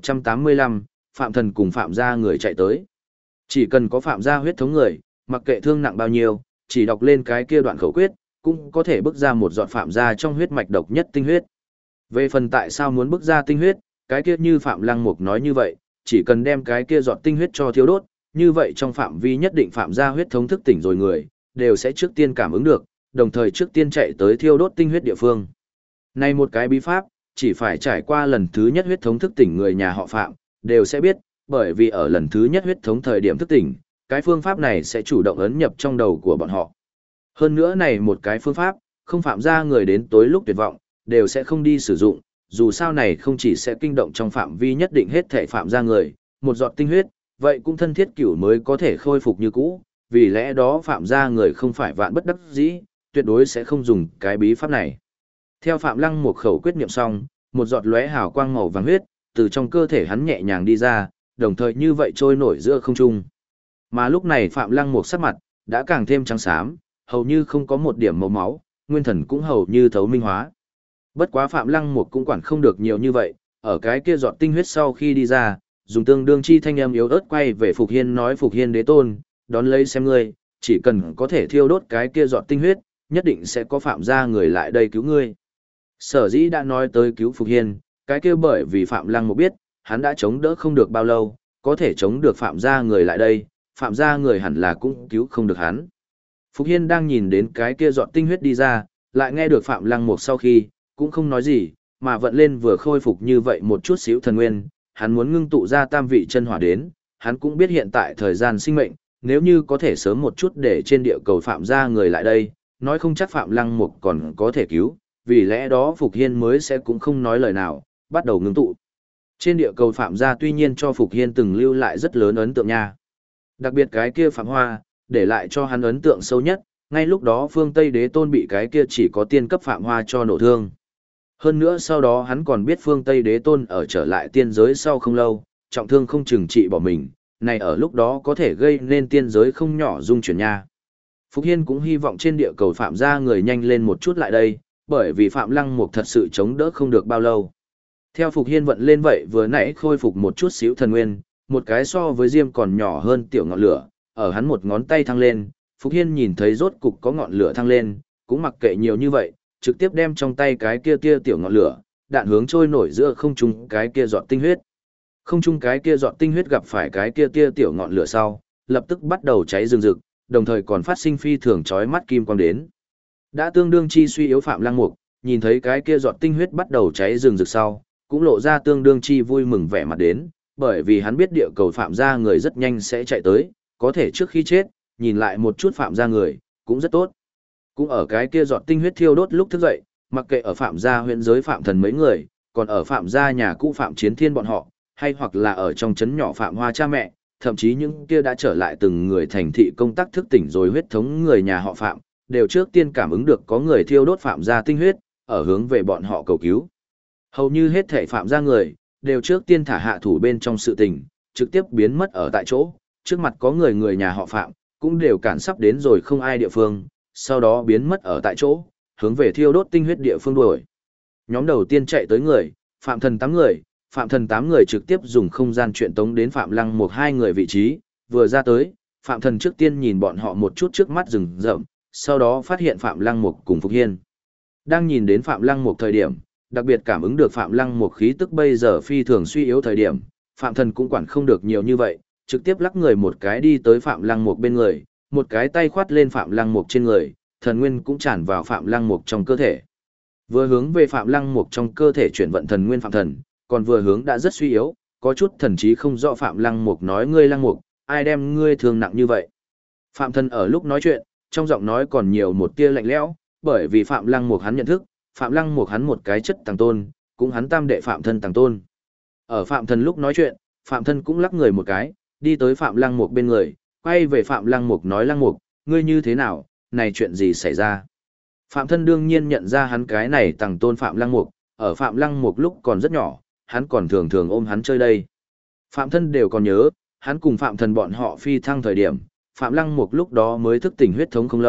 1185, Phạm Thần cùng Phạm gia người chạy tới. Chỉ cần có Phạm gia huyết thống người, mặc kệ thương nặng bao nhiêu, chỉ đọc lên cái kia đoạn khẩu quyết, cũng có thể bức ra một giọt Phạm gia trong huyết mạch độc nhất tinh huyết. Về phần tại sao muốn bức ra tinh huyết, cái kia như Phạm Lăng Mục nói như vậy, chỉ cần đem cái kia giọt tinh huyết cho thiêu đốt, như vậy trong phạm vi nhất định Phạm gia huyết thống thức tỉnh rồi người, đều sẽ trước tiên cảm ứng được, đồng thời trước tiên chạy tới thiêu đốt tinh huyết địa phương. Này một cái bí pháp, chỉ phải trải qua lần thứ nhất huyết thống thức tỉnh người nhà họ Phạm, đều sẽ biết, bởi vì ở lần thứ nhất huyết thống thời điểm thức tỉnh, cái phương pháp này sẽ chủ động ấn nhập trong đầu của bọn họ. Hơn nữa này một cái phương pháp, không Phạm gia người đến tối lúc tuyệt vọng, đều sẽ không đi sử dụng, dù sao này không chỉ sẽ kinh động trong phạm vi nhất định hết thể Phạm gia người, một giọt tinh huyết, vậy cũng thân thiết cửu mới có thể khôi phục như cũ, vì lẽ đó Phạm gia người không phải vạn bất đắc dĩ, tuyệt đối sẽ không dùng cái bí pháp này. Theo Phạm Lăng một khẩu quyết niệm xong, một giọt lóe hào quang màu vàng huyết, từ trong cơ thể hắn nhẹ nhàng đi ra, đồng thời như vậy trôi nổi giữa không trung. Mà lúc này Phạm Lăng một sắc mặt, đã càng thêm trắng xám, hầu như không có một điểm màu máu, nguyên thần cũng hầu như thấu minh hóa. Bất quá Phạm Lăng một cũng quản không được nhiều như vậy, ở cái kia giọt tinh huyết sau khi đi ra, dùng tương đương chi thanh âm yếu ớt quay về Phục Hiên nói: Phục Hiên đế tôn, đón lấy xem ngươi, chỉ cần có thể thiêu đốt cái kia giọt tinh huyết, nhất định sẽ có Phạm gia người lại đây cứu ngươi. Sở dĩ đã nói tới cứu Phục Hiên, cái kia bởi vì Phạm Lăng một biết, hắn đã chống đỡ không được bao lâu, có thể chống được Phạm gia người lại đây, Phạm gia người hẳn là cũng cứu không được hắn. Phục Hiên đang nhìn đến cái kia giọt tinh huyết đi ra, lại nghe được Phạm Lăng một sau khi, cũng không nói gì, mà vận lên vừa khôi phục như vậy một chút xíu thần nguyên, hắn muốn ngưng tụ ra tam vị chân hỏa đến, hắn cũng biết hiện tại thời gian sinh mệnh, nếu như có thể sớm một chút để trên địa cầu Phạm gia người lại đây, nói không chắc Phạm Lăng Mục còn có thể cứu, vì lẽ đó Phục Hiên mới sẽ cũng không nói lời nào, bắt đầu ngưng tụ. Trên địa cầu Phạm gia tuy nhiên cho Phục Hiên từng lưu lại rất lớn ấn tượng nha. Đặc biệt cái kia Phạm Hoa, để lại cho hắn ấn tượng sâu nhất, ngay lúc đó phương Tây Đế Tôn bị cái kia chỉ có tiên cấp Phạm Hoa cho nổ thương. Hơn nữa sau đó hắn còn biết phương Tây Đế Tôn ở trở lại tiên giới sau không lâu, trọng thương không chừng trị bỏ mình, này ở lúc đó có thể gây nên tiên giới không nhỏ dung chuyển nha. Phục Hiên cũng hy vọng trên địa cầu Phạm gia người nhanh lên một chút lại đây, bởi vì Phạm Lăng Mục thật sự chống đỡ không được bao lâu. Theo Phục Hiên vận lên vậy vừa nãy khôi phục một chút xíu thần nguyên, một cái so với diêm còn nhỏ hơn tiểu ngọn lửa, ở hắn một ngón tay thăng lên, Phục Hiên nhìn thấy rốt cục có ngọn lửa thăng lên, cũng mặc kệ nhiều như vậy, trực tiếp đem trong tay cái kia tia tiểu ngọn lửa, đạn hướng trôi nổi giữa không trung cái kia giọt tinh huyết. Không trung cái kia giọt tinh huyết gặp phải cái kia tia tiểu ngọn lửa sau, lập tức bắt đầu cháy rừng rực, đồng thời còn phát sinh phi thường chói mắt kim quang đến. Đã tương đương chi suy yếu Phạm Lăng Mục, nhìn thấy cái kia giọt tinh huyết bắt đầu cháy rừng rực sau, cũng lộ ra tương đương chi vui mừng vẻ mặt đến, bởi vì hắn biết địa cầu Phạm gia người rất nhanh sẽ chạy tới, có thể trước khi chết, nhìn lại một chút Phạm gia người, cũng rất tốt. Cũng ở cái kia giọt tinh huyết thiêu đốt lúc thức dậy, mặc kệ ở Phạm gia huyện giới Phạm Thần mấy người, còn ở Phạm gia nhà cũ Phạm Chiến Thiên bọn họ, hay hoặc là ở trong trấn nhỏ Phạm Hoa cha mẹ, thậm chí những kia đã trở lại từng người thành thị công tác thức tỉnh rồi huyết thống người nhà họ Phạm, đều trước tiên cảm ứng được có người thiêu đốt Phạm gia tinh huyết, ở hướng về bọn họ cầu cứu. Hầu như hết thảy Phạm gia người, đều trước tiên thả hạ thủ bên trong sự tình, trực tiếp biến mất ở tại chỗ, trước mặt có người nhà họ Phạm, cũng đều cản sắp đến rồi không ai địa phương, sau đó biến mất ở tại chỗ, hướng về thiêu đốt tinh huyết địa phương đuổi. Nhóm đầu tiên chạy tới người, Phạm Thần 8 người, Phạm Thần 8 người trực tiếp dùng không gian truyền tống đến Phạm Lăng Mục 2 người vị trí, vừa ra tới, Phạm Thần trước tiên nhìn bọn họ một chút trước mắt rừng rậm, sau đó phát hiện Phạm Lăng Mục cùng Phục Hiên. Đang nhìn đến Phạm Lăng Mục thời điểm, đặc biệt cảm ứng được Phạm Lăng Mục khí tức bây giờ phi thường suy yếu thời điểm, Phạm Thần cũng quản không được nhiều như vậy, trực tiếp lắc người một cái đi tới Phạm Lăng Mục bên người, một cái tay khoát lên Phạm Lăng Mục trên người, thần nguyên cũng tràn vào Phạm Lăng Mục trong cơ thể. Vừa hướng về Phạm Lăng Mục trong cơ thể chuyển vận thần nguyên Phạm Thần, còn vừa hướng đã rất suy yếu, có chút thần trí không rõ Phạm Lăng Mục nói: ngươi Lăng Mục, ai đem ngươi thương nặng như vậy? Phạm Thần ở lúc nói chuyện, trong giọng nói còn nhiều một tia lạnh lẽo, bởi vì Phạm Lăng Mục hắn nhận thức, Phạm Lăng Mục hắn một cái chất tàng tôn, cũng hắn tam đệ Phạm Thân tàng tôn. Ở Phạm Thần lúc nói chuyện, Phạm Thân cũng lắc người một cái, đi tới Phạm Lăng Mục bên người, quay về Phạm Lăng Mục nói: Lăng Mục, ngươi như thế nào, này chuyện gì xảy ra? Phạm Thân đương nhiên nhận ra hắn cái này tàng tôn Phạm Lăng Mục, ở Phạm Lăng Mục lúc còn rất nhỏ, hắn còn thường thường ôm hắn chơi đây. Phạm Thân đều còn nhớ, hắn cùng Phạm Thần bọn họ phi thăng thời điểm, Phạm Lăng Mục lúc đó mới thức tỉnh huyết thống không lâu,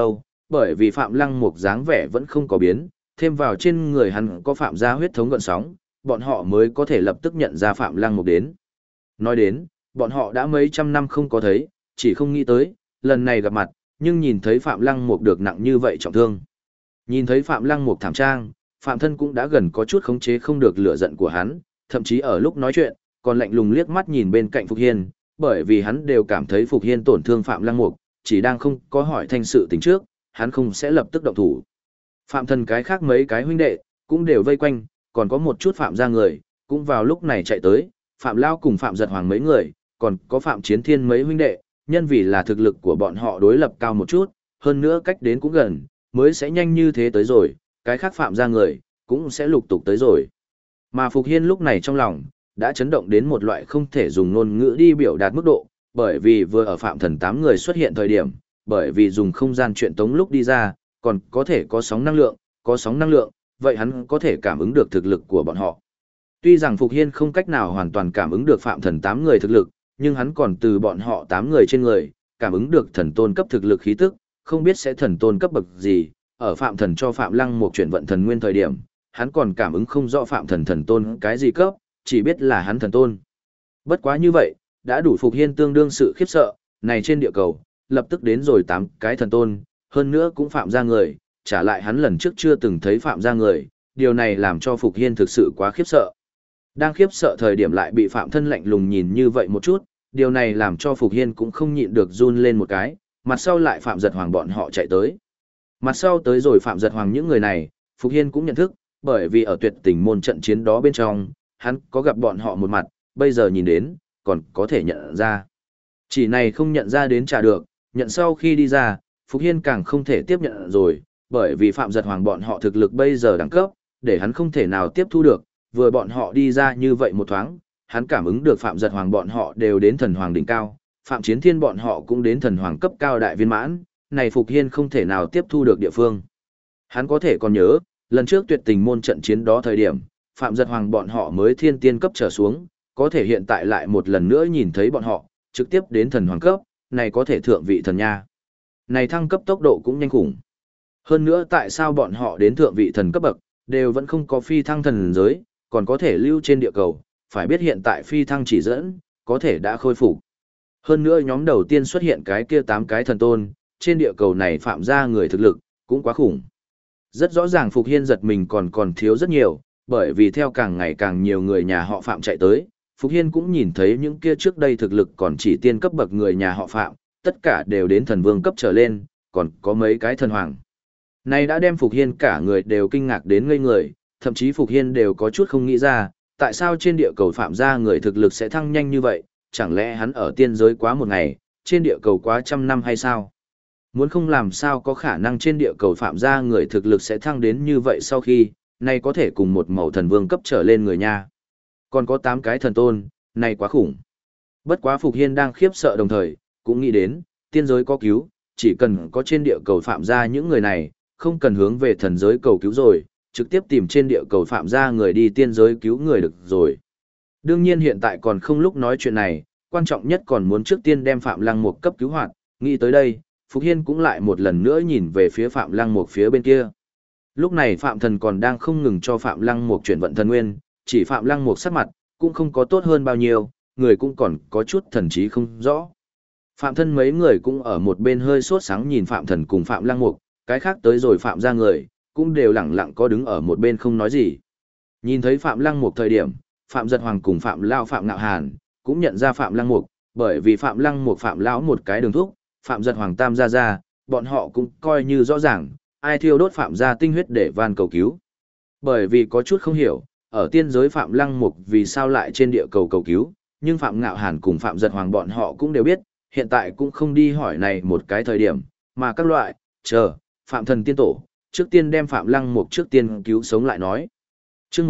bởi vì Phạm Lăng Mục dáng vẻ vẫn không có biến, thêm vào trên người hắn có Phạm gia huyết thống gợn sóng, bọn họ mới có thể lập tức nhận ra Phạm Lăng Mục đến. Nói đến, bọn họ đã mấy trăm năm không có thấy, chỉ không nghĩ tới, lần này gặp mặt, nhưng nhìn thấy Phạm Lăng Mục được nặng như vậy trọng thương. Nhìn thấy Phạm Lăng Mục thảm trang, Phạm Thân cũng đã gần có chút khống chế không được lửa giận của hắn, thậm chí ở lúc nói chuyện, còn lạnh lùng liếc mắt nhìn bên cạnh Phục Hiên, bởi vì hắn đều cảm thấy Phục Hiên tổn thương Phạm Lăng Mục, chỉ đang không có hỏi thanh sự tình trước, hắn không sẽ lập tức động thủ. Phạm Thân cái khác mấy cái huynh đệ, cũng đều vây quanh, còn có một chút Phạm gia người, cũng vào lúc này chạy tới, Phạm Lao cùng Phạm Giật Hoàng mấy người, còn có Phạm Chiến Thiên mấy huynh đệ, nhân vì là thực lực của bọn họ đối lập cao một chút, hơn nữa cách đến cũng gần, mới sẽ nhanh như thế tới rồi, cái khác Phạm gia người, cũng sẽ lục tục tới rồi. Mà Phục Hiên lúc này trong lòng, đã chấn động đến một loại không thể dùng ngôn ngữ đi biểu đạt mức độ, bởi vì vừa ở Phạm Thần 8 người xuất hiện thời điểm, bởi vì dùng không gian chuyện tống lúc đi ra, còn có thể có sóng năng lượng, vậy hắn có thể cảm ứng được thực lực của bọn họ. Tuy rằng Phục Hiên không cách nào hoàn toàn cảm ứng được Phạm Thần 8 người thực lực, nhưng hắn còn từ bọn họ 8 người trên người, cảm ứng được thần tôn cấp thực lực khí tức, không biết sẽ thần tôn cấp bậc gì, ở Phạm Thần cho Phạm Lăng một chuyển vận thần nguyên thời điểm, hắn còn cảm ứng không rõ Phạm Thần thần tôn cái gì cấp, chỉ biết là hắn thần tôn. Bất quá như vậy, đã đủ Phục Hiên tương đương sự khiếp sợ, này trên địa cầu, lập tức đến rồi 8 cái thần tôn, hơn nữa cũng Phạm gia người, trả lại hắn lần trước chưa từng thấy Phạm gia người, điều này làm cho Phục Hiên thực sự quá khiếp sợ. Đang khiếp sợ thời điểm lại bị Phạm Thân lạnh lùng nhìn như vậy một chút, điều này làm cho Phục Hiên cũng không nhịn được run lên một cái, mặt sau lại Phạm Giật Hoàng bọn họ chạy tới. Mặt sau tới rồi Phạm Giật Hoàng những người này, Phục Hiên cũng nhận thức, bởi vì ở tuyệt tình môn trận chiến đó bên trong, hắn có gặp bọn họ một mặt, bây giờ nhìn đến, còn có thể nhận ra. Chỉ này không nhận ra đến trả được, nhận sau khi đi ra, Phục Hiên càng không thể tiếp nhận rồi, bởi vì Phạm Giật Hoàng bọn họ thực lực bây giờ đẳng cấp, để hắn không thể nào tiếp thu được, vừa bọn họ đi ra như vậy một thoáng, hắn cảm ứng được Phạm Giật Hoàng bọn họ đều đến thần hoàng đỉnh cao, Phạm Chiến Thiên bọn họ cũng đến thần hoàng cấp cao đại viên mãn, này Phục Hiên không thể nào tiếp thu được địa phương. Hắn có thể còn nhớ, lần trước tuyệt tình môn trận chiến đó thời điểm, Phạm Giật Hoàng bọn họ mới thiên tiên cấp trở xuống, có thể hiện tại lại một lần nữa nhìn thấy bọn họ, trực tiếp đến thần hoàng cấp, này có thể thượng vị thần nha. Này thăng cấp tốc độ cũng nhanh khủng. Hơn nữa tại sao bọn họ đến thượng vị thần cấp bậc, đều vẫn không có phi thăng thần giới, còn có thể lưu trên địa cầu, phải biết hiện tại phi thăng chỉ dẫn, có thể đã khôi phục. Hơn nữa nhóm đầu tiên xuất hiện cái kia 8 cái thần tôn, trên địa cầu này Phạm gia người thực lực, cũng quá khủng. Rất rõ ràng Phục Hiên giật mình còn thiếu rất nhiều, bởi vì theo càng ngày càng nhiều người nhà họ Phạm chạy tới, Phục Hiên cũng nhìn thấy những kia trước đây thực lực còn chỉ tiên cấp bậc người nhà họ Phạm, tất cả đều đến thần vương cấp trở lên, còn có mấy cái thần hoàng. Này đã đem Phục Hiên cả người đều kinh ngạc đến ngây người, thậm chí Phục Hiên đều có chút không nghĩ ra, tại sao trên địa cầu Phạm gia người thực lực sẽ thăng nhanh như vậy, chẳng lẽ hắn ở tiên giới quá một ngày, trên địa cầu quá trăm năm hay sao? Muốn không làm sao có khả năng trên địa cầu Phạm gia người thực lực sẽ thăng đến như vậy sau khi, này có thể cùng một mẫu thần vương cấp trở lên người nha. Còn có 8 cái thần tôn, này quá khủng. Bất quá Phục Hiên đang khiếp sợ đồng thời, cũng nghĩ đến, tiên giới có cứu, chỉ cần có trên địa cầu Phạm gia những người này, không cần hướng về thần giới cầu cứu rồi, trực tiếp tìm trên địa cầu Phạm gia người đi tiên giới cứu người được rồi. Đương nhiên hiện tại còn không lúc nói chuyện này, quan trọng nhất còn muốn trước tiên đem Phạm Lăng Mục cấp cứu hoạt, nghĩ tới đây, Phục Hiên cũng lại một lần nữa nhìn về phía Phạm Lăng Mục phía bên kia. Lúc này Phạm Thần còn đang không ngừng cho Phạm Lăng Mục chuyển vận thần nguyên, chỉ Phạm Lăng Mục sắc mặt, cũng không có tốt hơn bao nhiêu, người cũng còn có chút thần trí không rõ. Phạm Thân mấy người cũng ở một bên hơi sốt sáng nhìn Phạm Thần cùng Phạm Lăng Mục, cái khác tới rồi Phạm ra người, cũng đều lẳng lặng có đứng ở một bên không nói gì. Nhìn thấy Phạm Lăng Mục thời điểm, Phạm Giật Hoàng cùng Phạm Lao Phạm Ngạo Hàn, cũng nhận ra Phạm Lăng Mục, bởi vì Phạm Lăng Mục Phạm Lão một cái đường thúc, Phạm Giật Hoàng tam gia, bọn họ cũng coi như rõ ràng, ai thiêu đốt Phạm gia tinh huyết để van cầu cứu. Bởi vì có chút không hiểu, ở tiên giới Phạm Lăng Mục vì sao lại trên địa cầu cầu cứu, nhưng Phạm Ngạo Hàn cùng Phạm Giật Hoàng bọn họ cũng đều biết, hiện tại cũng không đi hỏi này một cái thời điểm, mà các loại, chờ, Phạm Thần tiên tổ, trước tiên đem Phạm Lăng Mục trước tiên cứu sống lại nói. Chương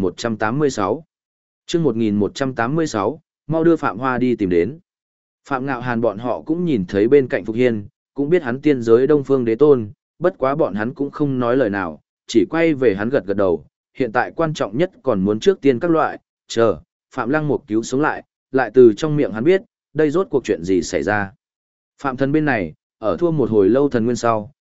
1186 Chương 1186, mau đưa Phạm Hoa đi tìm đến. Phạm Ngạo Hàn bọn họ cũng nhìn thấy bên cạnh Phục Hiên, cũng biết hắn tiên giới Đông Phương Đế Tôn, bất quá bọn hắn cũng không nói lời nào, chỉ quay về hắn gật gật đầu, hiện tại quan trọng nhất còn muốn trước tiên các loại, chờ, Phạm Lăng Mục cứu sống lại từ trong miệng hắn biết, đây rốt cuộc chuyện gì xảy ra. Phạm Thần bên này, ở thua một hồi lâu thần nguyên sau,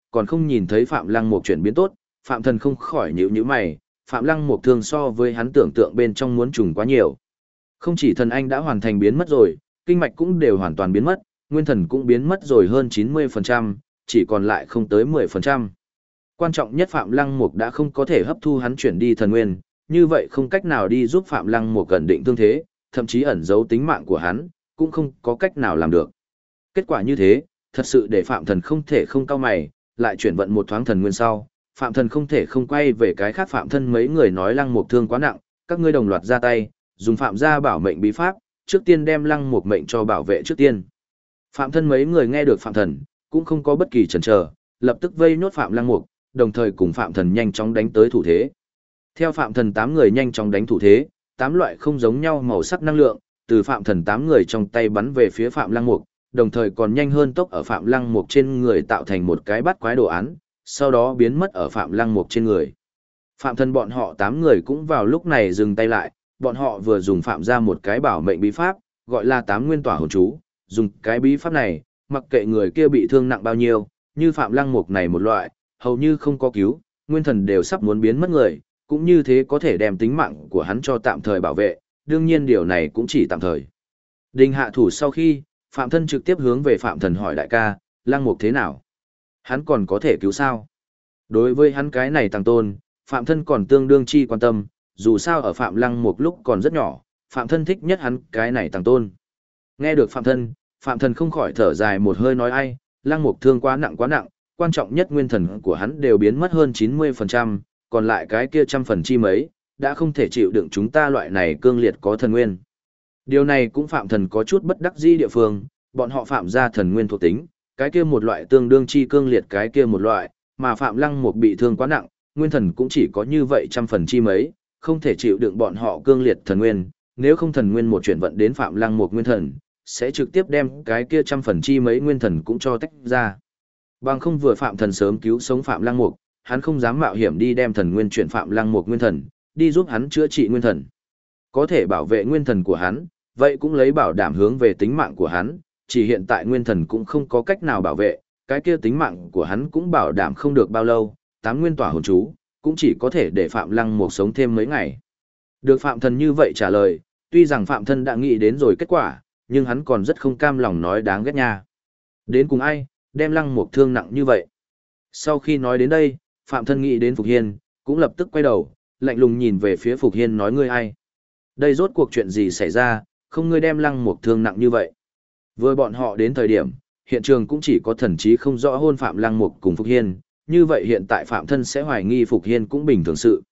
còn không nhìn thấy Phạm Lăng Mục chuyển biến tốt, Phạm Thần không khỏi nhíu nhíu mày, Phạm Lăng Mục thương so với hắn tưởng tượng bên trong muốn trùng quá nhiều. Không chỉ thần anh đã hoàn thành biến mất rồi, kinh mạch cũng đều hoàn toàn biến mất, nguyên thần cũng biến mất rồi hơn 90%, chỉ còn lại không tới 10%. Quan trọng nhất Phạm Lăng Mục đã không có thể hấp thu hắn chuyển đi thần nguyên, như vậy không cách nào đi giúp Phạm Lăng Mục ẩn định thương thế, thậm chí ẩn giấu tính mạng của hắn, cũng không có cách nào làm được. Kết quả như thế, thật sự để Phạm Thần không thể không cau mày, lại chuyển vận một thoáng thần nguyên sau, Phạm Thần không thể không quay về cái khác Phạm Thân mấy người nói Lăng Mục thương quá nặng, các ngươi đồng loạt ra tay, dùng Phạm gia bảo mệnh bí pháp, trước tiên đem Lăng Mục mệnh cho bảo vệ trước tiên. Phạm Thân mấy người nghe được Phạm Thần, cũng không có bất kỳ chần chờ, lập tức vây nốt Phạm Lăng Mục, đồng thời cùng Phạm Thần nhanh chóng đánh tới thủ thế. Theo Phạm Thần 8 người nhanh chóng đánh thủ thế, 8 loại không giống nhau màu sắc năng lượng, từ Phạm Thần 8 người trong tay bắn về phía Phạm Lăng Mục, đồng thời còn nhanh hơn tốc ở Phạm Lăng Mục trên người tạo thành một cái bắt quái đồ án, sau đó biến mất ở Phạm Lăng Mục trên người. Phạm Thần bọn họ 8 người cũng vào lúc này dừng tay lại, bọn họ vừa dùng Phạm ra một cái bảo mệnh bí pháp, gọi là 8 nguyên tỏa hồn chú, dùng cái bí pháp này, mặc kệ người kia bị thương nặng bao nhiêu, như Phạm Lăng Mục này một loại, hầu như không có cứu, nguyên thần đều sắp muốn biến mất người, cũng như thế có thể đem tính mạng của hắn cho tạm thời bảo vệ, đương nhiên điều này cũng chỉ tạm thời. Đình hạ thủ sau khi, Phạm Thân trực tiếp hướng về Phạm Thần hỏi đại ca, Lăng Mục thế nào? Hắn còn có thể cứu sao? Đối với hắn cái này tăng tôn, Phạm Thân còn tương đương chi quan tâm, dù sao ở Phạm Lăng Mục lúc còn rất nhỏ, Phạm Thân thích nhất hắn cái này tăng tôn. Nghe được Phạm Thần không khỏi thở dài một hơi nói ai, Lăng Mục thương quá nặng, quan trọng nhất nguyên thần của hắn đều biến mất hơn 90%, còn lại cái kia trăm phần chi mấy, đã không thể chịu đựng chúng ta loại này cương liệt có thần nguyên. Điều này cũng Phạm Thần có chút bất đắc dĩ địa phương, bọn họ Phạm ra thần nguyên thuộc tính, cái kia một loại tương đương chi cương liệt cái kia một loại, mà Phạm Lăng Mục bị thương quá nặng, nguyên thần cũng chỉ có như vậy trăm phần chi mấy, không thể chịu đựng bọn họ cương liệt thần nguyên, nếu không thần nguyên một chuyển vận đến Phạm Lăng Mục nguyên thần, sẽ trực tiếp đem cái kia trăm phần chi mấy nguyên thần cũng cho tách ra. Bằng không vừa Phạm Thần sớm cứu sống Phạm Lăng Mục, hắn không dám mạo hiểm đi đem thần nguyên chuyển Phạm Lăng Mục nguyên thần, đi giúp hắn chữa trị nguyên thần. Có thể bảo vệ nguyên thần của hắn, vậy cũng lấy bảo đảm hướng về tính mạng của hắn, chỉ hiện tại nguyên thần cũng không có cách nào bảo vệ, cái kia tính mạng của hắn cũng bảo đảm không được bao lâu, 8 nguyên tỏa hồn chú, cũng chỉ có thể để Phạm Lăng Mục sống thêm mấy ngày. Được Phạm Thần như vậy trả lời, tuy rằng Phạm Thân đã nghĩ đến rồi kết quả, nhưng hắn còn rất không cam lòng nói đáng ghét nha. Đến cùng ai, đem Lăng Mục thương nặng như vậy. Sau khi nói đến đây, Phạm Thân nghĩ đến Phục Hiên, cũng lập tức quay đầu, lạnh lùng nhìn về phía Phục Hiên nói ngươi ai. Đây rốt cuộc chuyện gì xảy ra, không ngươi đem Lăng Mục thương nặng như vậy. Vừa bọn họ đến thời điểm, hiện trường cũng chỉ có thần trí không rõ hôn Phạm Lăng Mục cùng Phục Hiên, như vậy hiện tại Phạm Thân sẽ hoài nghi Phục Hiên cũng bình thường sự.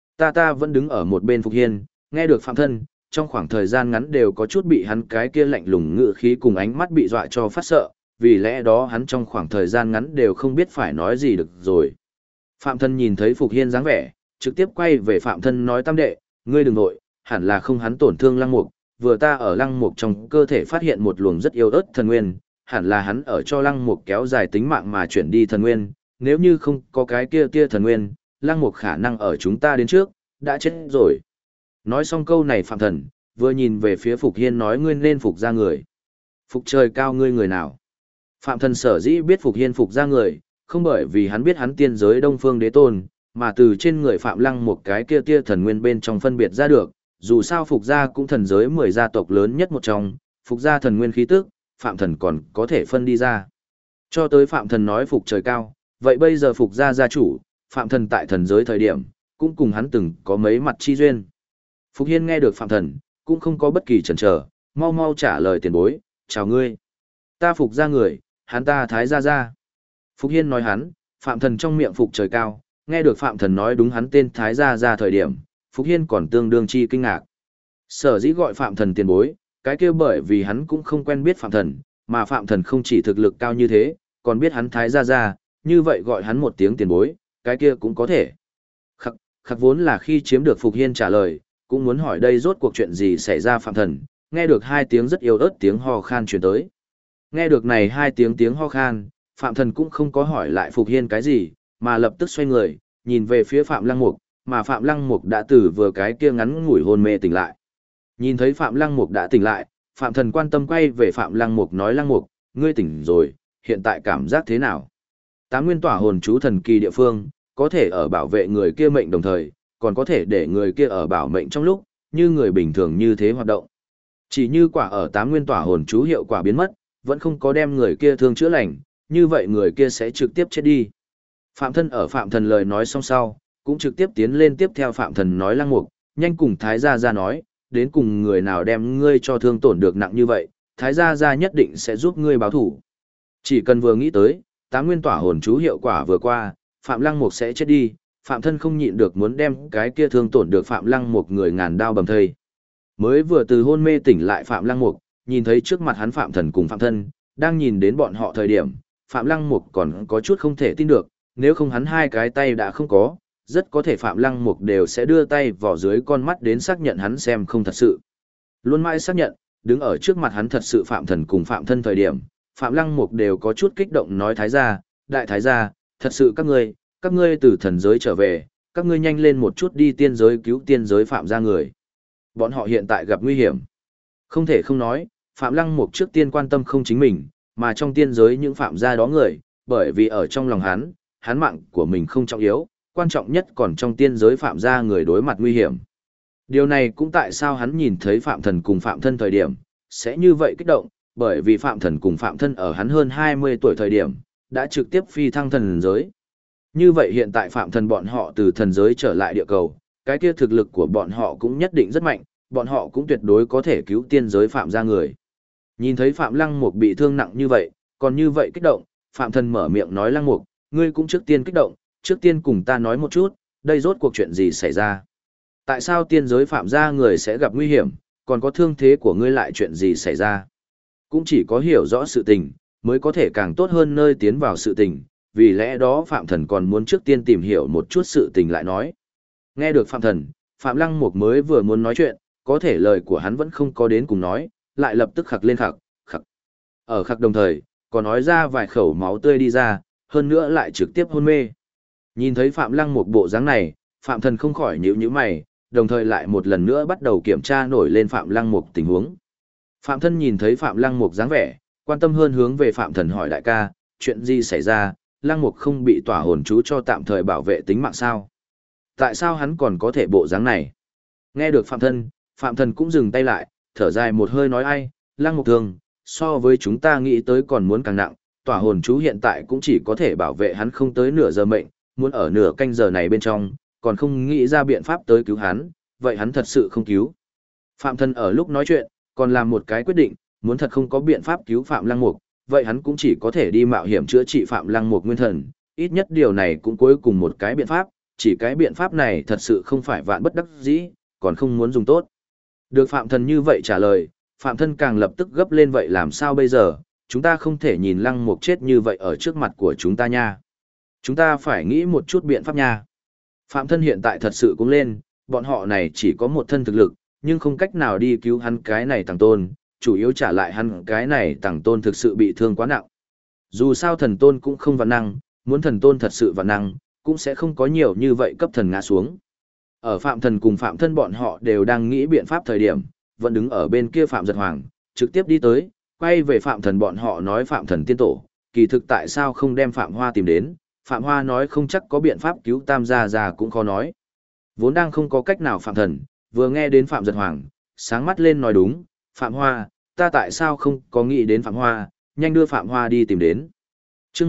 Ta vẫn đứng ở một bên Phục Hiên, nghe được Phạm Thân, trong khoảng thời gian ngắn đều có chút bị hắn cái kia lạnh lùng ngự khí cùng ánh mắt bị dọa cho phát sợ, vì lẽ đó hắn trong khoảng thời gian ngắn đều không biết phải nói gì được rồi. Phạm Thân nhìn thấy Phục Hiên dáng vẻ, trực tiếp quay về Phạm Thân nói tam đệ, ngươi đừng nội, hẳn là không hắn tổn thương Lăng Mục, vừa ta ở Lăng Mục trong cơ thể phát hiện một luồng rất yếu ớt thần nguyên, hẳn là hắn ở cho Lăng Mục kéo dài tính mạng mà chuyển đi thần nguyên, nếu như không có cái kia thần nguyên, Lăng Mục khả năng ở chúng ta đến trước, đã chết rồi. Nói xong câu này Phạm Thần, vừa nhìn về phía Phục Hiên nói ngươi nên phục ra người. Phục trời cao ngươi người nào? Phạm Thần sở dĩ biết Phục Hiên phục ra người, không bởi vì hắn biết hắn tiên giới Đông Phương Đế Tôn, mà từ trên người Phạm Lăng một cái kia tia thần nguyên bên trong phân biệt ra được, dù sao Phục gia cũng thần giới 10 gia tộc lớn nhất một trong, Phục gia thần nguyên khí tức, Phạm Thần còn có thể phân đi ra. Cho tới Phạm Thần nói phục trời cao, vậy bây giờ Phục gia gia chủ, Phạm Thần tại thần giới thời điểm, cũng cùng hắn từng có mấy mặt chi duyên. Phục Hiên nghe được Phạm Thần, cũng không có bất kỳ chần chờ, mau mau trả lời tiền bối, chào ngươi. Ta Phục gia người, hắn ta Thái gia gia. Phục Hiên nói hắn, Phạm Thần trong miệng Phục trời cao, nghe được Phạm Thần nói đúng hắn tên Thái gia gia thời điểm, Phục Hiên còn tương đương chi kinh ngạc. Sở dĩ gọi Phạm Thần tiền bối, cái kia bởi vì hắn cũng không quen biết Phạm Thần, mà Phạm Thần không chỉ thực lực cao như thế, còn biết hắn Thái gia gia, như vậy gọi hắn một tiếng tiền bối, cái kia cũng có thể. Khắc vốn là khi chiếm được Phục Hiên trả lời, cũng muốn hỏi đây rốt cuộc chuyện gì xảy ra Phạm Thần, nghe được hai tiếng rất yếu ớt tiếng ho khan truyền tới. Nghe được này hai tiếng ho khan, Phạm Thần cũng không có hỏi lại Phục Hiên cái gì, mà lập tức xoay người, nhìn về phía Phạm Lăng Mục, mà Phạm Lăng Mục đã từ vừa cái kia ngắn ngủi hôn mê tỉnh lại. Nhìn thấy Phạm Lăng Mục đã tỉnh lại, Phạm Thần quan tâm quay về Phạm Lăng Mục nói Lăng Mục, ngươi tỉnh rồi, hiện tại cảm giác thế nào? Tám nguyên tỏa hồn chú thần kỳ địa phương, có thể ở bảo vệ người kia mệnh đồng thời, còn có thể để người kia ở bảo mệnh trong lúc, như người bình thường như thế hoạt động. Chỉ như quả ở tám nguyên tỏa hồn chú hiệu quả biến mất, vẫn không có đem người kia thương chữa lành, như vậy người kia sẽ trực tiếp chết đi. Phạm Thân ở Phạm Thần lời nói xong sau, cũng trực tiếp tiến lên tiếp theo Phạm Thần nói Lăng Mục, nhanh cùng Thái Gia Gia nói, đến cùng người nào đem ngươi cho thương tổn được nặng như vậy, Thái Gia Gia nhất định sẽ giúp ngươi báo thủ. Chỉ cần vừa nghĩ tới, tám nguyên tỏa hồn chú hiệu quả vừa qua, Phạm Lăng Mục sẽ chết đi, Phạm Thân không nhịn được muốn đem cái kia thương tổn được Phạm Lăng Mục người ngàn đao bầm thây. Mới vừa từ hôn mê tỉnh lại Phạm Lăng Mục, nhìn thấy trước mặt hắn Phạm Thần cùng Phạm Thân, đang nhìn đến bọn họ thời điểm, Phạm Lăng Mục còn có chút không thể tin được, nếu không hắn hai cái tay đã không có, rất có thể Phạm Lăng Mục đều sẽ đưa tay vào dưới con mắt đến xác nhận hắn xem không thật sự. Luôn mãi xác nhận, đứng ở trước mặt hắn thật sự Phạm Thần cùng Phạm Thân thời điểm, Phạm Lăng Mục đều có chút kích động nói Thái gia, đại Thái gia, thật sự các ngươi từ thần giới trở về, các ngươi nhanh lên một chút đi tiên giới cứu tiên giới Phạm gia người. Bọn họ hiện tại gặp nguy hiểm. Không thể không nói, Phạm Lăng Mục trước tiên quan tâm không chính mình, mà trong tiên giới những Phạm gia đó người, bởi vì ở trong lòng hắn mạng của mình không trọng yếu, quan trọng nhất còn trong tiên giới Phạm gia người đối mặt nguy hiểm. Điều này cũng tại sao hắn nhìn thấy Phạm Thần cùng Phạm Thân thời điểm, sẽ như vậy kích động, bởi vì Phạm Thần cùng Phạm Thân ở hắn hơn 20 tuổi thời điểm, đã trực tiếp phi thăng thần giới. Như vậy hiện tại Phạm Thần bọn họ từ thần giới trở lại địa cầu, cái kia thực lực của bọn họ cũng nhất định rất mạnh, bọn họ cũng tuyệt đối có thể cứu tiên giới Phạm gia người. Nhìn thấy Phạm Lăng Mục bị thương nặng như vậy, còn như vậy kích động, Phạm Thần mở miệng nói Lăng Mục, ngươi cũng trước tiên kích động, trước tiên cùng ta nói một chút, đây rốt cuộc chuyện gì xảy ra? Tại sao tiên giới Phạm gia người sẽ gặp nguy hiểm, còn có thương thế của ngươi lại chuyện gì xảy ra? Cũng chỉ có hiểu rõ sự tình, mới có thể càng tốt hơn nơi tiến vào sự tình, vì lẽ đó Phạm Thần còn muốn trước tiên tìm hiểu một chút sự tình lại nói. Nghe được Phạm Thần, Phạm Lăng Mục mới vừa muốn nói chuyện, có thể lời của hắn vẫn không có đến cùng nói, lại lập tức khặc lên khặc, khặc. Ở khặc đồng thời, còn nói ra vài khẩu máu tươi đi ra, hơn nữa lại trực tiếp hôn mê. Nhìn thấy Phạm Lăng Mục bộ dáng này, Phạm Thần không khỏi nhíu mày, đồng thời lại một lần nữa bắt đầu kiểm tra nổi lên Phạm Lăng Mục tình huống. Phạm Thân nhìn thấy Phạm Lăng Mục dáng vẻ, quan tâm hơn hướng về Phạm Thần hỏi đại ca, chuyện gì xảy ra, Lăng Mục không bị tỏa hồn chú cho tạm thời bảo vệ tính mạng sao? Tại sao hắn còn có thể bộ dáng này? Nghe được Phạm Thần cũng dừng tay lại, thở dài một hơi nói ai, Lăng Mục thương, so với chúng ta nghĩ tới còn muốn càng nặng, tỏa hồn chú hiện tại cũng chỉ có thể bảo vệ hắn không tới nửa giờ mệnh, muốn ở nửa canh giờ này bên trong, còn không nghĩ ra biện pháp tới cứu hắn, vậy hắn thật sự không cứu. Phạm Thân ở lúc nói chuyện, còn làm một cái quyết định, muốn thật không có biện pháp cứu Phạm Lăng Mục, vậy hắn cũng chỉ có thể đi mạo hiểm chữa trị Phạm Lăng Mục nguyên thần, ít nhất điều này cũng cuối cùng một cái biện pháp, chỉ cái biện pháp này thật sự không phải vạn bất đắc dĩ, còn không muốn dùng tốt. Được Phạm Thần như vậy trả lời, Phạm Thân càng lập tức gấp lên vậy làm sao bây giờ, chúng ta không thể nhìn Lăng Mục chết như vậy ở trước mặt của chúng ta nha. Chúng ta phải nghĩ một chút biện pháp nha. Phạm Thân hiện tại thật sự cũng lên, bọn họ này chỉ có một thân thực lực, nhưng không cách nào đi cứu hắn cái này tàng tôn, chủ yếu trả lại hắn cái này tàng tôn thực sự bị thương quá nặng. Dù sao thần tôn cũng không vạn năng, muốn thần tôn thật sự vạn năng, cũng sẽ không có nhiều như vậy cấp thần ngã xuống. Ở Phạm Thần cùng Phạm Thân bọn họ đều đang nghĩ biện pháp thời điểm, vẫn đứng ở bên kia Phạm Giật Hoàng, trực tiếp đi tới, quay về Phạm Thần bọn họ nói Phạm Thần tiên tổ, kỳ thực tại sao không đem Phạm Hoa tìm đến, Phạm Hoa nói không chắc có biện pháp cứu Tam gia già cũng khó nói. Vốn đang không có cách nào Phạm Thần, vừa nghe đến Phạm Giật Hoàng, sáng mắt lên nói đúng, Phạm Hoa, ta tại sao không có nghĩ đến Phạm Hoa, nhanh đưa Phạm Hoa đi tìm đến. Chương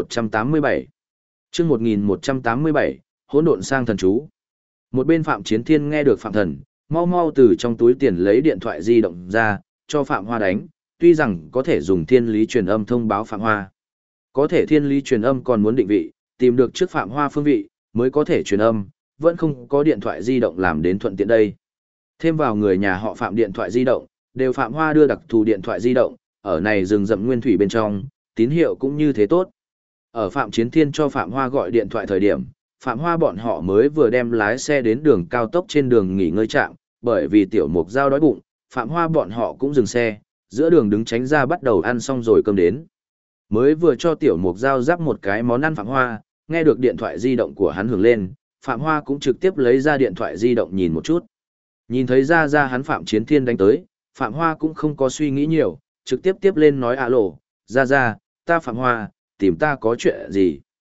1187 Chương 1187, hỗn độn sang thần chú. Một bên Phạm Chiến Thiên nghe được Phạm Thần, mau mau từ trong túi tiền lấy điện thoại di động ra, cho Phạm Hoa đánh, tuy rằng có thể dùng thiên lý truyền âm thông báo Phạm Hoa. Có thể thiên lý truyền âm còn muốn định vị, tìm được trước Phạm Hoa phương vị, mới có thể truyền âm, vẫn không có điện thoại di động làm đến thuận tiện đây. Thêm vào người nhà họ Phạm điện thoại di động, đều Phạm Hoa đưa đặc thù điện thoại di động, ở này rừng rậm nguyên thủy bên trong, tín hiệu cũng như thế tốt. Ở Phạm Chiến Thiên cho Phạm Hoa gọi điện thoại thời điểm, Phạm Hoa bọn họ mới vừa đem lái xe đến đường cao tốc trên đường nghỉ ngơi trạm, bởi vì tiểu mục giao đói bụng, Phạm Hoa bọn họ cũng dừng xe, giữa đường đứng tránh ra bắt đầu ăn xong rồi cơm đến. Mới vừa cho tiểu mục giao giáp một cái món ăn Phạm Hoa, nghe được điện thoại di động của hắn hưởng lên, Phạm Hoa cũng trực tiếp lấy ra điện thoại di động nhìn một chút. Nhìn thấy ra hắn Phạm Chiến Thiên đánh tới, Phạm Hoa cũng không có suy nghĩ nhiều, trực tiếp tiếp lên nói alo, ra, ta Phạm Hoa, tìm ta có chuyện gì?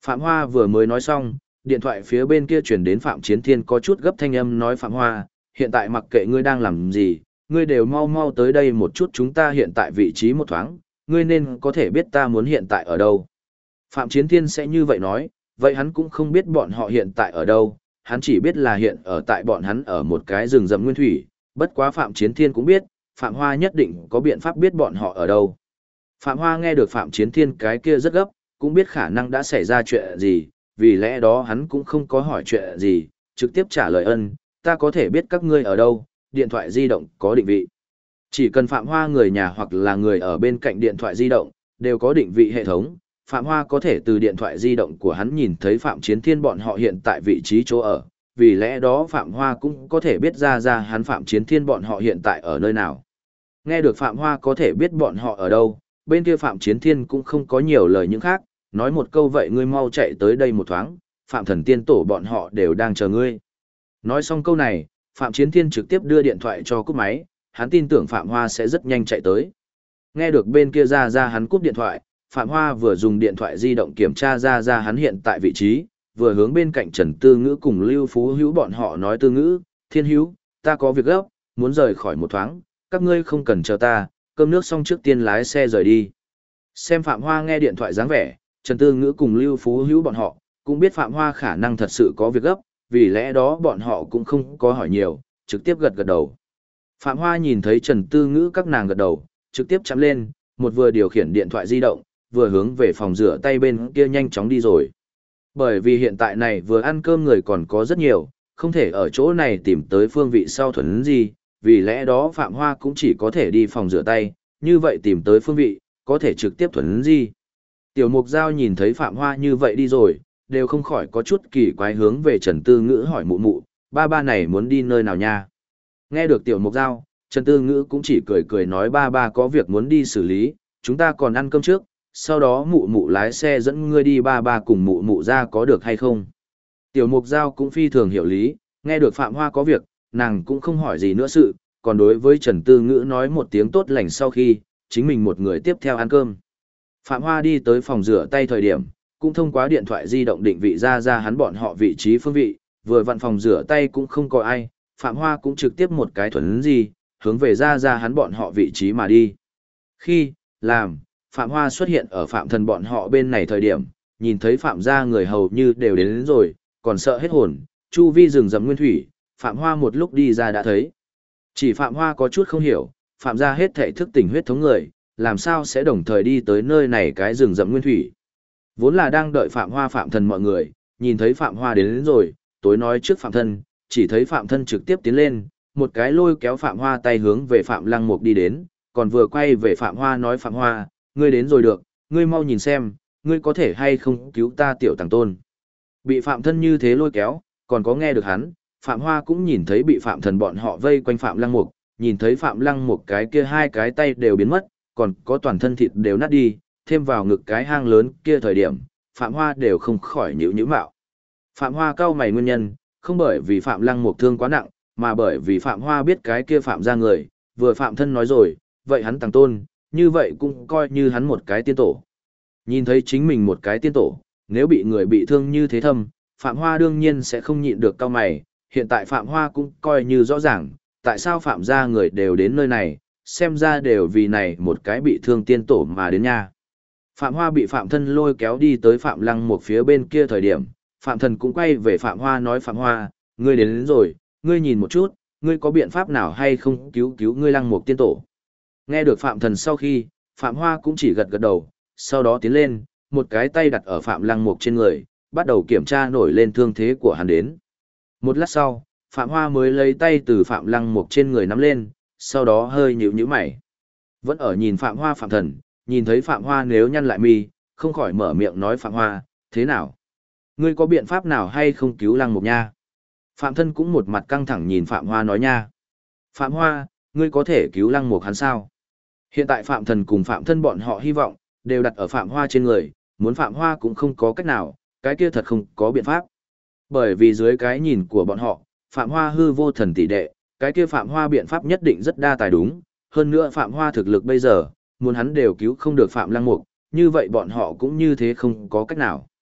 Phạm Hoa vừa mới nói xong, điện thoại phía bên kia chuyển đến Phạm Chiến Thiên có chút gấp thanh âm nói Phạm Hoa, hiện tại mặc kệ ngươi đang làm gì, ngươi đều mau mau tới đây một chút, chúng ta hiện tại vị trí một thoáng, ngươi nên có thể biết ta muốn hiện tại ở đâu. Phạm Chiến Thiên sẽ như vậy nói, vậy hắn cũng không biết bọn họ hiện tại ở đâu, hắn chỉ biết là hiện ở tại bọn hắn ở một cái rừng rậm nguyên thủy, bất quá Phạm Chiến Thiên cũng biết, Phạm Hoa nhất định có biện pháp biết bọn họ ở đâu. Phạm Hoa nghe được Phạm Chiến Thiên cái kia rất gấp, cũng biết khả năng đã xảy ra chuyện gì, vì lẽ đó hắn cũng không có hỏi chuyện gì, trực tiếp trả lời ta có thể biết các ngươi ở đâu, điện thoại di động có định vị. Chỉ cần Phạm Hoa người nhà hoặc là người ở bên cạnh điện thoại di động, đều có định vị hệ thống, Phạm Hoa có thể từ điện thoại di động của hắn nhìn thấy Phạm Chiến Thiên bọn họ hiện tại vị trí chỗ ở, vì lẽ đó Phạm Hoa cũng có thể biết ra hắn Phạm Chiến Thiên bọn họ hiện tại ở nơi nào. Nghe được Phạm Hoa có thể biết bọn họ ở đâu, bên kia Phạm Chiến Thiên cũng không có nhiều lời những khác, nói một câu vậy ngươi mau chạy tới đây một thoáng, Phạm Thần Tiên Tổ bọn họ đều đang chờ ngươi. Nói xong câu này, Phạm Chiến Thiên trực tiếp đưa điện thoại cho cúp máy, hắn tin tưởng Phạm Hoa sẽ rất nhanh chạy tới. Nghe được bên kia ra hắn cúp điện thoại, Phạm Hoa vừa dùng điện thoại di động kiểm tra ra hắn hiện tại vị trí, vừa hướng bên cạnh Trần Tư Ngữ cùng Lưu Phú Hữu bọn họ nói Tư Ngữ, Thiên Hữu, ta có việc gấp, muốn rời khỏi một thoáng, các ngươi không cần chờ ta, cơm nước xong trước tiên lái xe rời đi. Xem Phạm Hoa nghe điện thoại dáng vẻ, Trần Tư Ngữ cùng Lưu Phú Hữu bọn họ, cũng biết Phạm Hoa khả năng thật sự có việc gấp, vì lẽ đó bọn họ cũng không có hỏi nhiều, trực tiếp gật đầu. Phạm Hoa nhìn thấy Trần Tư Ngữ các nàng gật đầu, trực tiếp chạm lên, một vừa điều khiển điện thoại di động, vừa hướng về phòng rửa tay bên kia nhanh chóng đi rồi. Bởi vì hiện tại này vừa ăn cơm người còn có rất nhiều, không thể ở chỗ này tìm tới phương vị sau thuần gì, vì lẽ đó Phạm Hoa cũng chỉ có thể đi phòng rửa tay, như vậy tìm tới phương vị, có thể trực tiếp thuần gì. Tiểu Mục Giao nhìn thấy Phạm Hoa như vậy đi rồi, đều không khỏi có chút kỳ quái hướng về Trần Tư Ngữ hỏi mụ mụ, ba này muốn đi nơi nào nha. Nghe được Tiểu Mục Giao, Trần Tư Ngữ cũng chỉ cười nói ba có việc muốn đi xử lý, chúng ta còn ăn cơm trước, sau đó mụ mụ lái xe dẫn ngươi đi ba cùng mụ mụ ra có được hay không. Tiểu Mục Giao cũng phi thường hiểu lý, nghe được Phạm Hoa có việc, nàng cũng không hỏi gì nữa sự, còn đối với Trần Tư Ngữ nói một tiếng tốt lành sau khi, chính mình một người tiếp theo ăn cơm. Phạm Hoa đi tới phòng rửa tay thời điểm, cũng thông qua điện thoại di động định vị ra hắn bọn họ vị trí phương vị, vừa vặn phòng rửa tay cũng không có ai, Phạm Hoa cũng trực tiếp một cái thuần gì, hướng về ra hắn bọn họ vị trí mà đi. Khi, làm, Phạm Hoa xuất hiện ở Phạm Thần bọn họ bên này thời điểm, nhìn thấy Phạm gia người hầu như đều đến rồi, còn sợ hết hồn, chu vi rừng rậm nguyên thủy, Phạm Hoa một lúc đi ra đã thấy. Chỉ Phạm Hoa có chút không hiểu, Phạm gia hết thảy thức tỉnh huyết thống người, làm sao sẽ đồng thời đi tới nơi này cái rừng rậm nguyên thủy. Vốn là đang đợi Phạm Hoa Phạm Thần mọi người, nhìn thấy Phạm Hoa đến rồi, tối nói trước Phạm Thân, chỉ thấy Phạm Thân trực tiếp tiến lên, một cái lôi kéo Phạm Hoa tay hướng về Phạm Lăng Mục đi đến, còn vừa quay về Phạm Hoa nói Phạm Hoa, ngươi đến rồi được, ngươi mau nhìn xem, ngươi có thể hay không cứu ta tiểu tàng tôn. Bị Phạm Thân như thế lôi kéo, còn có nghe được hắn, Phạm Hoa cũng nhìn thấy bị Phạm Thần bọn họ vây quanh Phạm Lăng Mục, nhìn thấy Phạm Lăng Mục cái kia hai cái tay đều biến mất, còn có toàn thân thịt đều nát đi, thêm vào ngực cái hang lớn kia thời điểm, Phạm Hoa đều không khỏi nhíu mạo. Phạm Hoa cau mày nguyên nhân, không bởi vì Phạm Lăng Mục thương quá nặng, mà bởi vì Phạm Hoa biết cái kia Phạm ra người, vừa Phạm Thân nói rồi, vậy hắn tàng tôn, như vậy cũng coi như hắn một cái tiên tổ. Nhìn thấy chính mình một cái tiên tổ, nếu bị người bị thương như thế thâm, Phạm Hoa đương nhiên sẽ không nhịn được cau mày, hiện tại Phạm Hoa cũng coi như rõ ràng, tại sao Phạm gia người đều đến nơi này, xem ra đều vì này một cái bị thương tiên tổ mà đến nha. Phạm Hoa bị Phạm Thân lôi kéo đi tới Phạm Lăng một phía bên kia thời điểm, Phạm Thần cũng quay về Phạm Hoa nói Phạm Hoa, ngươi đến rồi, ngươi nhìn một chút, ngươi có biện pháp nào hay không cứu ngươi Lăng một tiên tổ. Nghe được Phạm Thần sau khi, Phạm Hoa cũng chỉ gật đầu, sau đó tiến lên, một cái tay đặt ở Phạm Lăng Mục trên người, bắt đầu kiểm tra nổi lên thương thế của hắn đến. Một lát sau, Phạm Hoa mới lấy tay từ Phạm Lăng Mục trên người nắm lên, sau đó hơi nhíu mày. Vẫn ở nhìn Phạm Hoa Phạm Thần, nhìn thấy Phạm Hoa nếu nhăn lại mi, không khỏi mở miệng nói Phạm Hoa, thế nào? Ngươi có biện pháp nào hay không cứu Lăng Mục nha? Phạm Thân cũng một mặt căng thẳng nhìn Phạm Hoa nói nha. Phạm Hoa, ngươi có thể cứu Lăng Mục hắn sao? Hiện tại Phạm Thần cùng Phạm Thân bọn họ hy vọng, đều đặt ở Phạm Hoa trên người, muốn Phạm Hoa cũng không có cách nào, cái kia thật không có biện pháp. Bởi vì dưới cái nhìn của bọn họ, Phạm Hoa hư vô thần tỷ đệ, cái kia Phạm Hoa biện pháp nhất định rất đa tài đúng, hơn nữa Phạm Hoa thực lực bây giờ, muốn hắn đều cứu không được Phạm Lăng Mục, như vậy bọn họ cũng như thế không có cách nào.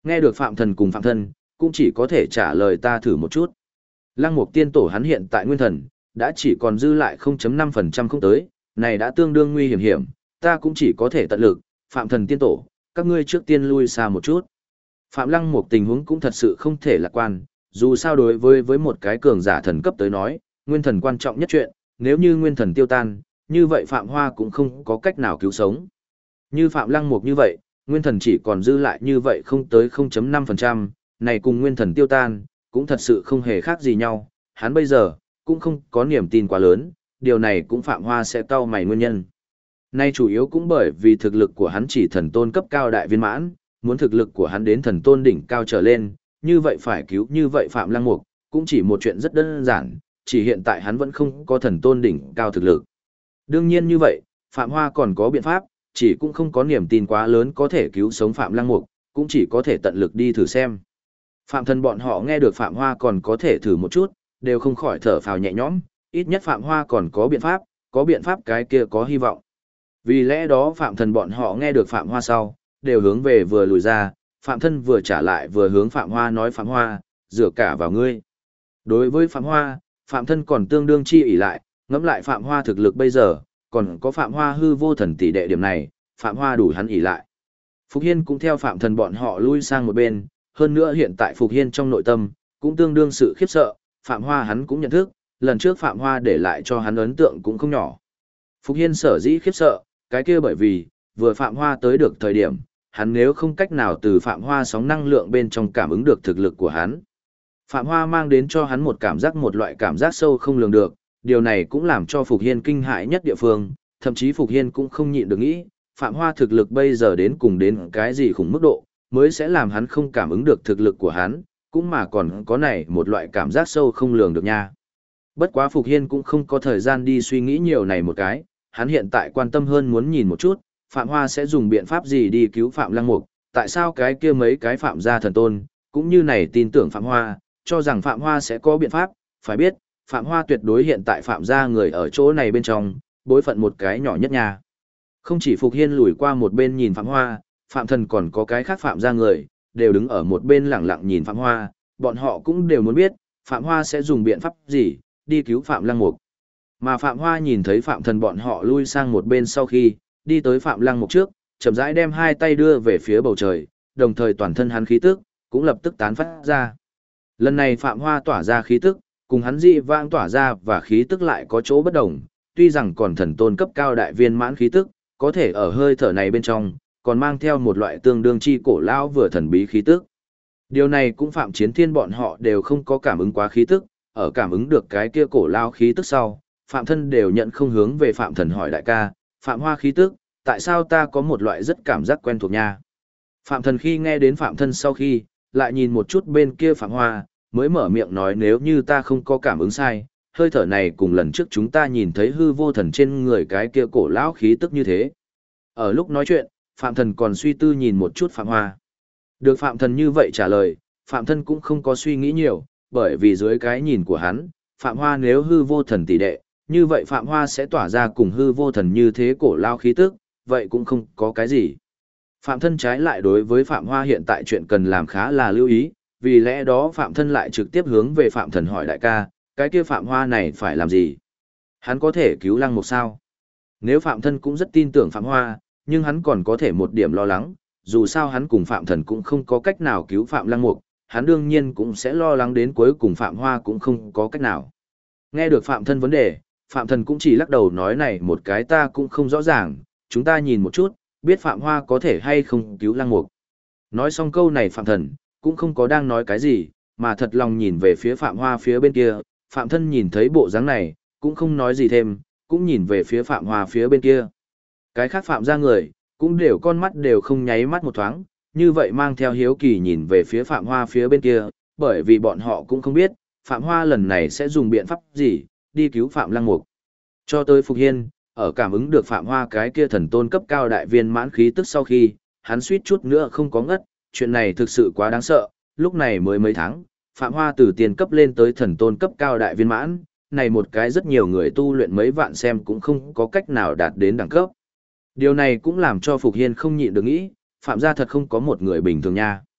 Nghe được Phạm Thần cùng Phạm Thân, cũng chỉ có thể trả lời ta thử một chút. Lăng Mục Tiên Tổ hắn hiện tại nguyên thần, đã chỉ còn dư lại 0.5% không tới, này đã tương đương nguy hiểm, ta cũng chỉ có thể tận lực, Phạm Thần Tiên Tổ, các ngươi trước tiên lui xa một chút. Phạm Lăng Mục tình huống cũng thật sự không thể lạc quan, dù sao đối với một cái cường giả thần cấp tới nói, nguyên thần quan trọng nhất chuyện, nếu như nguyên thần tiêu tan, như vậy Phạm Hoa cũng không có cách nào cứu sống. Như Phạm Lăng Mục như vậy, nguyên thần chỉ còn dư lại như vậy không tới 0.5%, này cùng nguyên thần tiêu tan, cũng thật sự không hề khác gì nhau, hắn bây giờ, cũng không có niềm tin quá lớn, điều này cũng Phạm Hoa sẽ cau mày nguyên nhân. Nay chủ yếu cũng bởi vì thực lực của hắn chỉ thần tôn cấp cao đại viên mãn, muốn thực lực của hắn đến thần tôn đỉnh cao trở lên, như vậy phải cứu như vậy Phạm Lăng Mục, cũng chỉ một chuyện rất đơn giản, chỉ hiện tại hắn vẫn không có thần tôn đỉnh cao thực lực. Đương nhiên như vậy, Phạm Hoa còn có biện pháp, chỉ cũng không có niềm tin quá lớn có thể cứu sống Phạm Lăng Mục, cũng chỉ có thể tận lực đi thử xem. Phạm Thần bọn họ nghe được Phạm Hoa còn có thể thử một chút, đều không khỏi thở phào nhẹ nhõm, ít nhất Phạm Hoa còn có biện pháp cái kia có hy vọng. Vì lẽ đó Phạm Thần bọn họ nghe được Phạm Hoa sau, đều hướng về vừa lùi ra, Phạm Thân vừa trả lại vừa hướng Phạm Hoa nói Phạm Hoa, dựa cả vào ngươi. Đối với Phạm Hoa, Phạm Thân còn tương đương chi ỷ lại, ngẫm lại Phạm Hoa thực lực bây giờ, còn có Phạm Hoa hư vô thần tỷ đệ điểm này, Phạm Hoa đủ hắn ỷ lại. Phục Hiên cũng theo Phạm Thần bọn họ lui sang một bên, hơn nữa hiện tại Phục Hiên trong nội tâm, cũng tương đương sự khiếp sợ, Phạm Hoa hắn cũng nhận thức, lần trước Phạm Hoa để lại cho hắn ấn tượng cũng không nhỏ. Phục Hiên sở dĩ khiếp sợ, cái kia bởi vì, vừa Phạm Hoa tới được thời điểm, hắn nếu không cách nào từ Phạm Hoa sóng năng lượng bên trong cảm ứng được thực lực của hắn. Phạm Hoa mang đến cho hắn một loại cảm giác sâu không lường được, điều này cũng làm cho Phục Hiên kinh hãi nhất địa phương, thậm chí Phục Hiên cũng không nhịn được nghĩ, Phạm Hoa thực lực bây giờ đến cùng đến cái gì khủng mức độ, mới sẽ làm hắn không cảm ứng được thực lực của hắn, cũng mà còn có này một loại cảm giác sâu không lường được nha. Bất quá Phục Hiên cũng không có thời gian đi suy nghĩ nhiều này một cái, hắn hiện tại quan tâm hơn muốn nhìn một chút, Phạm Hoa sẽ dùng biện pháp gì đi cứu Phạm Lăng Mục, tại sao cái kia mấy cái Phạm gia thần tôn, cũng như này tin tưởng Phạm Hoa, cho rằng Phạm Hoa sẽ có biện pháp, phải biết, Phạm Hoa tuyệt đối hiện tại Phạm gia người ở chỗ này bên trong, bối phận một cái nhỏ nhất nha. Không chỉ Phục Hiên lùi qua một bên nhìn Phạm Hoa, Phạm Thần còn có cái khác Phạm gia người, đều đứng ở một bên lặng lặng nhìn Phạm Hoa, bọn họ cũng đều muốn biết, Phạm Hoa sẽ dùng biện pháp gì, đi cứu Phạm Lăng Mục. Mà Phạm Hoa nhìn thấy Phạm Thần bọn họ lui sang một bên sau khi, đi tới Phạm Lăng Mục trước, chậm rãi đem hai tay đưa về phía bầu trời, đồng thời toàn thân hắn khí tức, cũng lập tức tán phát ra. Lần này Phạm Hoa tỏa ra khí tức, cùng hắn dị vãng tỏa ra và khí tức lại có chỗ bất đồng, tuy rằng còn thần tôn cấp cao đại viên mãn khí tức, có thể ở hơi thở này bên trong, còn mang theo một loại tương đương chi cổ lão vừa thần bí khí tức. Điều này cũng Phạm Chiến Thiên bọn họ đều không có cảm ứng quá khí tức, ở cảm ứng được cái kia cổ lão khí tức sau, Phạm Thân đều nhận không hướng về Phạm Thần hỏi đại ca, Phạm Hoa khí tức, tại sao ta có một loại rất cảm giác quen thuộc nha. Phạm Thần khi nghe đến Phạm Thân sau khi, lại nhìn một chút bên kia Phạm Hoa, mới mở miệng nói nếu như ta không có cảm ứng sai, hơi thở này cùng lần trước chúng ta nhìn thấy hư vô thần trên người cái kia cổ lão khí tức như thế. Ở lúc nói chuyện, Phạm Thần còn suy tư nhìn một chút Phạm Hoa. Được Phạm Thần như vậy trả lời, Phạm Thân cũng không có suy nghĩ nhiều, bởi vì dưới cái nhìn của hắn, Phạm Hoa nếu hư vô thần tỷ đệ, như vậy Phạm Hoa sẽ tỏa ra cùng hư vô thần như thế cổ lao khí tức, vậy cũng không có cái gì. Phạm Thân trái lại đối với Phạm Hoa hiện tại chuyện cần làm khá là lưu ý, vì lẽ đó Phạm Thân lại trực tiếp hướng về Phạm Thần hỏi đại ca, cái kia Phạm Hoa này phải làm gì? Hắn có thể cứu Lăng Mục sao? Nếu Phạm Thân cũng rất tin tưởng Phạm Hoa, nhưng hắn còn có thể một điểm lo lắng, dù sao hắn cùng Phạm Thần cũng không có cách nào cứu Phạm Lăng Mục, hắn đương nhiên cũng sẽ lo lắng đến cuối cùng Phạm Hoa cũng không có cách nào. Nghe được Phạm Thân vấn đề, Phạm Thần cũng chỉ lắc đầu nói này một cái ta cũng không rõ ràng, chúng ta nhìn một chút, biết Phạm Hoa có thể hay không cứu Lăng Mục. Nói xong câu này Phạm Thần cũng không có đang nói cái gì, mà thật lòng nhìn về phía Phạm Hoa phía bên kia, Phạm Thân nhìn thấy bộ dáng này, cũng không nói gì thêm, cũng nhìn về phía Phạm Hoa phía bên kia. Cái khác Phạm ra người, cũng đều con mắt đều không nháy mắt một thoáng, như vậy mang theo hiếu kỳ nhìn về phía Phạm Hoa phía bên kia, bởi vì bọn họ cũng không biết, Phạm Hoa lần này sẽ dùng biện pháp gì, đi cứu Phạm Lăng Mục. Cho tới Phục Hiên, ở cảm ứng được Phạm Hoa cái kia thần tôn cấp cao đại viên mãn khí tức sau khi, hắn suýt chút nữa không có ngất, chuyện này thực sự quá đáng sợ, lúc này mới mấy tháng, Phạm Hoa từ tiền cấp lên tới thần tôn cấp cao đại viên mãn, này một cái rất nhiều người tu luyện mấy vạn xem cũng không có cách nào đạt đến đẳng cấp. Điều này cũng làm cho Phục Hiên không nhịn được nghĩ, Phạm gia thật không có một người bình thường nha.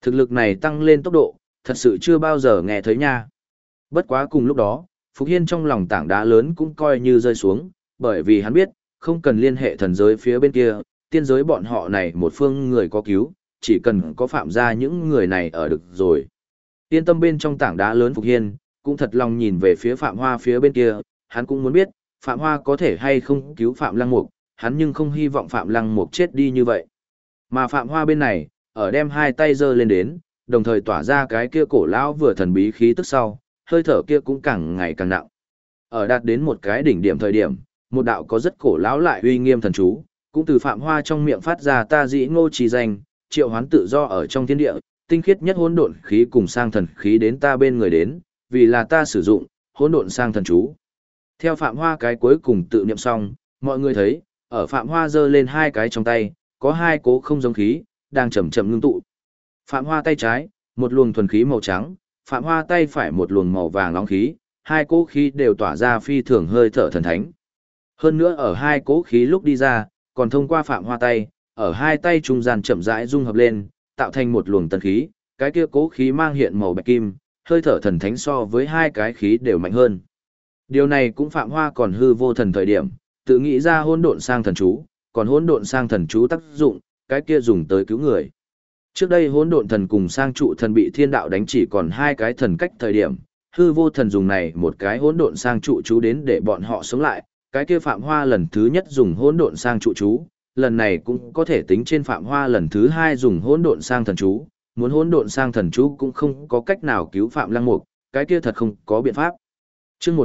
Thực lực này tăng lên tốc độ, thật sự chưa bao giờ nghe thấy nha. Bất quá cùng lúc đó, Phục Hiên trong lòng tảng đá lớn cũng coi như rơi xuống, bởi vì hắn biết, không cần liên hệ thần giới phía bên kia, tiên giới bọn họ này một phương người có cứu, chỉ cần có phạm ra những người này ở được rồi. Yên tâm bên trong tảng đá lớn Phục Hiên, cũng thật lòng nhìn về phía Phạm Hoa phía bên kia, hắn cũng muốn biết, Phạm Hoa có thể hay không cứu Phạm Lăng Mục, hắn nhưng không hy vọng Phạm Lăng Mục chết đi như vậy. Mà Phạm Hoa bên này, ở đem hai tay giơ lên đến, đồng thời tỏa ra cái kia cổ lão vừa thần bí khí tức sau, hơi thở kia cũng càng ngày càng nặng. Ở đạt đến một cái đỉnh điểm thời điểm, một đạo có rất cổ lão lại uy nghiêm thần chú, cũng từ Phạm Hoa trong miệng phát ra ta dĩ ngô trì danh, triệu hoán tự do ở trong thiên địa, tinh khiết nhất hỗn độn khí cùng sang thần khí đến ta bên người đến, vì là ta sử dụng hỗn độn sang thần chú. Theo Phạm Hoa cái cuối cùng tự niệm xong, mọi người thấy, ở Phạm Hoa giơ lên hai cái trong tay, có hai cố không giống khí, đang chậm chậm ngưng tụ. Phạm Hoa tay trái, một luồng thuần khí màu trắng, Phạm Hoa tay phải một luồng màu vàng nóng khí, hai cố khí đều tỏa ra phi thường hơi thở thần thánh. Hơn nữa ở hai cố khí lúc đi ra, còn thông qua Phạm Hoa tay, ở hai tay trung gian chậm rãi dung hợp lên, tạo thành một luồng tân khí, cái kia cố khí mang hiện màu bạch kim, hơi thở thần thánh so với hai cái khí đều mạnh hơn. Điều này cũng Phạm Hoa còn hư vô thần thời điểm, tự nghĩ ra hỗn độn sang thần chú, còn hỗn độn sang thần chú tác dụng, cái kia dùng tới cứu người. Trước đây hỗn độn thần cùng sang trụ thần bị thiên đạo đánh chỉ còn hai cái thần cách thời điểm, hư vô thần dùng này một cái hỗn độn sang trụ chú đến để bọn họ sống lại, cái kia Phạm Hoa lần thứ nhất dùng hỗn độn sang trụ chú, lần này cũng có thể tính trên Phạm Hoa lần thứ hai dùng hỗn độn sang thần chú, muốn hỗn độn sang thần chú cũng không có cách nào cứu Phạm Lăng Mục, cái kia thật không có biện pháp. Chương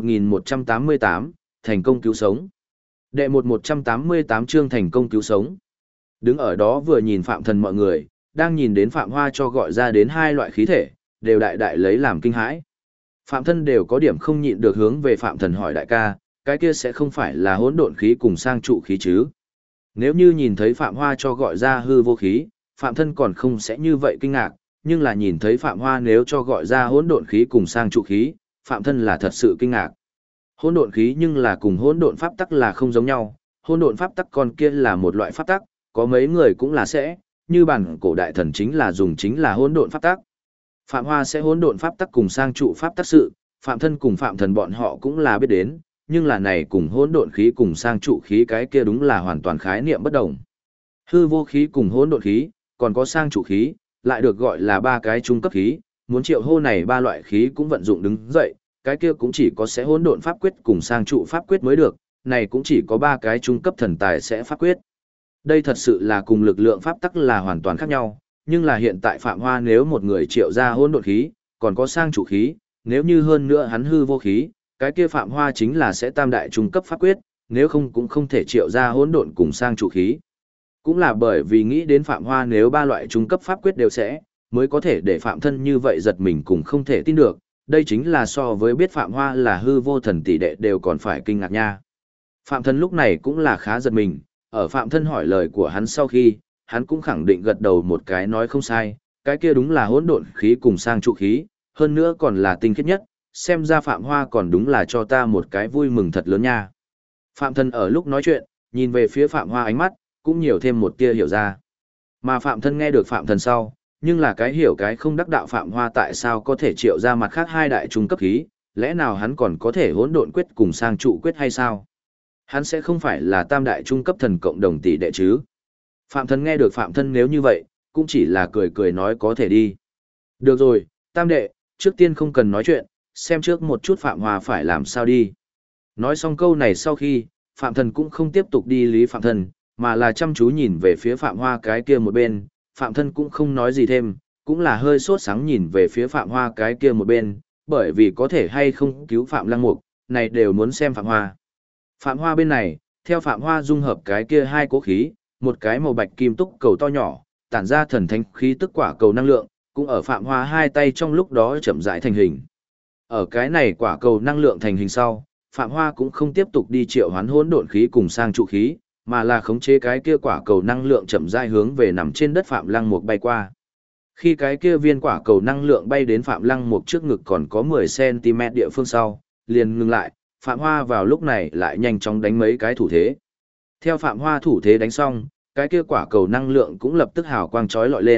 1188, thành công cứu sống. Đệ 1188 chương thành công cứu sống. Đứng ở đó vừa nhìn Phạm Thần mọi người, đang nhìn đến Phạm Hoa cho gọi ra đến hai loại khí thể, đều đại đại lấy làm kinh hãi. Phạm Thân đều có điểm không nhịn được hướng về Phạm Thần hỏi đại ca, cái kia sẽ không phải là hỗn độn khí cùng sang trụ khí chứ? Nếu như nhìn thấy Phạm Hoa cho gọi ra hư vô khí, Phạm Thân còn không sẽ như vậy kinh ngạc, nhưng là nhìn thấy Phạm Hoa nếu cho gọi ra hỗn độn khí cùng sang trụ khí, Phạm Thân là thật sự kinh ngạc. Hỗn độn khí nhưng là cùng hỗn độn pháp tắc là không giống nhau, hỗn độn pháp tắc còn kia là một loại pháp tắc, có mấy người cũng là sẽ, như bản cổ đại thần chính là hỗn độn pháp tắc. Phạm Hoa sẽ hỗn độn pháp tắc cùng sang trụ pháp tắc sự, Phạm Thân cùng Phạm Thần bọn họ cũng là biết đến, nhưng là này cùng hỗn độn khí cùng sang trụ khí cái kia đúng là hoàn toàn khái niệm bất đồng. Hư vô khí cùng hỗn độn khí, còn có sang trụ khí, lại được gọi là ba cái trung cấp khí, muốn triệu hô này ba loại khí cũng vận dụng đứng dậy, cái kia cũng chỉ có sẽ hỗn độn pháp quyết cùng sang trụ pháp quyết mới được, này cũng chỉ có ba cái trung cấp thần tài sẽ pháp quyết. Đây thật sự là cùng lực lượng pháp tắc là hoàn toàn khác nhau, nhưng là hiện tại Phạm Hoa nếu một người triệu ra hỗn độn khí, còn có sang trụ khí, nếu như hơn nữa hắn hư vô khí, cái kia Phạm Hoa chính là sẽ tam đại trung cấp pháp quyết, nếu không cũng không thể triệu ra hỗn độn cùng sang trụ khí. Cũng là bởi vì nghĩ đến Phạm Hoa nếu ba loại trung cấp pháp quyết đều sẽ, mới có thể để Phạm Thân như vậy giật mình cũng không thể tin được, đây chính là so với biết Phạm Hoa là hư vô thần tỷ đệ đều còn phải kinh ngạc nha. Phạm Thân lúc này cũng là khá giật mình, ở Phạm Thân hỏi lời của hắn sau khi, hắn cũng khẳng định gật đầu một cái nói không sai, cái kia đúng là hỗn độn khí cùng sang trụ khí, hơn nữa còn là tinh khiết nhất, xem ra Phạm Hoa còn đúng là cho ta một cái vui mừng thật lớn nha. Phạm Thân ở lúc nói chuyện, nhìn về phía Phạm Hoa ánh mắt, cũng nhiều thêm một tia hiểu ra. Mà Phạm Thân nghe được Phạm Thần sau, nhưng là cái hiểu cái không đắc đạo Phạm Hoa tại sao có thể triệu ra mặt khác hai đại trung cấp khí, lẽ nào hắn còn có thể hỗn độn quyết cùng sang trụ quyết hay sao? Hắn sẽ không phải là tam đại trung cấp thần cộng đồng tỷ đệ chứ? Phạm Thân nghe được Phạm Thân nếu như vậy, cũng chỉ là cười cười nói có thể đi. Được rồi, tam đệ, trước tiên không cần nói chuyện, xem trước một chút Phạm Hoa phải làm sao đi. Nói xong câu này sau khi, Phạm Thần cũng không tiếp tục đi lý Phạm Thân, mà là chăm chú nhìn về phía Phạm Hoa cái kia một bên, Phạm Thân cũng không nói gì thêm, cũng là hơi sốt sáng nhìn về phía Phạm Hoa cái kia một bên, bởi vì có thể hay không cứu Phạm Lăng Mục, này đều muốn xem Phạm Hoa. Phạm Hoa bên này, theo Phạm Hoa dung hợp cái kia hai cố khí, một cái màu bạch kim túc cầu to nhỏ, tản ra thần thánh khí tức quả cầu năng lượng, cũng ở Phạm Hoa hai tay trong lúc đó chậm rãi thành hình. Ở cái này quả cầu năng lượng thành hình sau, Phạm Hoa cũng không tiếp tục đi triệu hoán hỗn độn khí cùng sang trụ khí, mà là khống chế cái kia quả cầu năng lượng chậm rãi hướng về nằm trên đất Phạm Lăng Mục bay qua. Khi cái kia viên quả cầu năng lượng bay đến Phạm Lăng Mục trước ngực còn có 10 cm địa phương sau, liền ngừng lại, Phạm Hoa vào lúc này lại nhanh chóng đánh mấy cái thủ thế. Theo Phạm Hoa thủ thế đánh xong, cái kia quả cầu năng lượng cũng lập tức hào quang chói lọi lên,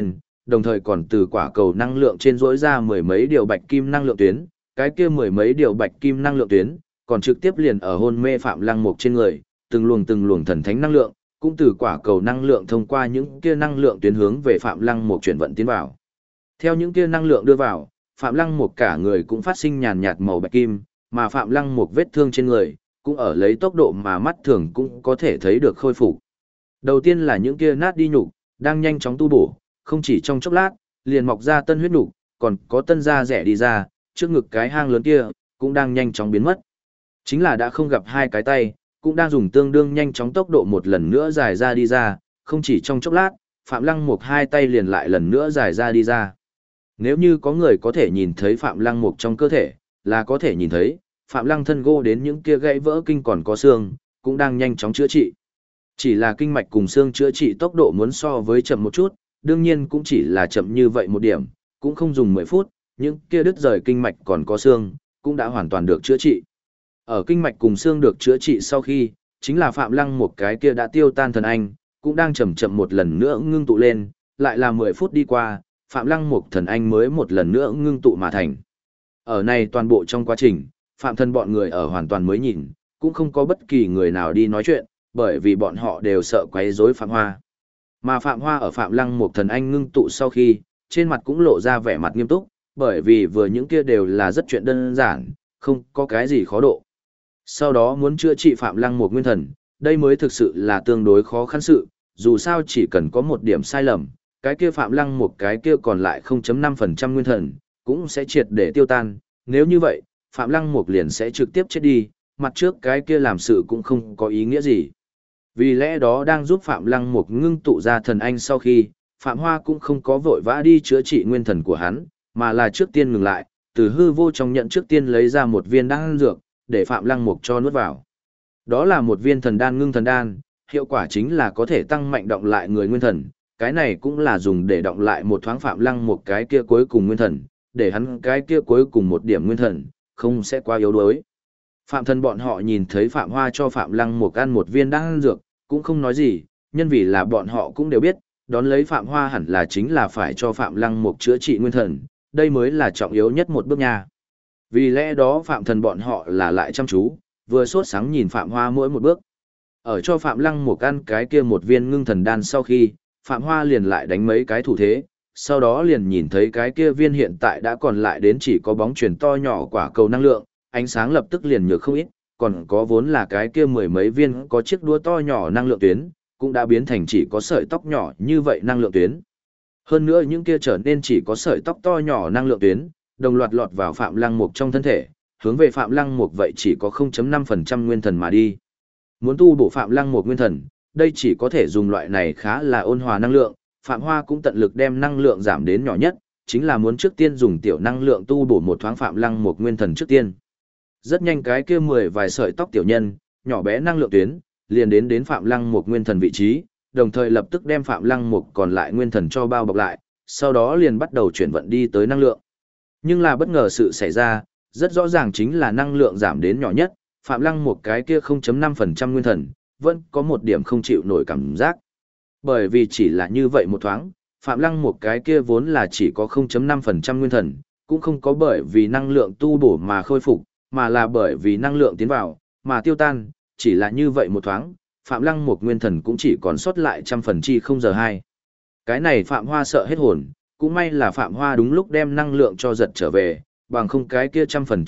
đồng thời còn từ quả cầu năng lượng trên rỗi ra mười mấy điều bạch kim năng lượng tuyến, cái kia mười mấy điều bạch kim năng lượng tuyến, còn trực tiếp liền ở hôn mê Phạm Lăng Mục trên người, từng luồng thần thánh năng lượng, cũng từ quả cầu năng lượng thông qua những kia năng lượng tuyến hướng về Phạm Lăng Mục chuyển vận tiến vào. Theo những kia năng lượng đưa vào, Phạm Lăng Mục cả người cũng phát sinh nhàn nhạt màu bạch kim, mà Phạm Lăng Mục vết thương trên người cũng ở lấy tốc độ mà mắt thường cũng có thể thấy được khôi phục. Đầu tiên là những kia nát đi nhục, đang nhanh chóng tu bổ, không chỉ trong chốc lát, liền mọc ra tân huyết nhục, còn có tân da rẻ đi ra, trước ngực cái hang lớn kia cũng đang nhanh chóng biến mất. Chính là đã không gặp hai cái tay, cũng đang dùng tương đương nhanh chóng tốc độ một lần nữa dài ra đi ra, không chỉ trong chốc lát, Phạm Lăng Mục hai tay liền lại lần nữa dài ra đi ra. Nếu như có người có thể nhìn thấy Phạm Lăng Mục trong cơ thể, là có thể nhìn thấy, Phạm Lăng thân gô đến những kia gãy vỡ kinh còn có xương, cũng đang nhanh chóng chữa trị. Chỉ là kinh mạch cùng xương chữa trị tốc độ muốn so với chậm một chút, đương nhiên cũng chỉ là chậm như vậy một điểm, cũng không dùng 10 phút, những kia đứt rời kinh mạch còn có xương, cũng đã hoàn toàn được chữa trị. Ở kinh mạch cùng xương được chữa trị sau khi, chính là Phạm Lăng một cái kia đã tiêu tan thần anh, cũng đang chậm chậm một lần nữa ngưng tụ lên, lại là 10 phút đi qua, Phạm Lăng một thần anh mới một lần nữa ngưng tụ mà thành. Ở này toàn bộ trong quá trình, Phạm thân bọn người ở hoàn toàn mới nhìn, cũng không có bất kỳ người nào đi nói chuyện, bởi vì bọn họ đều sợ quấy rối Phạm Hoa. Mà Phạm Hoa ở Phạm Lăng một thần anh ngưng tụ sau khi, trên mặt cũng lộ ra vẻ mặt nghiêm túc, bởi vì vừa những kia đều là rất chuyện đơn giản, không có cái gì khó độ. Sau đó muốn chữa trị Phạm Lăng một nguyên thần, đây mới thực sự là tương đối khó khăn sự, dù sao chỉ cần có một điểm sai lầm, cái kia Phạm Lăng một cái kia còn lại 0.5% nguyên thần, cũng sẽ triệt để tiêu tan, nếu như vậy, Phạm Lăng một liền sẽ trực tiếp chết đi, mặt trước cái kia làm sự cũng không có ý nghĩa gì. Vì lẽ đó đang giúp Phạm Lăng một ngưng tụ ra thần anh sau khi, Phạm Hoa cũng không có vội vã đi chữa trị nguyên thần của hắn, mà là trước tiên ngừng lại, từ hư vô trong nhận trước tiên lấy ra một viên đan dược, để Phạm Lăng Mục cho nuốt vào. Đó là một viên thần đan ngưng thần đan, hiệu quả chính là có thể tăng mạnh động lại người nguyên thần, cái này cũng là dùng để động lại một thoáng Phạm Lăng Mục cái kia cuối cùng nguyên thần, để hắn cái kia cuối cùng một điểm nguyên thần, không sẽ quá yếu đuối. Phạm thần bọn họ nhìn thấy Phạm Hoa cho Phạm Lăng Mục ăn một viên đan dược, cũng không nói gì, nhân vì là bọn họ cũng đều biết, đón lấy Phạm Hoa hẳn là chính là phải cho Phạm Lăng Mục chữa trị nguyên thần, đây mới là trọng yếu nhất một bước nha. Vì lẽ đó Phạm thần bọn họ là lại chăm chú, vừa sốt sáng nhìn Phạm Hoa mỗi một bước. Ở cho Phạm Lăng Mục ăn cái kia một viên ngưng thần đan sau khi, Phạm Hoa liền lại đánh mấy cái thủ thế, sau đó liền nhìn thấy cái kia viên hiện tại đã còn lại đến chỉ có bóng chuyền to nhỏ quả cầu năng lượng, ánh sáng lập tức liền nhược không ít, còn có vốn là cái kia mười mấy viên có chiếc đũa to nhỏ năng lượng tuyến, cũng đã biến thành chỉ có sợi tóc nhỏ như vậy năng lượng tuyến. Hơn nữa những kia trở nên chỉ có sợi tóc to nhỏ năng lượng tuyến, đồng loạt lọt vào Phạm Lăng Mục trong thân thể, hướng về Phạm Lăng Mục vậy chỉ có 0.5% nguyên thần mà đi. Muốn tu bổ Phạm Lăng Mục nguyên thần, đây chỉ có thể dùng loại này khá là ôn hòa năng lượng, Phạm Hoa cũng tận lực đem năng lượng giảm đến nhỏ nhất, chính là muốn trước tiên dùng tiểu năng lượng tu bổ một thoáng Phạm Lăng Mục nguyên thần trước tiên. Rất nhanh cái kia 10 vài sợi tóc tiểu nhân, nhỏ bé năng lượng tuyến, liền đến Phạm Lăng Mục nguyên thần vị trí, đồng thời lập tức đem Phạm Lăng Mục còn lại nguyên thần cho bao bọc lại, sau đó liền bắt đầu chuyển vận đi tới năng lượng. Nhưng là bất ngờ sự xảy ra, rất rõ ràng chính là năng lượng giảm đến nhỏ nhất, Phạm Lăng Mục cái kia 0.5% nguyên thần, vẫn có một điểm không chịu nổi cảm giác. Bởi vì chỉ là như vậy một thoáng, Phạm Lăng Mục cái kia vốn là chỉ có 0.5% nguyên thần, cũng không có bởi vì năng lượng tu bổ mà khôi phục, mà là bởi vì năng lượng tiến vào, mà tiêu tan, chỉ là như vậy một thoáng, Phạm Lăng Mục nguyên thần cũng chỉ còn sót lại 0.002. Cái này Phạm Hoa sợ hết hồn, cũng may là Phạm Hoa đúng lúc đem năng lượng cho giật trở về, bằng không cái kia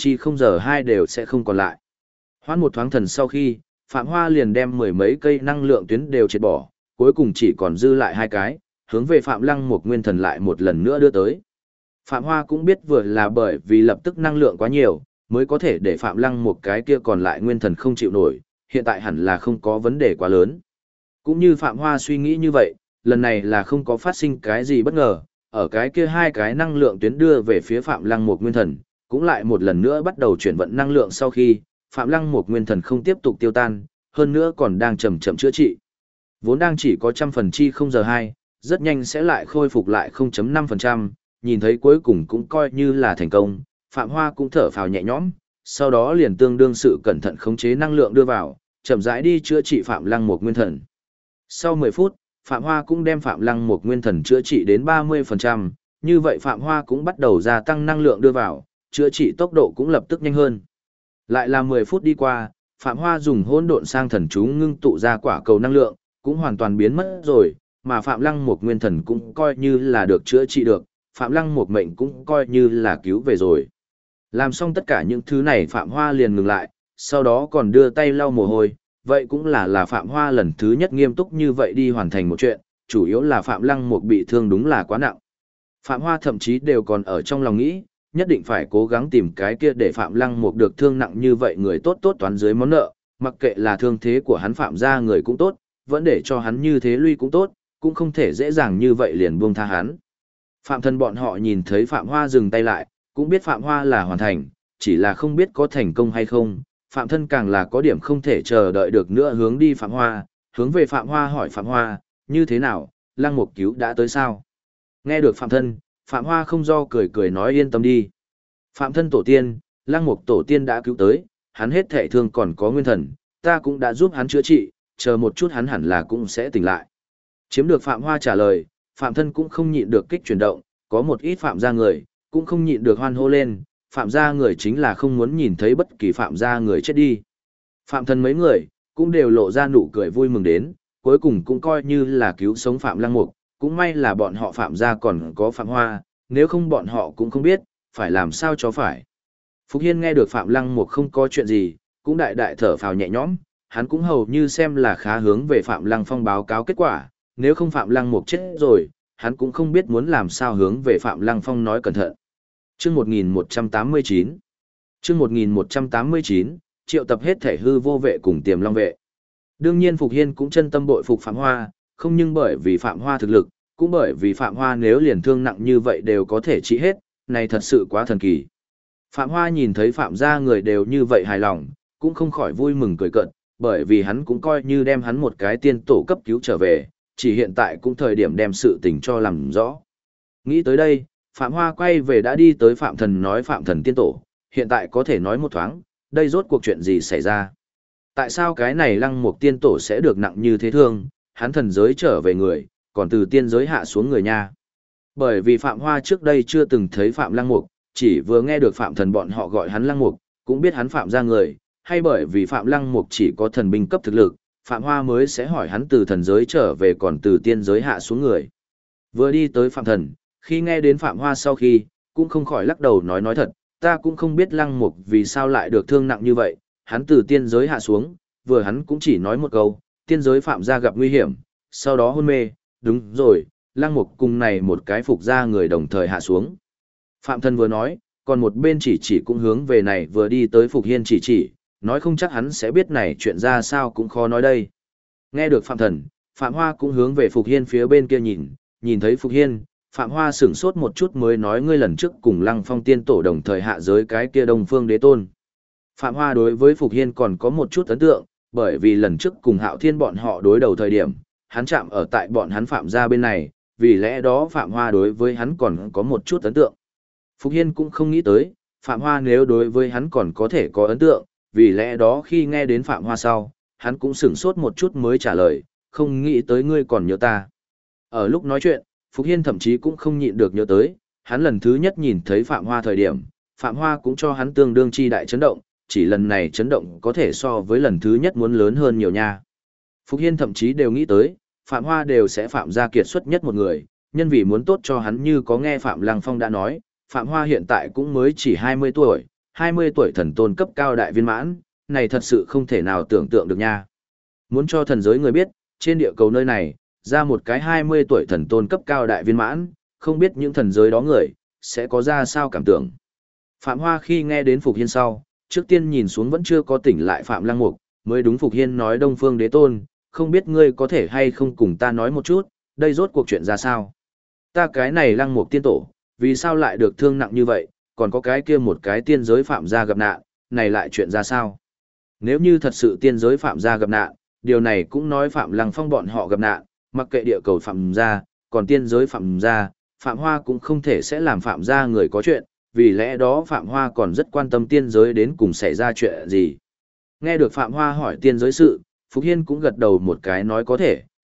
0.002 đều sẽ không còn lại. Hoãn một thoáng thần sau khi, Phạm Hoa liền đem mười mấy cây năng lượng tuyến đều triệt bỏ, cuối cùng chỉ còn dư lại hai cái, hướng về Phạm Lăng Mục nguyên thần lại một lần nữa đưa tới. Phạm Hoa cũng biết vừa là bởi vì lập tức năng lượng quá nhiều, mới có thể để Phạm Lăng Mục cái kia còn lại nguyên thần không chịu nổi, hiện tại hẳn là không có vấn đề quá lớn. Cũng như Phạm Hoa suy nghĩ như vậy, lần này là không có phát sinh cái gì bất ngờ, ở cái kia hai cái năng lượng tuyến đưa về phía Phạm Lăng Mục nguyên thần, cũng lại một lần nữa bắt đầu chuyển vận năng lượng sau khi, Phạm Lăng Mục nguyên thần không tiếp tục tiêu tan, hơn nữa còn đang chậm chậm chữa trị. Vốn đang chỉ có 0.002, rất nhanh sẽ lại khôi phục lại 0.5%, nhìn thấy cuối cùng cũng coi như là thành công, Phạm Hoa cũng thở phào nhẹ nhõm, sau đó liền tương đương sự cẩn thận khống chế năng lượng đưa vào, chậm rãi đi chữa trị Phạm Lăng Mục nguyên thần. Sau 10 phút, Phạm Hoa cũng đem Phạm Lăng một nguyên thần chữa trị đến 30%, như vậy Phạm Hoa cũng bắt đầu gia tăng năng lượng đưa vào, chữa trị tốc độ cũng lập tức nhanh hơn. Lại là 10 phút đi qua, Phạm Hoa dùng hỗn độn sang thần chú ngưng tụ ra quả cầu năng lượng, cũng hoàn toàn biến mất rồi, mà Phạm Lăng một nguyên thần cũng coi như là được chữa trị được, Phạm Lăng một mệnh cũng coi như là cứu về rồi. Làm xong tất cả những thứ này Phạm Hoa liền ngừng lại, sau đó còn đưa tay lau mồ hôi, vậy cũng là Phạm Hoa lần thứ nhất nghiêm túc như vậy đi hoàn thành một chuyện, chủ yếu là Phạm Lăng một bị thương đúng là quá nặng. Phạm Hoa thậm chí đều còn ở trong lòng nghĩ, nhất định phải cố gắng tìm cái kia để Phạm Lăng một được thương nặng như vậy người tốt tốt toán dưới món nợ, mặc kệ là thương thế của hắn Phạm ra người cũng tốt, vẫn để cho hắn như thế lui cũng tốt, cũng không thể dễ dàng như vậy liền buông tha hắn. Phạm Thần bọn họ nhìn thấy Phạm Hoa dừng tay lại, cũng biết Phạm Hoa là hoàn thành, chỉ là không biết có thành công hay không. Phạm Thân càng là có điểm không thể chờ đợi được nữa hướng đi Phạm Hoa, hướng về Phạm Hoa hỏi Phạm Hoa, như thế nào, Lăng Mục cứu đã tới sao? Nghe được Phạm Thân, Phạm Hoa không do cười cười nói yên tâm đi. Phạm Thân tổ tiên, Lăng Mục tổ tiên đã cứu tới, hắn hết thể thương còn có nguyên thần, ta cũng đã giúp hắn chữa trị, chờ một chút hắn hẳn là cũng sẽ tỉnh lại. Chiếm được Phạm Hoa trả lời, Phạm Thân cũng không nhịn được kích chuyển động, có một ít Phạm gia người, cũng không nhịn được hoan hô lên, Phạm gia người chính là không muốn nhìn thấy bất kỳ Phạm gia người chết đi. Phạm Thân mấy người, cũng đều lộ ra nụ cười vui mừng đến, cuối cùng cũng coi như là cứu sống Phạm Lăng Mục, cũng may là bọn họ Phạm gia còn có Phạm Hoa, nếu không bọn họ cũng không biết, phải làm sao cho phải. Phục Hiên nghe được Phạm Lăng Mục không có chuyện gì, cũng đại đại thở phào nhẹ nhõm, hắn cũng hầu như xem là khá hướng về Phạm Lăng Phong báo cáo kết quả, nếu không Phạm Lăng Mục chết rồi, hắn cũng không biết muốn làm sao hướng về Phạm Lăng Phong nói cẩn thận. Chương 1189 Chương 1189, triệu tập hết thể hư vô vệ cùng tiềm long vệ. Đương nhiên Phục Hiên cũng chân tâm bội phục Phạm Hoa, không nhưng bởi vì Phạm Hoa thực lực, cũng bởi vì Phạm Hoa nếu liền thương nặng như vậy đều có thể trị hết, này thật sự quá thần kỳ. Phạm Hoa nhìn thấy Phạm gia người đều như vậy hài lòng, cũng không khỏi vui mừng cười cợt, bởi vì hắn cũng coi như đem hắn một cái tiên tổ cấp cứu trở về, chỉ hiện tại cũng thời điểm đem sự tình cho làm rõ. Nghĩ tới đây, Phạm Hoa quay về đã đi tới Phạm Thần nói Phạm Thần tiên tổ, hiện tại có thể nói một thoáng, đây rốt cuộc chuyện gì xảy ra. Tại sao cái này Lăng Mục tiên tổ sẽ được nặng như thế thương, hắn thần giới trở về người, còn từ tiên giới hạ xuống người nha. Bởi vì Phạm Hoa trước đây chưa từng thấy Phạm Lăng Mục, chỉ vừa nghe được Phạm Thần bọn họ gọi hắn Lăng Mục, cũng biết hắn Phạm ra người, hay bởi vì Phạm Lăng Mục chỉ có thần binh cấp thực lực, Phạm Hoa mới sẽ hỏi hắn từ thần giới trở về còn từ tiên giới hạ xuống người. Vừa đi tới Phạm Thần, khi nghe đến Phạm Hoa sau khi, cũng không khỏi lắc đầu nói thật, ta cũng không biết Lăng Mục vì sao lại được thương nặng như vậy, hắn từ tiên giới hạ xuống, vừa hắn cũng chỉ nói một câu, tiên giới Phạm gia gặp nguy hiểm, sau đó hôn mê, đúng rồi, Lăng Mục cùng này một cái phục gia người đồng thời hạ xuống. Phạm Thần vừa nói, còn một bên chỉ cũng hướng về này vừa đi tới Phục Hiên chỉ, nói không chắc hắn sẽ biết này chuyện ra sao cũng khó nói đây. Nghe được Phạm Thần, Phạm Hoa cũng hướng về Phục Hiên phía bên kia nhìn thấy Phục Hiên, Phạm Hoa sửng sốt một chút mới nói ngươi lần trước cùng Lăng Phong tiên tổ đồng thời hạ giới cái kia Đông Phương Đế Tôn. Phạm Hoa đối với Phục Hiên còn có một chút ấn tượng, bởi vì lần trước cùng Hạo Thiên bọn họ đối đầu thời điểm, hắn chạm ở tại bọn hắn Phạm gia bên này, vì lẽ đó Phạm Hoa đối với hắn còn có một chút ấn tượng. Phục Hiên cũng không nghĩ tới, Phạm Hoa nếu đối với hắn còn có thể có ấn tượng, vì lẽ đó khi nghe đến Phạm Hoa sau, hắn cũng sửng sốt một chút mới trả lời, không nghĩ tới ngươi còn nhớ ta. Ở lúc nói chuyện, Phục Hiên thậm chí cũng không nhịn được nhớ tới, hắn lần thứ nhất nhìn thấy Phạm Hoa thời điểm, Phạm Hoa cũng cho hắn tương đương chi đại chấn động, chỉ lần này chấn động có thể so với lần thứ nhất muốn lớn hơn nhiều nha. Phục Hiên thậm chí đều nghĩ tới, Phạm Hoa đều sẽ Phạm gia kiệt xuất nhất một người, nhân vì muốn tốt cho hắn như có nghe Phạm Lăng Phong đã nói, Phạm Hoa hiện tại cũng mới chỉ 20 tuổi, 20 tuổi thần tôn cấp cao đại viên mãn, này thật sự không thể nào tưởng tượng được nha. Muốn cho thần giới người biết, trên địa cầu nơi này, ra một cái 20 tuổi thần tôn cấp cao đại viên mãn, không biết những thần giới đó người, sẽ có ra sao cảm tưởng. Phạm Hoa khi nghe đến Phục Hiên sau, trước tiên nhìn xuống vẫn chưa có tỉnh lại Phạm Lăng Mục, mới đúng Phục Hiên nói Đông Phương Đế Tôn, không biết ngươi có thể hay không cùng ta nói một chút, đây rốt cuộc chuyện ra sao. Ta cái này Lăng Mục tiên tổ, vì sao lại được thương nặng như vậy, còn có cái kia một cái tiên giới Phạm gia gặp nạn, này lại chuyện ra sao. Nếu như thật sự tiên giới Phạm gia gặp nạn, điều này cũng nói Phạm Lăng Phong bọn họ gặp nạn, mặc kệ địa cầu Phạm gia, còn tiên giới Phạm gia, Phạm Hoa cũng không thể sẽ làm Phạm gia người có chuyện, vì lẽ đó Phạm Hoa còn rất quan tâm tiên giới đến cùng xảy ra chuyện gì. Nghe được Phạm Hoa hỏi tiên giới sự, Phục Hiên cũng gật đầu một cái nói có thể,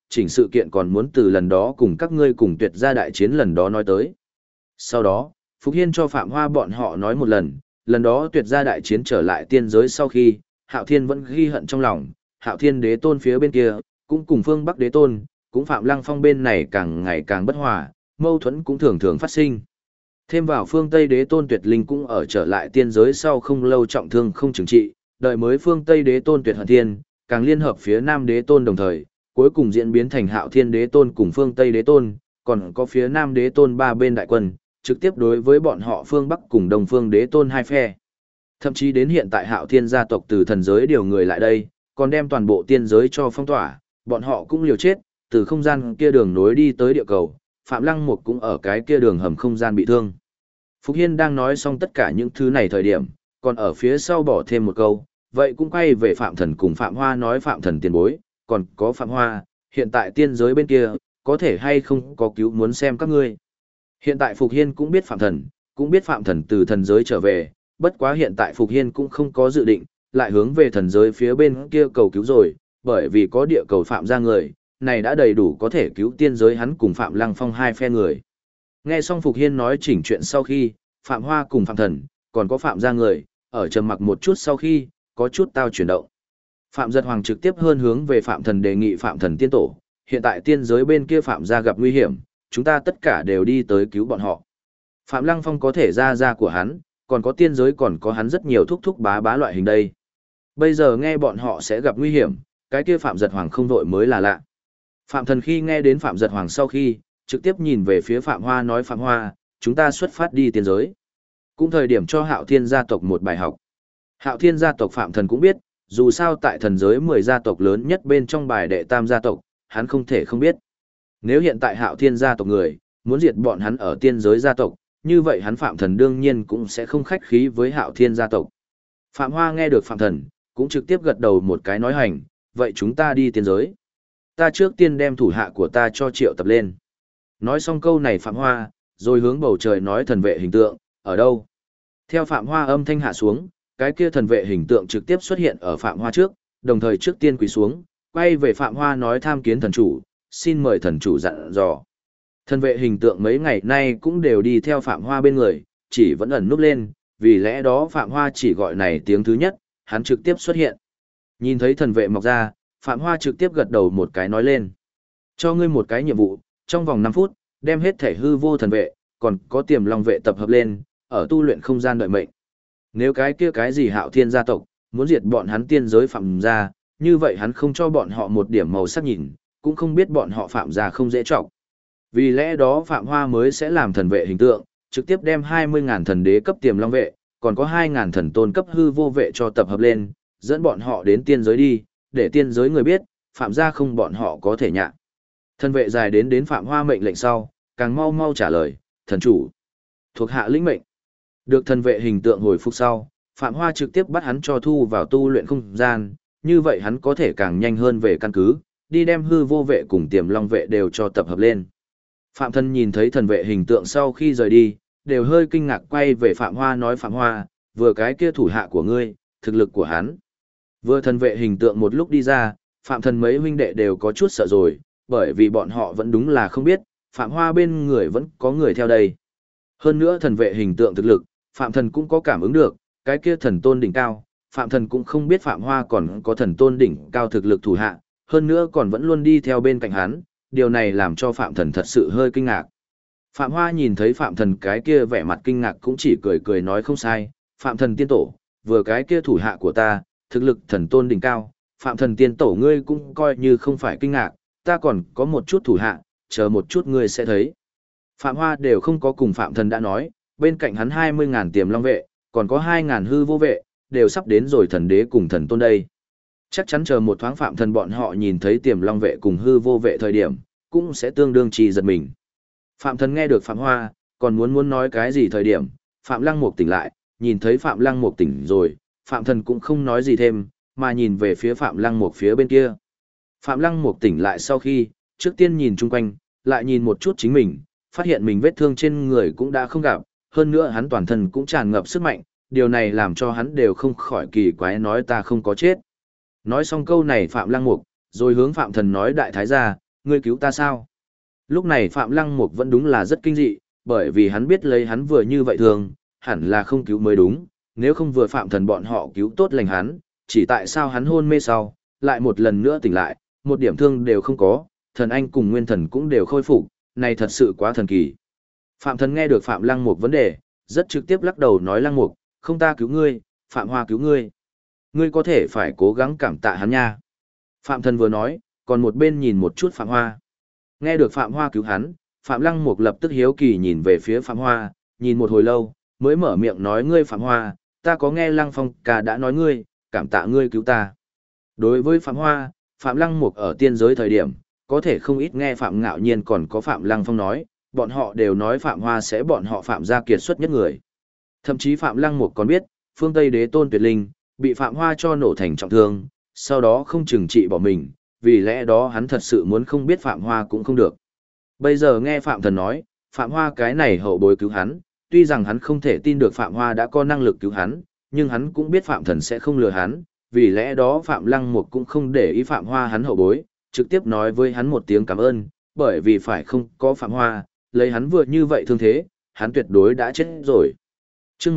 chỉnh sự kiện còn muốn từ lần đó cùng các ngươi cùng tuyệt gia đại chiến lần đó nói tới. Sau đó, Phục Hiên cho Phạm Hoa bọn họ nói một lần đó tuyệt gia đại chiến trở lại tiên giới sau khi, Hạo Thiên vẫn ghi hận trong lòng, Hạo Thiên đế tôn phía bên kia, cũng cùng phương Bắc đế tôn, cũng Phạm Lăng Phong bên này càng ngày càng bất hòa, mâu thuẫn cũng thường thường phát sinh. Thêm vào phương Tây đế tôn tuyệt linh cũng ở trở lại tiên giới sau không lâu trọng thương không chừng trị, đợi mới phương Tây đế tôn tuyệt hận thiên, càng liên hợp phía Nam đế tôn đồng thời, cuối cùng diễn biến thành Hạo Thiên đế tôn cùng phương Tây đế tôn, còn có phía Nam đế tôn ba bên đại quân, trực tiếp đối với bọn họ phương Bắc cùng Đông phương đế tôn hai phe. Thậm chí đến hiện tại Hạo Thiên gia tộc từ thần giới điều người lại đây, còn đem toàn bộ tiên giới cho phong tỏa, bọn họ cũng liều chết, từ không gian kia đường nối đi tới địa cầu, Phạm Lăng Mục cũng ở cái kia đường hầm không gian bị thương. Phục Hiên đang nói xong tất cả những thứ này thời điểm, còn ở phía sau bỏ thêm một câu, vậy cũng quay về Phạm Thần cùng Phạm Hoa nói Phạm Thần tiền bối, còn có Phạm Hoa, hiện tại tiên giới bên kia, có thể hay không có cứu muốn xem các ngươi. Hiện tại Phục Hiên cũng biết Phạm Thần, cũng biết Phạm Thần từ thần giới trở về, bất quá hiện tại Phục Hiên cũng không có dự định, lại hướng về thần giới phía bên kia cầu cứu rồi, bởi vì có địa cầu Phạm ra người, này đã đầy đủ có thể cứu tiên giới hắn cùng Phạm Lăng Phong hai phe người. Nghe xong Phục Hiên nói chỉnh chuyện sau khi, Phạm Hoa cùng Phạm Thần, còn có Phạm ra người, ở trầm mặc một chút sau khi, có chút tao chuyển động. Phạm Giật Hoàng trực tiếp hơn hướng về Phạm Thần đề nghị Phạm Thần tiên tổ, hiện tại tiên giới bên kia Phạm gia gặp nguy hiểm, chúng ta tất cả đều đi tới cứu bọn họ. Phạm Lăng Phong có thể ra của hắn, còn có tiên giới còn có hắn rất nhiều thúc thúc bá bá loại hình đây. Bây giờ nghe bọn họ sẽ gặp nguy hiểm, cái kia Phạm Giật Hoàng không vội mới là lạ. Phạm Thần khi nghe đến Phạm Giật Hoàng sau khi, trực tiếp nhìn về phía Phạm Hoa nói Phạm Hoa, chúng ta xuất phát đi tiên giới. Cũng thời điểm cho Hạo Thiên gia tộc một bài học. Hạo Thiên gia tộc Phạm Thần cũng biết, dù sao tại thần giới 10 gia tộc lớn nhất bên trong bài đệ tam gia tộc, hắn không thể không biết. Nếu hiện tại Hạo Thiên gia tộc người, muốn diệt bọn hắn ở tiên giới gia tộc, như vậy hắn Phạm Thần đương nhiên cũng sẽ không khách khí với Hạo Thiên gia tộc. Phạm Hoa nghe được Phạm Thần, cũng trực tiếp gật đầu một cái nói hành, vậy chúng ta đi tiên giới. Ta trước tiên đem thủ hạ của ta cho Triệu Tập lên. Nói xong câu này Phạm Hoa, rồi hướng bầu trời nói thần vệ hình tượng, ở đâu? Theo Phạm Hoa âm thanh hạ xuống, cái kia thần vệ hình tượng trực tiếp xuất hiện ở Phạm Hoa trước, đồng thời trước tiên quỳ xuống, quay về Phạm Hoa nói tham kiến thần chủ, xin mời thần chủ dặn dò. Thần vệ hình tượng mấy ngày nay cũng đều đi theo Phạm Hoa bên người, chỉ vẫn ẩn núp lên, vì lẽ đó Phạm Hoa chỉ gọi này tiếng thứ nhất, hắn trực tiếp xuất hiện. Nhìn thấy thần vệ mọc ra, Phạm Hoa trực tiếp gật đầu một cái nói lên. Cho ngươi một cái nhiệm vụ, trong vòng 5 phút, đem hết thể hư vô thần vệ, còn có tiềm long vệ tập hợp lên, ở tu luyện không gian đợi mệnh. Nếu cái kia cái gì Hạo Thiên gia tộc, muốn diệt bọn hắn tiên giới Phạm gia, như vậy hắn không cho bọn họ một điểm màu sắc nhìn, cũng không biết bọn họ Phạm gia không dễ trọng. Vì lẽ đó Phạm Hoa mới sẽ làm thần vệ hình tượng, trực tiếp đem 20.000 thần đế cấp tiềm long vệ, còn có 2.000 thần tôn cấp hư vô vệ cho tập hợp lên, dẫn bọn họ đến tiên giới đi, để tiên giới người biết, Phạm gia không bọn họ có thể nhạ. Thần vệ dài đến Phạm Hoa mệnh lệnh sau, càng mau mau trả lời, thần chủ. Thuộc hạ lĩnh mệnh. Được thần vệ hình tượng hồi phục sau, Phạm Hoa trực tiếp bắt hắn cho thu vào tu luyện không gian, như vậy hắn có thể càng nhanh hơn về căn cứ, đi đem hư vô vệ cùng tiềm long vệ đều cho tập hợp lên. Phạm Thân nhìn thấy thần vệ hình tượng sau khi rời đi, đều hơi kinh ngạc quay về Phạm Hoa nói Phạm Hoa, vừa cái kia thủ hạ của ngươi, thực lực của hắn. Vừa thần vệ hình tượng một lúc đi ra, Phạm Thần mấy huynh đệ đều có chút sợ rồi, bởi vì bọn họ vẫn đúng là không biết, Phạm Hoa bên người vẫn có người theo đây. Hơn nữa thần vệ hình tượng thực lực, Phạm Thần cũng có cảm ứng được, cái kia thần tôn đỉnh cao, Phạm Thần cũng không biết Phạm Hoa còn có thần tôn đỉnh cao thực lực thủ hạ, hơn nữa còn vẫn luôn đi theo bên cạnh hắn, điều này làm cho Phạm Thần thật sự hơi kinh ngạc. Phạm Hoa nhìn thấy Phạm Thần cái kia vẻ mặt kinh ngạc cũng chỉ cười cười nói không sai, Phạm Thần tiên tổ, vừa cái kia thủ hạ của ta, thực lực thần tôn đỉnh cao, Phạm Thần tiên tổ ngươi cũng coi như không phải kinh ngạc, ta còn có một chút thủ hạ, chờ một chút ngươi sẽ thấy. Phạm Hoa đều không có cùng Phạm Thần đã nói, bên cạnh hắn 20.000 tiềm long vệ, còn có 2.000 hư vô vệ, đều sắp đến rồi thần đế cùng thần tôn đây. Chắc chắn chờ một thoáng Phạm Thần bọn họ nhìn thấy tiềm long vệ cùng hư vô vệ thời điểm, cũng sẽ tương đương trì giật mình. Phạm Thần nghe được Phạm Hoa, còn muốn nói cái gì thời điểm, Phạm Lăng Mục tỉnh lại, nhìn thấy Phạm Lăng Mục tỉnh rồi, Phạm Thần cũng không nói gì thêm, mà nhìn về phía Phạm Lăng Mục phía bên kia. Phạm Lăng Mục tỉnh lại sau khi, trước tiên nhìn chung quanh, lại nhìn một chút chính mình, phát hiện mình vết thương trên người cũng đã không gặp, hơn nữa hắn toàn thân cũng tràn ngập sức mạnh, điều này làm cho hắn đều không khỏi kỳ quái nói ta không có chết. Nói xong câu này Phạm Lăng Mục, rồi hướng Phạm Thần nói đại thái gia, ngươi cứu ta sao? Lúc này Phạm Lăng Mục vẫn đúng là rất kinh dị, bởi vì hắn biết lấy hắn vừa như vậy thường, hẳn là không cứu mới đúng, nếu không vừa Phạm Thần bọn họ cứu tốt lành hắn, chỉ tại sao hắn hôn mê sau, lại một lần nữa tỉnh lại, một điểm thương đều không có, thần anh cùng nguyên thần cũng đều khôi phục, này thật sự quá thần kỳ. Phạm Thần nghe được Phạm Lăng Mục vấn đề, rất trực tiếp lắc đầu nói Lăng Mục, không ta cứu ngươi, Phạm Hoa cứu ngươi. Ngươi có thể phải cố gắng cảm tạ hắn nha. Phạm Thần vừa nói, còn một bên nhìn một chút Phạm Hoa. Nghe được Phạm Hoa cứu hắn, Phạm Lăng Mục lập tức hiếu kỳ nhìn về phía Phạm Hoa, nhìn một hồi lâu, mới mở miệng nói ngươi Phạm Hoa, ta có nghe Lăng Phong ca đã nói ngươi, cảm tạ ngươi cứu ta. Đối với Phạm Hoa, Phạm Lăng Mục ở tiên giới thời điểm, có thể không ít nghe Phạm Ngạo Nhiên còn có Phạm Lăng Phong nói, bọn họ đều nói Phạm Hoa sẽ bọn họ Phạm gia kiệt xuất nhất người. Thậm chí Phạm Lăng Mục còn biết, phương Tây đế tôn tuyệt linh, bị Phạm Hoa cho nổ thành trọng thương, sau đó không trừng trị bỏ mình, vì lẽ đó hắn thật sự muốn không biết Phạm Hoa cũng không được. Bây giờ nghe Phạm Thần nói, Phạm Hoa cái này hậu bối cứu hắn, tuy rằng hắn không thể tin được Phạm Hoa đã có năng lực cứu hắn, nhưng hắn cũng biết Phạm Thần sẽ không lừa hắn, vì lẽ đó Phạm Lăng Mục cũng không để ý Phạm Hoa hắn hậu bối, trực tiếp nói với hắn một tiếng cảm ơn, bởi vì phải không có Phạm Hoa, lấy hắn vừa như vậy thương thế, hắn tuyệt đối đã chết rồi. Chương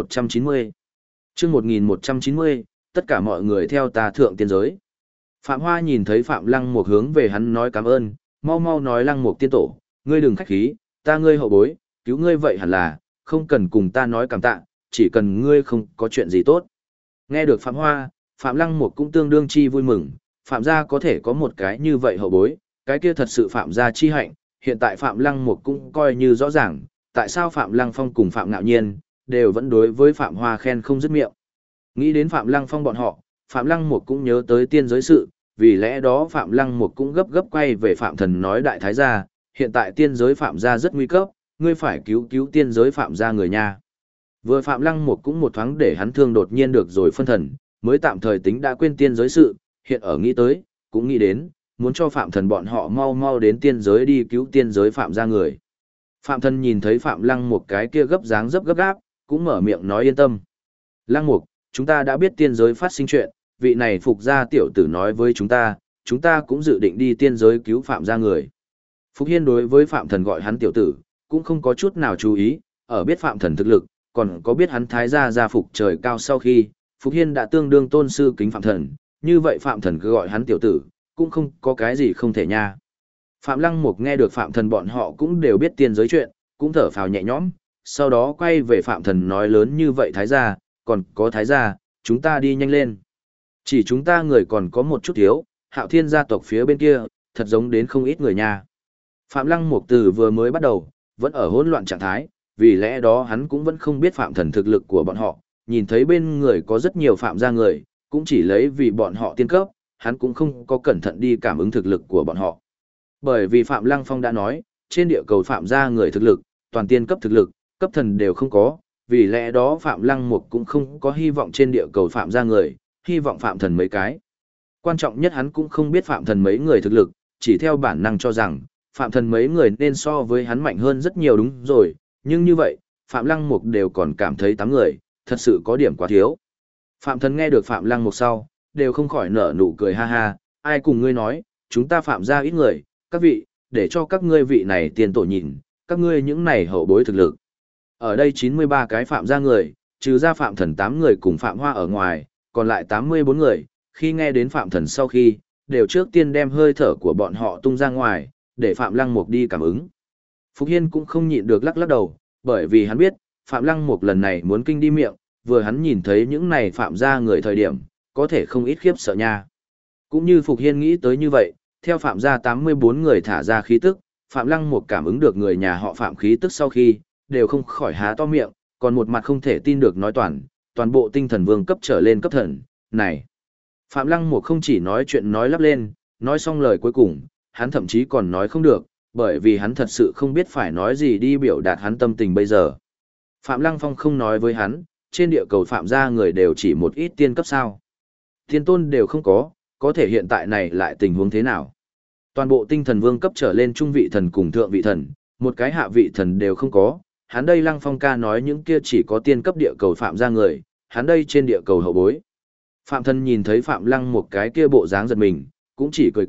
1190 Chương 1190, tất cả mọi người theo ta thượng tiên giới. Phạm Hoa nhìn thấy Phạm Lăng Mục hướng về hắn nói cảm ơn, mau mau nói Lăng Mục tiên tổ, ngươi đừng khách khí, ta ngươi hậu bối, cứu ngươi vậy hẳn là, không cần cùng ta nói cảm tạ, chỉ cần ngươi không có chuyện gì tốt. Nghe được Phạm Hoa, Phạm Lăng Mục cũng tương đương chi vui mừng, Phạm gia có thể có một cái như vậy hậu bối, cái kia thật sự Phạm gia chi hạnh, hiện tại Phạm Lăng Mục cũng coi như rõ ràng, tại sao Phạm Lăng Phong cùng Phạm Ngạo Nhiên, đều vẫn đối với Phạm Hoa khen không dứt miệng. Nghĩ đến Phạm Lăng Phong bọn họ, Phạm Lăng Mục cũng nhớ tới tiên giới sự, vì lẽ đó Phạm Lăng Mục cũng gấp gấp quay về Phạm Thần nói đại thái gia, hiện tại tiên giới Phạm gia rất nguy cấp, ngươi phải cứu cứu tiên giới Phạm gia người nha. Vừa Phạm Lăng Mục cũng một thoáng để hắn thương đột nhiên được rồi phân thần, mới tạm thời tính đã quên tiên giới sự, hiện ở nghĩ tới, cũng nghĩ đến, muốn cho Phạm Thần bọn họ mau mau đến tiên giới đi cứu tiên giới Phạm gia người. Phạm Thần nhìn thấy Phạm Lăng Mục cái kia gấp dáng dấp gấp gáp, cũng mở miệng nói yên tâm. Lăng Mục, chúng ta đã biết tiên giới phát sinh chuyện, vị này Phục gia tiểu tử nói với chúng ta cũng dự định đi tiên giới cứu Phạm gia người. Phục Hiên đối với Phạm Thần gọi hắn tiểu tử, cũng không có chút nào chú ý, ở biết Phạm Thần thực lực, còn có biết hắn thái gia gia phục trời cao sau khi, Phục Hiên đã tương đương tôn sư kính Phạm Thần, như vậy Phạm Thần cứ gọi hắn tiểu tử, cũng không có cái gì không thể nha. Phạm Lăng Mục nghe được Phạm Thần bọn họ cũng đều biết tiên giới chuyện, cũng thở phào nhẹ nhõm, sau đó quay về Phạm Thần nói lớn như vậy thái gia, còn có thái gia, chúng ta đi nhanh lên. Chỉ chúng ta người còn có một chút thiếu, Hạo Thiên gia tộc phía bên kia, thật giống đến không ít người nha. Phạm Lăng Mục từ vừa mới bắt đầu, vẫn ở hỗn loạn trạng thái, vì lẽ đó hắn cũng vẫn không biết Phạm Thần thực lực của bọn họ, nhìn thấy bên người có rất nhiều Phạm gia người, cũng chỉ lấy vì bọn họ tiên cấp, hắn cũng không có cẩn thận đi cảm ứng thực lực của bọn họ. Bởi vì Phạm Lăng Phong đã nói, trên địa cầu Phạm gia người thực lực, toàn tiên cấp thực lực, cấp thần đều không có, vì lẽ đó Phạm Lăng Mục cũng không có hy vọng trên địa cầu Phạm gia người, hy vọng Phạm Thần mấy cái. Quan trọng nhất hắn cũng không biết Phạm Thần mấy người thực lực, chỉ theo bản năng cho rằng, Phạm Thần mấy người nên so với hắn mạnh hơn rất nhiều đúng rồi, nhưng như vậy, Phạm Lăng Mục đều còn cảm thấy 8 người, thật sự có điểm quá thiếu. Phạm Thần nghe được Phạm Lăng Mục sau, đều không khỏi nở nụ cười ha ha, ai cùng ngươi nói, chúng ta Phạm gia ít người, các vị, để cho các ngươi vị này tiền tổ nhìn, các ngươi những này hậu bối thực lực. Ở đây 93 cái Phạm gia người, trừ ra Phạm Thần 8 người cùng Phạm Hoa ở ngoài, còn lại 84 người, khi nghe đến Phạm Thần sau khi, đều trước tiên đem hơi thở của bọn họ tung ra ngoài, để Phạm Lăng Mục đi cảm ứng. Phục Hiên cũng không nhịn được lắc lắc đầu, bởi vì hắn biết, Phạm Lăng Mục lần này muốn kinh đi miệng, vừa hắn nhìn thấy những này Phạm gia người thời điểm, có thể không ít khiếp sợ nha. Cũng như Phục Hiên nghĩ tới như vậy, theo Phạm gia 84 người thả ra khí tức, Phạm Lăng Mục cảm ứng được người nhà họ Phạm khí tức sau khi, đều không khỏi há to miệng, còn một mặt không thể tin được nói toàn bộ tinh thần vương cấp trở lên cấp thần, này. Phạm Lăng Mục không chỉ nói chuyện nói lắp lên, nói xong lời cuối cùng, hắn thậm chí còn nói không được, bởi vì hắn thật sự không biết phải nói gì đi biểu đạt hắn tâm tình bây giờ. Phạm Lăng Phong không nói với hắn, trên địa cầu Phạm gia người đều chỉ một ít tiên cấp sao. Tiên tôn đều không có thể hiện tại này lại tình huống thế nào. Toàn bộ tinh thần vương cấp trở lên trung vị thần cùng thượng vị thần, một cái hạ vị thần đều không có. Hắn đây Lăng Phong ca nói những kia chỉ có tiên cấp địa cầu Phạm gia người, hắn đây trên địa cầu hậu bối. Phạm Thần nhìn thấy Phạm Lăng một cái kia bộ dáng giật mình, cũng chỉ cười cợt,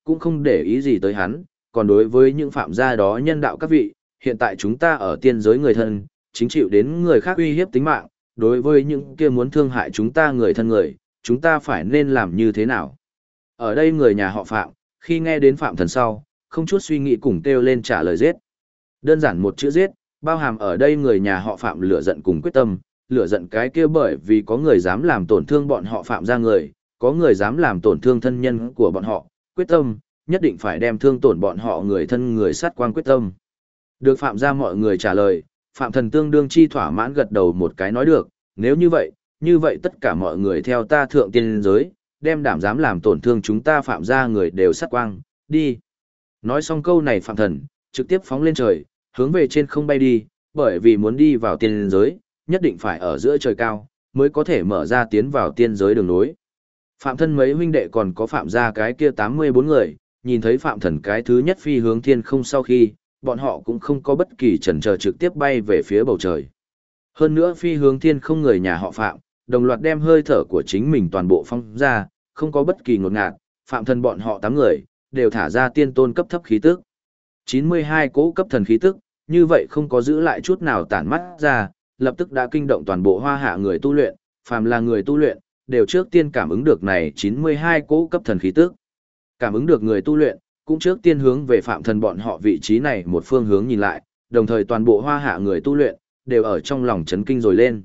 cũng không để ý gì tới hắn, còn đối với những phạm gia đó nhân đạo các vị, hiện tại chúng ta ở tiên giới người thân, chính chịu đến người khác uy hiếp tính mạng, đối với những kia muốn thương hại chúng ta người thân người, chúng ta phải nên làm như thế nào? Ở đây người nhà họ Phạm, khi nghe đến Phạm Thần sau, không chút suy nghĩ cùng kêu lên trả lời giết. Đơn giản một chữ giết, bao hàm ở đây người nhà họ Phạm lửa giận cùng quyết tâm, lửa giận cái kia bởi vì có người dám làm tổn thương bọn họ Phạm ra người, có người dám làm tổn thương thân nhân của bọn họ, quyết tâm, nhất định phải đem thương tổn bọn họ người thân người sát quang quyết tâm. Được Phạm ra mọi người trả lời, Phạm Thần tương đương chi thỏa mãn gật đầu một cái nói được, nếu như vậy tất cả mọi người theo ta thượng tiên giới, đem đảm dám làm tổn thương chúng ta Phạm ra người đều sát quang, đi. Nói xong câu này Phạm Thần, trực tiếp phóng lên trời, hướng về trên không bay đi, bởi vì muốn đi vào tiên giới, nhất định phải ở giữa trời cao, mới có thể mở ra tiến vào tiên giới đường nối. Phạm Thân mấy huynh đệ còn có Phạm gia cái kia 84 người, nhìn thấy Phạm Thần cái thứ nhất phi hướng thiên không sau khi, bọn họ cũng không có bất kỳ chần chờ trực tiếp bay về phía bầu trời. Hơn nữa phi hướng thiên không người nhà họ Phạm, đồng loạt đem hơi thở của chính mình toàn bộ phong ra, không có bất kỳ ngột ngạt, Phạm Thần bọn họ 8 người, đều thả ra tiên tôn cấp thấp khí tức. 92 cỗ cấp thần khí tức, như vậy không có giữ lại chút nào tản mắt ra, lập tức đã kinh động toàn bộ Hoa Hạ người tu luyện, phàm là người tu luyện, đều trước tiên cảm ứng được này 92 cỗ cấp thần khí tức. Cảm ứng được người tu luyện, cũng trước tiên hướng về Phạm Thần bọn họ vị trí này một phương hướng nhìn lại, đồng thời toàn bộ Hoa Hạ người tu luyện, đều ở trong lòng chấn kinh rồi lên.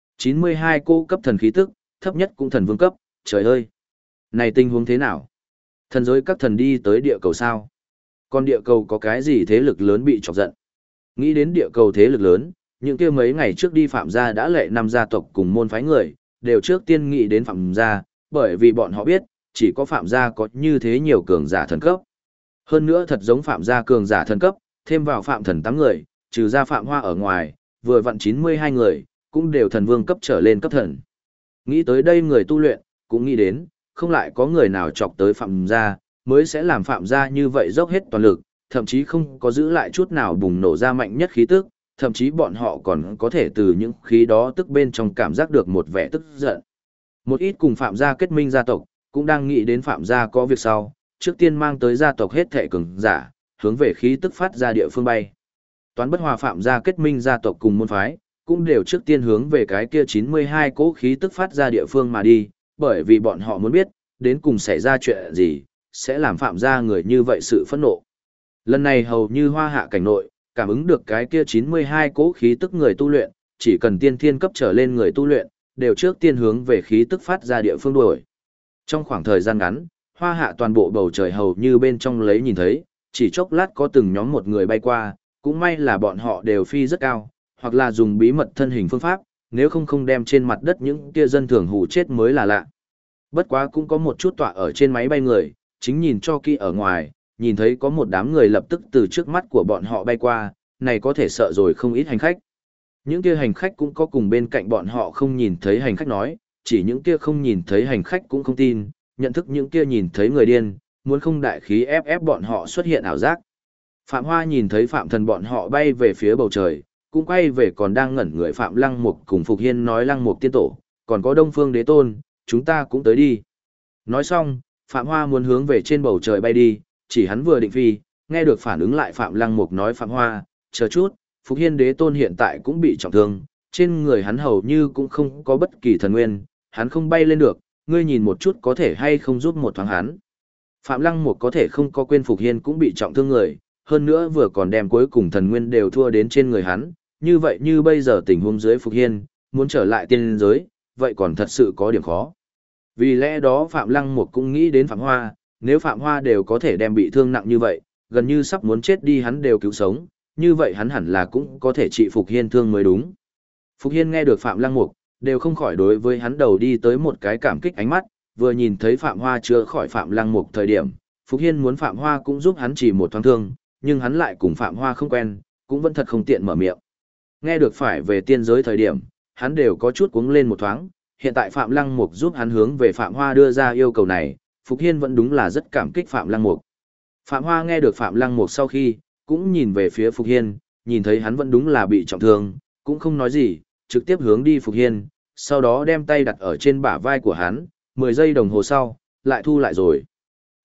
92 cỗ cấp thần khí tức, thấp nhất cũng thần vương cấp, trời ơi! Này tình huống thế nào? Thần giới các thần đi tới địa cầu sao? Còn địa cầu có cái gì thế lực lớn bị chọc giận? Nghĩ đến địa cầu thế lực lớn, những kia mấy ngày trước đi Phạm gia đã lệ năm gia tộc cùng môn phái người, đều trước tiên nghĩ đến Phạm gia, bởi vì bọn họ biết, chỉ có Phạm gia có như thế nhiều cường giả thần cấp. Hơn nữa thật giống Phạm gia cường giả thần cấp, thêm vào Phạm Thần 8 người, trừ ra Phạm Hoa ở ngoài, vừa vặn 92 người, cũng đều thần vương cấp trở lên cấp thần. Nghĩ tới đây người tu luyện, cũng nghĩ đến, không lại có người nào chọc tới Phạm gia, mới sẽ làm Phạm gia như vậy dốc hết toàn lực, thậm chí không có giữ lại chút nào bùng nổ ra mạnh nhất khí tức, thậm chí bọn họ còn có thể từ những khí đó tức bên trong cảm giác được một vẻ tức giận. Một ít cùng Phạm gia kết minh gia tộc, cũng đang nghĩ đến Phạm gia có việc sau, trước tiên mang tới gia tộc hết thệ cường giả, hướng về khí tức phát ra địa phương bay. Toán bất hòa Phạm gia kết minh gia tộc cùng môn phái, cũng đều trước tiên hướng về cái kia 92 cỗ khí tức phát ra địa phương mà đi, bởi vì bọn họ muốn biết, đến cùng xảy ra chuyện gì, sẽ làm Phạm gia người như vậy sự phẫn nộ. Lần này hầu như Hoa Hạ cảnh nội, cảm ứng được cái kia 92 cỗ khí tức người tu luyện, chỉ cần tiên thiên cấp trở lên người tu luyện, đều trước tiên hướng về khí tức phát ra địa phương đuổi. Trong khoảng thời gian ngắn, Hoa Hạ toàn bộ bầu trời hầu như bên trong lấy nhìn thấy, chỉ chốc lát có từng nhóm một người bay qua, cũng may là bọn họ đều phi rất cao, hoặc là dùng bí mật thân hình phương pháp, nếu không đem trên mặt đất những kia dân thường hù chết mới là lạ. Bất quá cũng có một chút tọa ở trên máy bay người, chính nhìn cho kỹ ở ngoài, nhìn thấy có một đám người lập tức từ trước mắt của bọn họ bay qua, này có thể sợ rồi không ít hành khách. Những kia hành khách cũng có cùng bên cạnh bọn họ không nhìn thấy hành khách nói, chỉ những kia không nhìn thấy hành khách cũng không tin, nhận thức những kia nhìn thấy người điên, muốn không đại khí ép bọn họ xuất hiện ảo giác. Phạm Hoa nhìn thấy Phạm Thần bọn họ bay về phía bầu trời, cũng quay về còn đang ngẩn người Phạm Lăng Mục cùng Phục Hiên nói Lăng Mục tiên tổ, còn có Đông Phương Đế Tôn, chúng ta cũng tới đi. Nói xong, Phạm Hoa muốn hướng về trên bầu trời bay đi, chỉ hắn vừa định phi, nghe được phản ứng lại Phạm Lăng Mục nói Phạm Hoa, chờ chút, Phục Hiên Đế Tôn hiện tại cũng bị trọng thương, trên người hắn hầu như cũng không có bất kỳ thần nguyên, hắn không bay lên được, ngươi nhìn một chút có thể hay không giúp một thoáng hắn. Phạm Lăng Mục có thể không có quên Phục Hiên cũng bị trọng thương người, hơn nữa vừa còn đem cuối cùng thần nguyên đều thua đến trên người hắn, như vậy như bây giờ tình huống dưới Phục Hiên, muốn trở lại tiên giới, vậy còn thật sự có điểm khó. Vì lẽ đó Phạm Lăng Mục cũng nghĩ đến Phạm Hoa, nếu Phạm Hoa đều có thể đem bị thương nặng như vậy, gần như sắp muốn chết đi hắn đều cứu sống, như vậy hắn hẳn là cũng có thể trị Phục Hiên thương mới đúng. Phục Hiên nghe được Phạm Lăng Mục, đều không khỏi đối với hắn đầu đi tới một cái cảm kích ánh mắt, vừa nhìn thấy Phạm Hoa chữa khỏi Phạm Lăng Mục thời điểm, Phục Hiên muốn Phạm Hoa cũng giúp hắn chỉ một thoáng thương, nhưng hắn lại cùng Phạm Hoa không quen, cũng vẫn thật không tiện mở miệng. Nghe được phải về tiên giới thời điểm, hắn đều có chút cuống lên một thoáng, hiện tại Phạm Lăng Mục giúp hắn hướng về Phạm Hoa đưa ra yêu cầu này, Phục Hiên vẫn đúng là rất cảm kích Phạm Lăng Mục. Phạm Hoa nghe được Phạm Lăng Mục sau khi, cũng nhìn về phía Phục Hiên, nhìn thấy hắn vẫn đúng là bị trọng thương, cũng không nói gì, trực tiếp hướng đi Phục Hiên, sau đó đem tay đặt ở trên bả vai của hắn, 10 giây đồng hồ sau, lại thu lại rồi.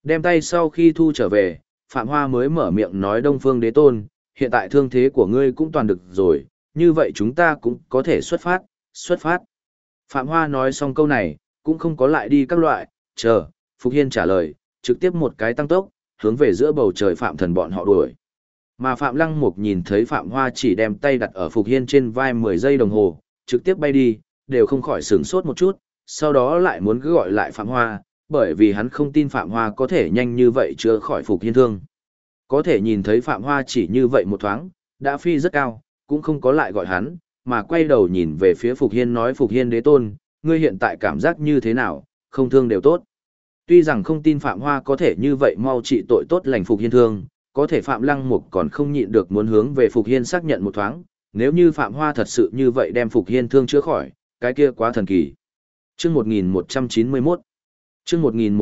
Đem tay sau khi thu trở về, Phạm Hoa mới mở miệng nói Đông Phương Đế Tôn, hiện tại thương thế của ngươi cũng toàn được rồi, như vậy chúng ta cũng có thể xuất phát, xuất phát. Phạm Hoa nói xong câu này, cũng không có lại đi các loại, chờ, Phục Hiên trả lời, trực tiếp một cái tăng tốc, hướng về giữa bầu trời Phạm Thần bọn họ đuổi. Mà Phạm Lăng Mục nhìn thấy Phạm Hoa chỉ đem tay đặt ở Phục Hiên trên vai 10 giây đồng hồ, trực tiếp bay đi, đều không khỏi sửng sốt một chút, sau đó lại muốn cứ gọi lại Phạm Hoa, bởi vì hắn không tin Phạm Hoa có thể nhanh như vậy chữa khỏi Phục Hiên thương. Có thể nhìn thấy Phạm Hoa chỉ như vậy một thoáng, đã phi rất cao, cũng không có lại gọi hắn, mà quay đầu nhìn về phía Phục Hiên nói Phục Hiên Đế Tôn, ngươi hiện tại cảm giác như thế nào, không thương đều tốt. Tuy rằng không tin Phạm Hoa có thể như vậy mau trị tội tốt lành Phục Hiên thương, có thể Phạm Lăng Mục còn không nhịn được muốn hướng về Phục Hiên xác nhận một thoáng, nếu như Phạm Hoa thật sự như vậy đem Phục Hiên thương chữa khỏi, cái kia quá thần kỳ. Chương 1191 Chương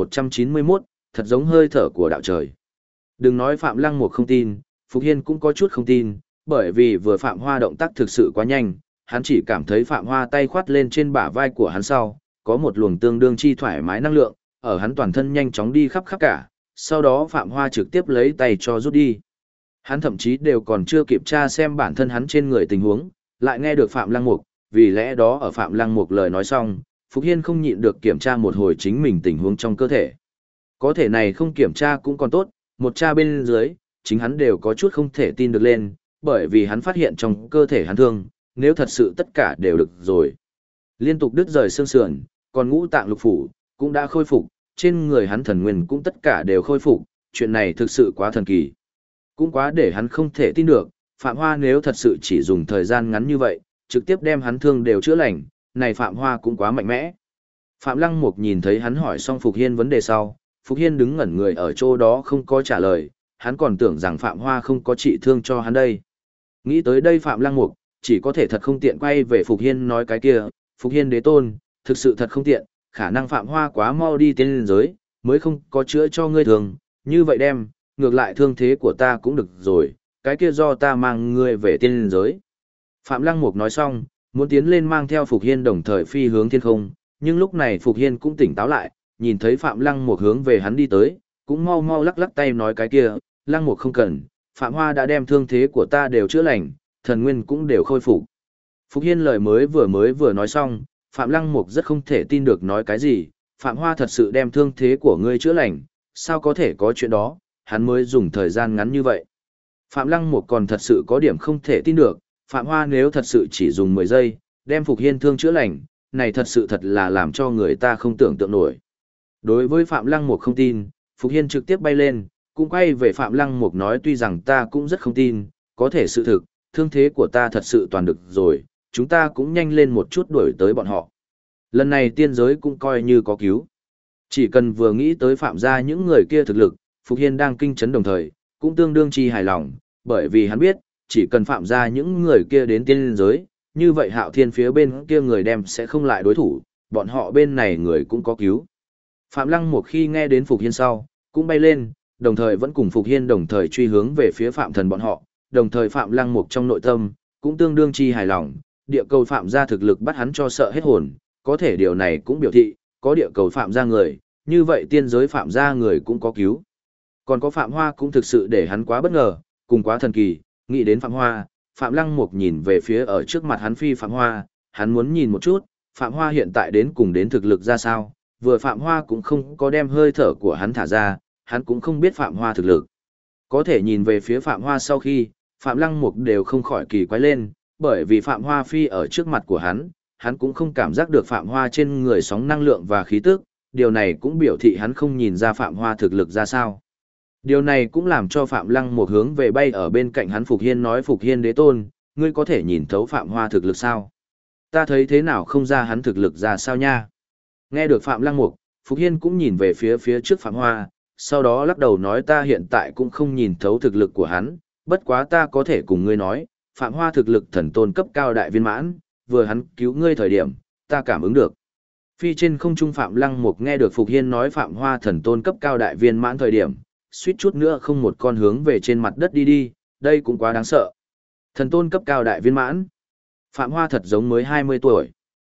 1191, thật giống hơi thở của đạo trời. Đừng nói Phạm Lăng Mục không tin, Phục Hiên cũng có chút không tin, bởi vì vừa Phạm Hoa động tác thực sự quá nhanh, hắn chỉ cảm thấy Phạm Hoa tay khoát lên trên bả vai của hắn sau, có một luồng tương đương chi thoải mái năng lượng, ở hắn toàn thân nhanh chóng đi khắp khắp cả, sau đó Phạm Hoa trực tiếp lấy tay cho rút đi. Hắn thậm chí đều còn chưa kịp tra xem bản thân hắn trên người tình huống, lại nghe được Phạm Lăng Mục, vì lẽ đó ở Phạm Lăng Mục lời nói xong, Phục Hiên không nhịn được kiểm tra một hồi chính mình tình huống trong cơ thể. Có thể này không kiểm tra cũng còn tốt, một tra bên dưới, chính hắn đều có chút không thể tin được lên, bởi vì hắn phát hiện trong cơ thể hắn thương, nếu thật sự tất cả đều được rồi. Liên tục đứt rời xương sườn, còn ngũ tạng lục phủ, cũng đã khôi phục, trên người hắn thần nguyên cũng tất cả đều khôi phục, chuyện này thực sự quá thần kỳ. Cũng quá để hắn không thể tin được, Phạm Hoa nếu thật sự chỉ dùng thời gian ngắn như vậy, trực tiếp đem hắn thương đều chữa lành, này Phạm Hoa cũng quá mạnh mẽ. Phạm Lăng Mục nhìn thấy hắn hỏi xong Phục Hiên vấn đề sau, Phục Hiên đứng ngẩn người ở chỗ đó không có trả lời, hắn còn tưởng rằng Phạm Hoa không có trị thương cho hắn đây. Nghĩ tới đây Phạm Lăng Mục, chỉ có thể thật không tiện quay về Phục Hiên nói cái kia, Phục Hiên Đế Tôn, thực sự thật không tiện, khả năng Phạm Hoa quá mau đi tiến lên giới, mới không có chữa cho ngươi thường, như vậy đem, ngược lại thương thế của ta cũng được rồi, cái kia do ta mang ngươi về tiên lên giới. Phạm Lăng Mục nói xong, muốn tiến lên mang theo Phục Hiên đồng thời phi hướng thiên không, nhưng lúc này Phục Hiên cũng tỉnh táo lại, nhìn thấy Phạm Lăng Mục hướng về hắn đi tới, cũng mau mau lắc lắc tay nói cái kia, Lăng Mục không cần, Phạm Hoa đã đem thương thế của ta đều chữa lành, thần nguyên cũng đều khôi phục. Phục Hiên lời mới vừa nói xong, Phạm Lăng Mục rất không thể tin được nói cái gì, Phạm Hoa thật sự đem thương thế của ngươi chữa lành, sao có thể có chuyện đó, hắn mới dùng thời gian ngắn như vậy. Phạm Lăng Mục còn thật sự có điểm không thể tin được, Phạm Hoa nếu thật sự chỉ dùng 10 giây, đem Phục Hiên thương chữa lành, này thật sự thật là làm cho người ta không tưởng tượng nổi. Đối với Phạm Lăng Mục không tin, Phục Hiên trực tiếp bay lên, cũng quay về Phạm Lăng Mục nói tuy rằng ta cũng rất không tin, có thể sự thực, thương thế của ta thật sự toàn được rồi, chúng ta cũng nhanh lên một chút đuổi tới bọn họ. Lần này tiên giới cũng coi như có cứu. Chỉ cần vừa nghĩ tới Phạm gia những người kia thực lực, Phục Hiên đang kinh chấn đồng thời, cũng tương đương chi hài lòng, bởi vì hắn biết, chỉ cần Phạm gia những người kia đến tiên giới, như vậy Hạo Thiên phía bên kia người đem sẽ không lại đối thủ, bọn họ bên này người cũng có cứu. Phạm Lăng một khi nghe đến Phục Hiên sau, cũng bay lên, đồng thời vẫn cùng Phục Hiên đồng thời truy hướng về phía Phạm Thần bọn họ, đồng thời Phạm Lăng Mục trong nội tâm, cũng tương đương chi hài lòng, địa cầu Phạm gia thực lực bắt hắn cho sợ hết hồn, có thể điều này cũng biểu thị, có địa cầu Phạm gia người, như vậy tiên giới Phạm gia người cũng có cứu. Còn có Phạm Hoa cũng thực sự để hắn quá bất ngờ, cùng quá thần kỳ, nghĩ đến Phạm Hoa, Phạm Lăng Mục nhìn về phía ở trước mặt hắn phi Phạm Hoa, hắn muốn nhìn một chút, Phạm Hoa hiện tại đến cùng đến thực lực ra sao, vừa Phạm Hoa cũng không có đem hơi thở của hắn thả ra, hắn cũng không biết Phạm Hoa thực lực. Có thể nhìn về phía Phạm Hoa sau khi, Phạm Lăng Mục đều không khỏi kỳ quái lên, bởi vì Phạm Hoa phi ở trước mặt của hắn cũng không cảm giác được Phạm Hoa trên người sóng năng lượng và khí tức, điều này cũng biểu thị hắn không nhìn ra Phạm Hoa thực lực ra sao. Điều này cũng làm cho Phạm Lăng Mục hướng về bay ở bên cạnh hắn Phục Hiên nói Phục Hiên đế tôn, ngươi có thể nhìn thấu Phạm Hoa thực lực sao? Ta thấy thế nào không ra hắn thực lực ra sao nha? Nghe được Phạm Lăng Mục, Phục Hiên cũng nhìn về phía trước Phạm Hoa, sau đó lắc đầu nói ta hiện tại cũng không nhìn thấu thực lực của hắn, bất quá ta có thể cùng ngươi nói, Phạm Hoa thực lực thần tôn cấp cao đại viên mãn, vừa hắn cứu ngươi thời điểm, ta cảm ứng được. Phi trên không trung Phạm Lăng Mục nghe được Phục Hiên nói Phạm Hoa thần tôn cấp cao đại viên mãn thời điểm, suýt chút nữa không một con hướng về trên mặt đất đi, đây cũng quá đáng sợ. Thần tôn cấp cao đại viên mãn. Phạm Hoa thật giống mới 20 tuổi.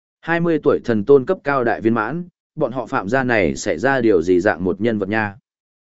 20 tuổi thần tôn cấp cao đại viên mãn, bọn họ Phạm gia này xảy ra điều gì dạng một nhân vật nha.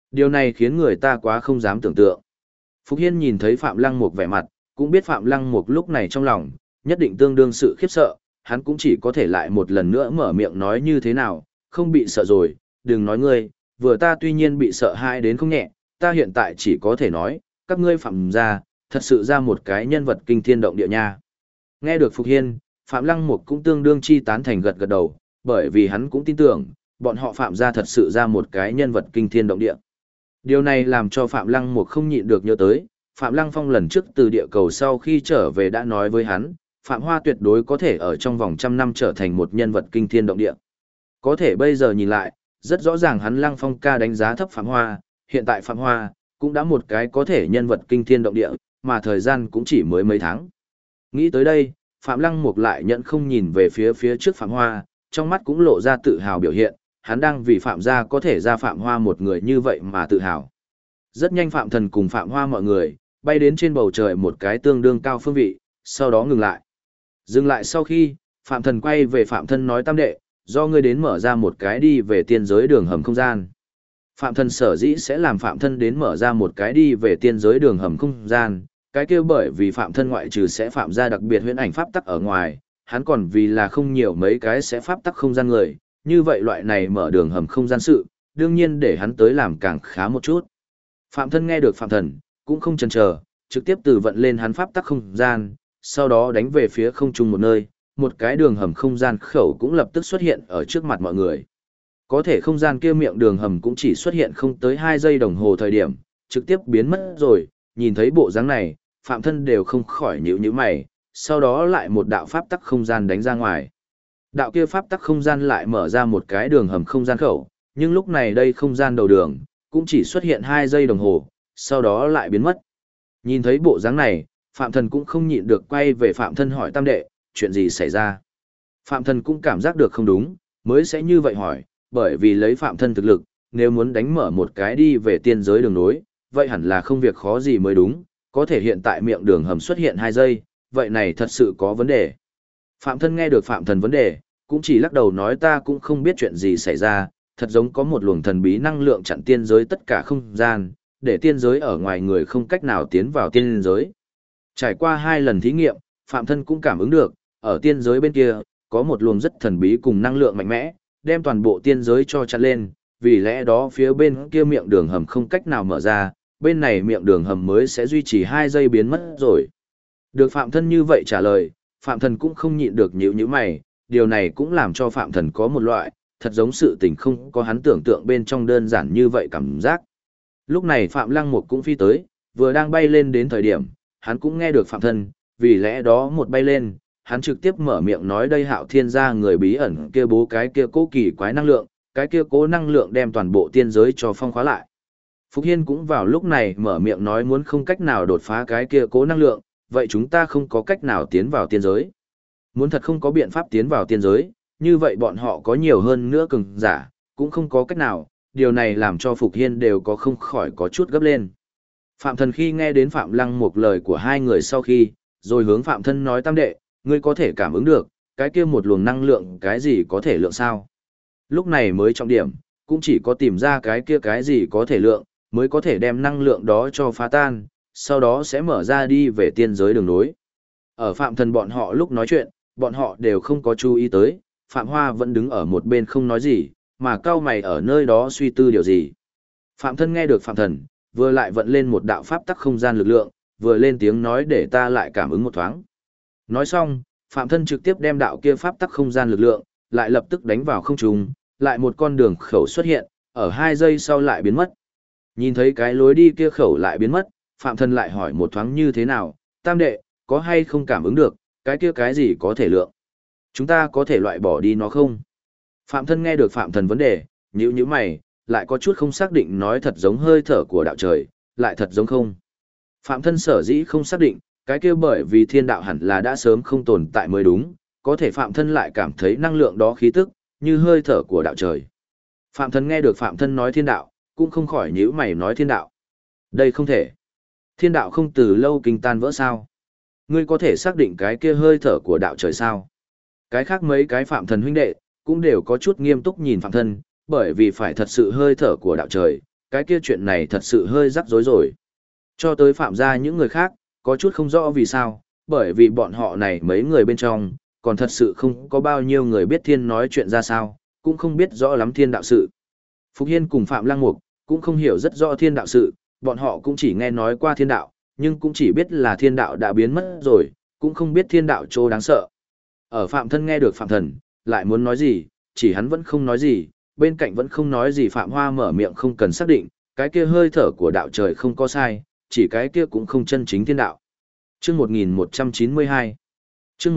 Điều này khiến người ta quá không dám tưởng tượng. Phục Hiên nhìn thấy Phạm Lăng Mục vẻ mặt, cũng biết Phạm Lăng Mục lúc này trong lòng, nhất định tương đương sự khiếp sợ, hắn cũng chỉ có thể lại một lần nữa mở miệng nói như thế nào, không bị sợ rồi, đừng nói ngươi, vừa ta tuy nhiên bị sợ hãi đến không nhẹ, ta hiện tại chỉ có thể nói, các ngươi Phạm gia, thật sự ra một cái nhân vật kinh thiên động địa nha. Nghe được Phục Hiên, Phạm Lăng Mục cũng tương đương chi tán thành gật gật đầu, bởi vì hắn cũng tin tưởng, bọn họ Phạm gia thật sự ra một cái nhân vật kinh thiên động địa. Điều này làm cho Phạm Lăng Mục không nhịn được nhớ tới, Phạm Lăng Phong lần trước từ địa cầu sau khi trở về đã nói với hắn, Phạm Hoa tuyệt đối có thể ở trong vòng 100 năm trở thành một nhân vật kinh thiên động địa. Có thể bây giờ nhìn lại, rất rõ ràng hắn Lăng Phong ca đánh giá thấp Phạm Hoa, hiện tại Phạm Hoa cũng đã một cái có thể nhân vật kinh thiên động địa, mà thời gian cũng chỉ mới mấy tháng. Nghĩ tới đây, Phạm Lăng Mục lại nhận không nhìn về phía trước Phạm Hoa, trong mắt cũng lộ ra tự hào biểu hiện, hắn đang vì Phạm gia có thể ra Phạm Hoa một người như vậy mà tự hào. Rất nhanh Phạm Thần cùng Phạm Hoa mọi người, bay đến trên bầu trời một cái tương đương cao phương vị, sau đó ngừng lại. Dừng lại sau khi, Phạm Thần quay về Phạm Thân nói tam đệ, do ngươi đến mở ra một cái đi về tiên giới đường hầm không gian. Phạm Thân sở dĩ sẽ làm Phạm Thân đến mở ra một cái đi về tiên giới đường hầm không gian, cái kia bởi vì Phạm Thân ngoại trừ sẽ phạm ra đặc biệt huyễn ảnh pháp tắc ở ngoài, hắn còn vì là không nhiều mấy cái sẽ pháp tắc không gian người, như vậy loại này mở đường hầm không gian sự, đương nhiên để hắn tới làm càng khá một chút. Phạm Thân nghe được Phạm Thần, cũng không chần chờ, trực tiếp từ vận lên hắn pháp tắc không gian, sau đó đánh về phía không trung một nơi, một cái đường hầm không gian khẩu cũng lập tức xuất hiện ở trước mặt mọi người. Có thể không gian kia miệng đường hầm cũng chỉ xuất hiện không tới 2 giây đồng hồ thời điểm, trực tiếp biến mất rồi, nhìn thấy bộ dáng này, Phạm Thân đều không khỏi nhíu mày, sau đó lại một đạo pháp tắc không gian đánh ra ngoài. Đạo kia pháp tắc không gian lại mở ra một cái đường hầm không gian khẩu, nhưng lúc này đây không gian đầu đường, cũng chỉ xuất hiện 2 giây đồng hồ, sau đó lại biến mất. Nhìn thấy bộ dáng này, Phạm Thần cũng không nhịn được quay về Phạm Thân hỏi tam đệ, chuyện gì xảy ra. Phạm Thần cũng cảm giác được không đúng, mới sẽ như vậy hỏi, bởi vì lấy Phạm Thân thực lực, nếu muốn đánh mở một cái đi về tiên giới đường nối, vậy hẳn là không việc khó gì mới đúng, có thể hiện tại miệng đường hầm xuất hiện 2 giây, vậy này thật sự có vấn đề. Phạm Thân nghe được Phạm Thần vấn đề, cũng chỉ lắc đầu nói ta cũng không biết chuyện gì xảy ra, thật giống có một luồng thần bí năng lượng chặn tiên giới tất cả không gian, để tiên giới ở ngoài người không cách nào tiến vào tiên giới. Trải qua 2 lần thí nghiệm, Phạm Thân cũng cảm ứng được, ở tiên giới bên kia, có một luồng rất thần bí cùng năng lượng mạnh mẽ, đem toàn bộ tiên giới cho chặn lên, vì lẽ đó phía bên kia miệng đường hầm không cách nào mở ra, bên này miệng đường hầm mới sẽ duy trì 2 giây biến mất rồi. Được Phạm Thân như vậy trả lời, Phạm Thần cũng không nhịn được nhíu mày, điều này cũng làm cho Phạm Thần có một loại, thật giống sự tình không có hắn tưởng tượng bên trong đơn giản như vậy cảm giác. Lúc này Phạm Lăng Mục cũng phi tới, vừa đang bay lên đến thời điểm, hắn cũng nghe được Phạm Thần, vì lẽ đó một bay lên, hắn trực tiếp mở miệng nói đây Hạo Thiên gia người bí ẩn kia bố cái kia cố kỳ quái năng lượng, cái kia cố năng lượng đem toàn bộ tiên giới cho phong khóa lại. Phục Hiên cũng vào lúc này mở miệng nói muốn không cách nào đột phá cái kia cố năng lượng, vậy chúng ta không có cách nào tiến vào tiên giới. Muốn thật không có biện pháp tiến vào tiên giới, như vậy bọn họ có nhiều hơn nữa cường giả, cũng không có cách nào, điều này làm cho Phục Hiên đều có không khỏi có chút gấp lên. Phạm Thần khi nghe đến Phạm Lăng một lời của hai người sau khi, rồi hướng Phạm Thân nói tam đệ, ngươi có thể cảm ứng được, cái kia một luồng năng lượng cái gì có thể lượng sao. Lúc này mới trọng điểm, cũng chỉ có tìm ra cái kia cái gì có thể lượng, mới có thể đem năng lượng đó cho phá tan, sau đó sẽ mở ra đi về tiên giới đường nối. Ở Phạm Thần bọn họ lúc nói chuyện, bọn họ đều không có chú ý tới, Phạm Hoa vẫn đứng ở một bên không nói gì, mà cao mày ở nơi đó suy tư điều gì. Phạm Thân nghe được Phạm Thần, vừa lại vận lên một đạo pháp tắc không gian lực lượng, vừa lên tiếng nói để ta lại cảm ứng một thoáng. Nói xong, Phạm Thân trực tiếp đem đạo kia pháp tắc không gian lực lượng, lại lập tức đánh vào không trung, lại một con đường khẩu xuất hiện, ở 2 giây sau lại biến mất. Nhìn thấy cái lối đi kia khẩu lại biến mất, Phạm Thân lại hỏi một thoáng như thế nào, tam đệ, có hay không cảm ứng được, cái kia cái gì có thể lượng. Chúng ta có thể loại bỏ đi nó không? Phạm Thân nghe được Phạm Thần vấn đề, nhíu mày, lại có chút không xác định nói thật giống hơi thở của đạo trời, lại thật giống không. Phạm Thân sở dĩ không xác định, cái kia bởi vì thiên đạo hẳn là đã sớm không tồn tại mới đúng, có thể Phạm Thân lại cảm thấy năng lượng đó khí tức, như hơi thở của đạo trời. Phạm Thân nghe được Phạm Thân nói thiên đạo, cũng không khỏi nhíu mày nói thiên đạo. Đây không thể. Thiên đạo không từ lâu kinh tan vỡ sao? Ngươi có thể xác định cái kia hơi thở của đạo trời sao? Cái khác mấy cái Phạm Thần huynh đệ, cũng đều có chút nghiêm túc nhìn Phạm Thân, bởi vì phải thật sự hơi thở của đạo trời, cái kia chuyện này thật sự hơi rắc rối rồi. Cho tới Phạm gia những người khác, có chút không rõ vì sao, bởi vì bọn họ này mấy người bên trong, còn thật sự không có bao nhiêu người biết thiên nói chuyện ra sao, cũng không biết rõ lắm thiên đạo sự. Phục Hiên cùng Phạm Lăng Mục cũng không hiểu rất rõ thiên đạo sự, bọn họ cũng chỉ nghe nói qua thiên đạo, nhưng cũng chỉ biết là thiên đạo đã biến mất rồi, cũng không biết thiên đạo chỗ đáng sợ. Ở Phạm Thân nghe được Phạm Thần, lại muốn nói gì, chỉ hắn vẫn không nói gì, bên cạnh vẫn không nói gì. Phạm Hoa mở miệng không cần xác định, cái kia hơi thở của đạo trời không có sai, chỉ cái kia cũng không chân chính thiên đạo. Chương 1192 Chương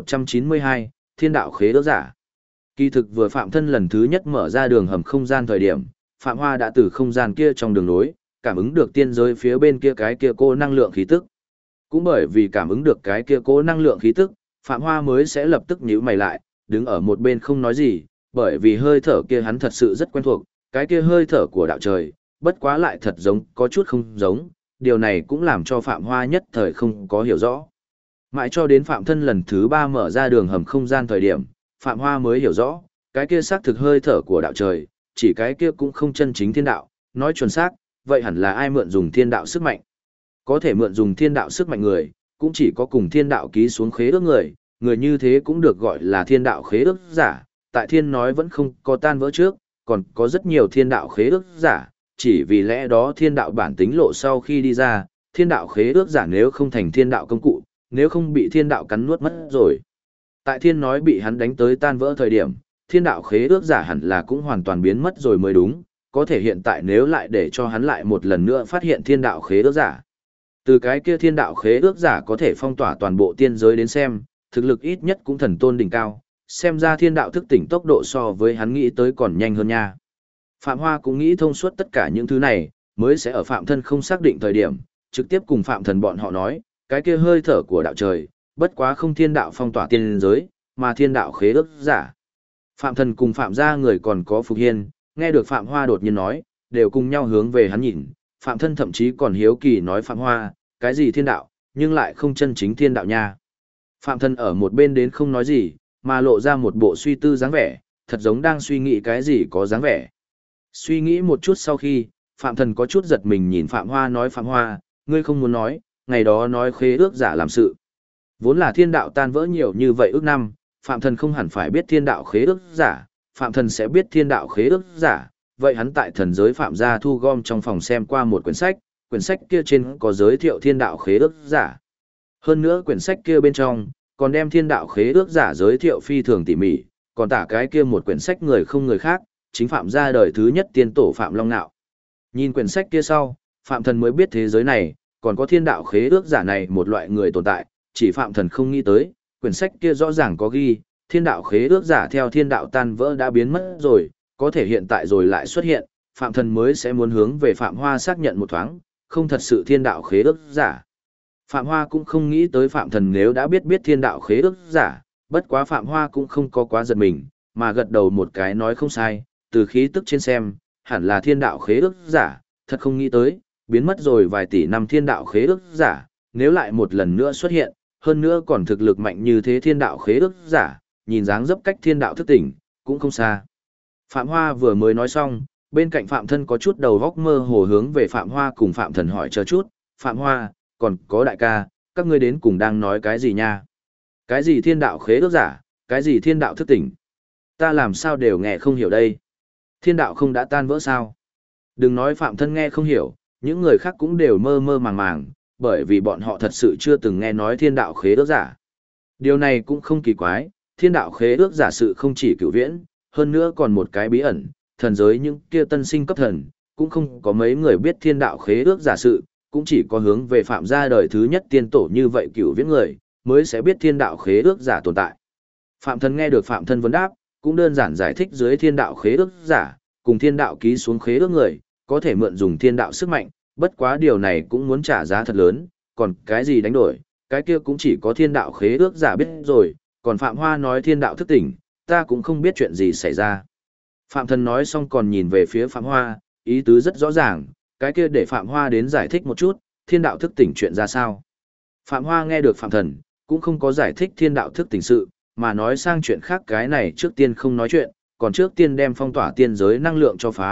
1192, Thiên đạo khế ước giả. Kỳ thực vừa Phạm Thân lần thứ nhất mở ra đường hầm không gian thời điểm, Phạm Hoa đã từ không gian kia trong đường nối, cảm ứng được tiên giới phía bên kia cái kia cô năng lượng khí tức. Cũng bởi vì cảm ứng được cái kia cô năng lượng khí tức, Phạm Hoa mới sẽ lập tức nhíu mày lại, đứng ở một bên không nói gì, bởi vì hơi thở kia hắn thật sự rất quen thuộc, cái kia hơi thở của đạo trời, bất quá lại thật giống, có chút không giống, điều này cũng làm cho Phạm Hoa nhất thời không có hiểu rõ. Mãi cho đến Phạm Thân lần thứ 3 mở ra đường hầm không gian thời điểm, Phạm Hoa mới hiểu rõ, cái kia xác thực hơi thở của đạo trời, chỉ cái kia cũng không chân chính thiên đạo, nói chuẩn xác, vậy hẳn là ai mượn dùng thiên đạo sức mạnh. Có thể mượn dùng thiên đạo sức mạnh người, cũng chỉ có cùng thiên đạo ký xuống khế ước người, người như thế cũng được gọi là thiên đạo khế ước giả, tại thiên nói vẫn không có tan vỡ trước, còn có rất nhiều thiên đạo khế ước giả, chỉ vì lẽ đó thiên đạo bản tính lộ sau khi đi ra, thiên đạo khế ước giả nếu không thành thiên đạo công cụ, nếu không bị thiên đạo cắn nuốt mất rồi. Tại thiên nói bị hắn đánh tới tan vỡ thời điểm, thiên đạo khế ước giả hẳn là cũng hoàn toàn biến mất rồi mới đúng, có thể hiện tại nếu lại để cho hắn lại một lần nữa phát hiện thiên đạo khế ước giả. Từ cái kia thiên đạo khế ước giả có thể phong tỏa toàn bộ tiên giới đến xem, thực lực ít nhất cũng thần tôn đỉnh cao, xem ra thiên đạo thức tỉnh tốc độ so với hắn nghĩ tới còn nhanh hơn nha. Phạm Hoa cũng nghĩ thông suốt tất cả những thứ này, mới sẽ ở Phạm Thân không xác định thời điểm, trực tiếp cùng Phạm Thần bọn họ nói, cái kia hơi thở của đạo trời, bất quá không thiên đạo phong tỏa tiên giới, mà thiên đạo khế ước giả. Phạm Thần cùng Phạm gia người còn có Phục Hiên, nghe được Phạm Hoa đột nhiên nói, đều cùng nhau hướng về hắn nhìn, Phạm Thân thậm chí còn hiếu kỳ nói Phạm Hoa, cái gì thiên đạo, nhưng lại không chân chính thiên đạo nha. Phạm Thân ở một bên đến không nói gì, mà lộ ra một bộ suy tư dáng vẻ, thật giống đang suy nghĩ cái gì có dáng vẻ. Suy nghĩ một chút sau khi, Phạm Thần có chút giật mình nhìn Phạm Hoa nói Phạm Hoa, ngươi không muốn nói, ngày đó nói khế ước giả làm sự. Vốn là thiên đạo tan vỡ nhiều như vậy ước năm, Phạm Thần không hẳn phải biết thiên đạo khế ước giả, Phạm Thần sẽ biết thiên đạo khế ước giả, vậy hắn tại thần giới Phạm gia thu gom trong phòng xem qua một quyển sách kia trên có giới thiệu thiên đạo khế ước giả. Hơn nữa quyển sách kia bên trong, còn đem thiên đạo khế ước giả giới thiệu phi thường tỉ mỉ, còn tả cái kia một quyển sách người không người khác, chính Phạm gia đời thứ nhất tiên tổ Phạm Long Nạo. Nhìn quyển sách kia sau, Phạm Thần mới biết thế giới này, còn có thiên đạo khế ước giả này một loại người tồn tại, chỉ Phạm Thần không nghĩ tới, quyển sách kia rõ ràng có ghi, thiên đạo khế ước giả theo thiên đạo tan vỡ đã biến mất rồi, có thể hiện tại rồi lại xuất hiện, Phạm Thần mới sẽ muốn hướng về Phạm Hoa xác nhận một thoáng, không thật sự thiên đạo khế ước giả. Phạm Hoa cũng không nghĩ tới Phạm Thần nếu đã biết thiên đạo khế ước giả, bất quá Phạm Hoa cũng không có quá giật mình, mà gật đầu một cái nói không sai, từ khí tức trên xem, hẳn là thiên đạo khế ước giả, thật không nghĩ tới, biến mất rồi vài tỷ năm thiên đạo khế ước giả, nếu lại một lần nữa xuất hiện, hơn nữa còn thực lực mạnh như thế thiên đạo khế ước giả, nhìn dáng dấp cách thiên đạo thức tỉnh, cũng không xa. Phạm Hoa vừa mới nói xong, bên cạnh Phạm Thân có chút đầu góc mơ hồ hướng về Phạm Hoa cùng Phạm Thần hỏi chờ chút, Phạm Hoa, còn có đại ca, các ngươi đến cùng đang nói cái gì nha? Cái gì thiên đạo khế ước giả, cái gì thiên đạo thức tỉnh? Ta làm sao đều nghe không hiểu đây? Thiên đạo không đã tan vỡ sao? Đừng nói Phạm Thân nghe không hiểu, những người khác cũng đều mơ mơ màng màng, bởi vì bọn họ thật sự chưa từng nghe nói thiên đạo khế ước giả. Điều này cũng không kỳ quái, thiên đạo khế ước giả sự không chỉ cửu viễn, hơn nữa còn một cái bí ẩn, thần giới những kia tân sinh cấp thần, cũng không có mấy người biết thiên đạo khế ước giả sự, cũng chỉ có hướng về Phạm gia đời thứ nhất tiên tổ như vậy cửu viễn người, mới sẽ biết thiên đạo khế ước giả tồn tại. Phạm Thân nghe được Phạm Thân vấn đáp, cũng đơn giản giải thích dưới thiên đạo khế ước giả, cùng thiên đạo ký xuống khế ước người, có thể mượn dùng thiên đạo sức mạnh, bất quá điều này cũng muốn trả giá thật lớn, còn cái gì đánh đổi, cái kia cũng chỉ có thiên đạo khế ước giả biết rồi, còn Phạm Hoa nói thiên đạo thức tỉnh, ta cũng không biết chuyện gì xảy ra. Phạm Thần nói xong còn nhìn về phía Phạm Hoa, ý tứ rất rõ ràng, cái kia để Phạm Hoa đến giải thích một chút, thiên đạo thức tỉnh chuyện ra sao. Phạm Hoa nghe được Phạm Thần, cũng không có giải thích thiên đạo thức tỉnh sự, mà nói sang chuyện khác cái này trước tiên không nói chuyện, còn trước tiên đem phong tỏa tiên giới năng lượng cho phá,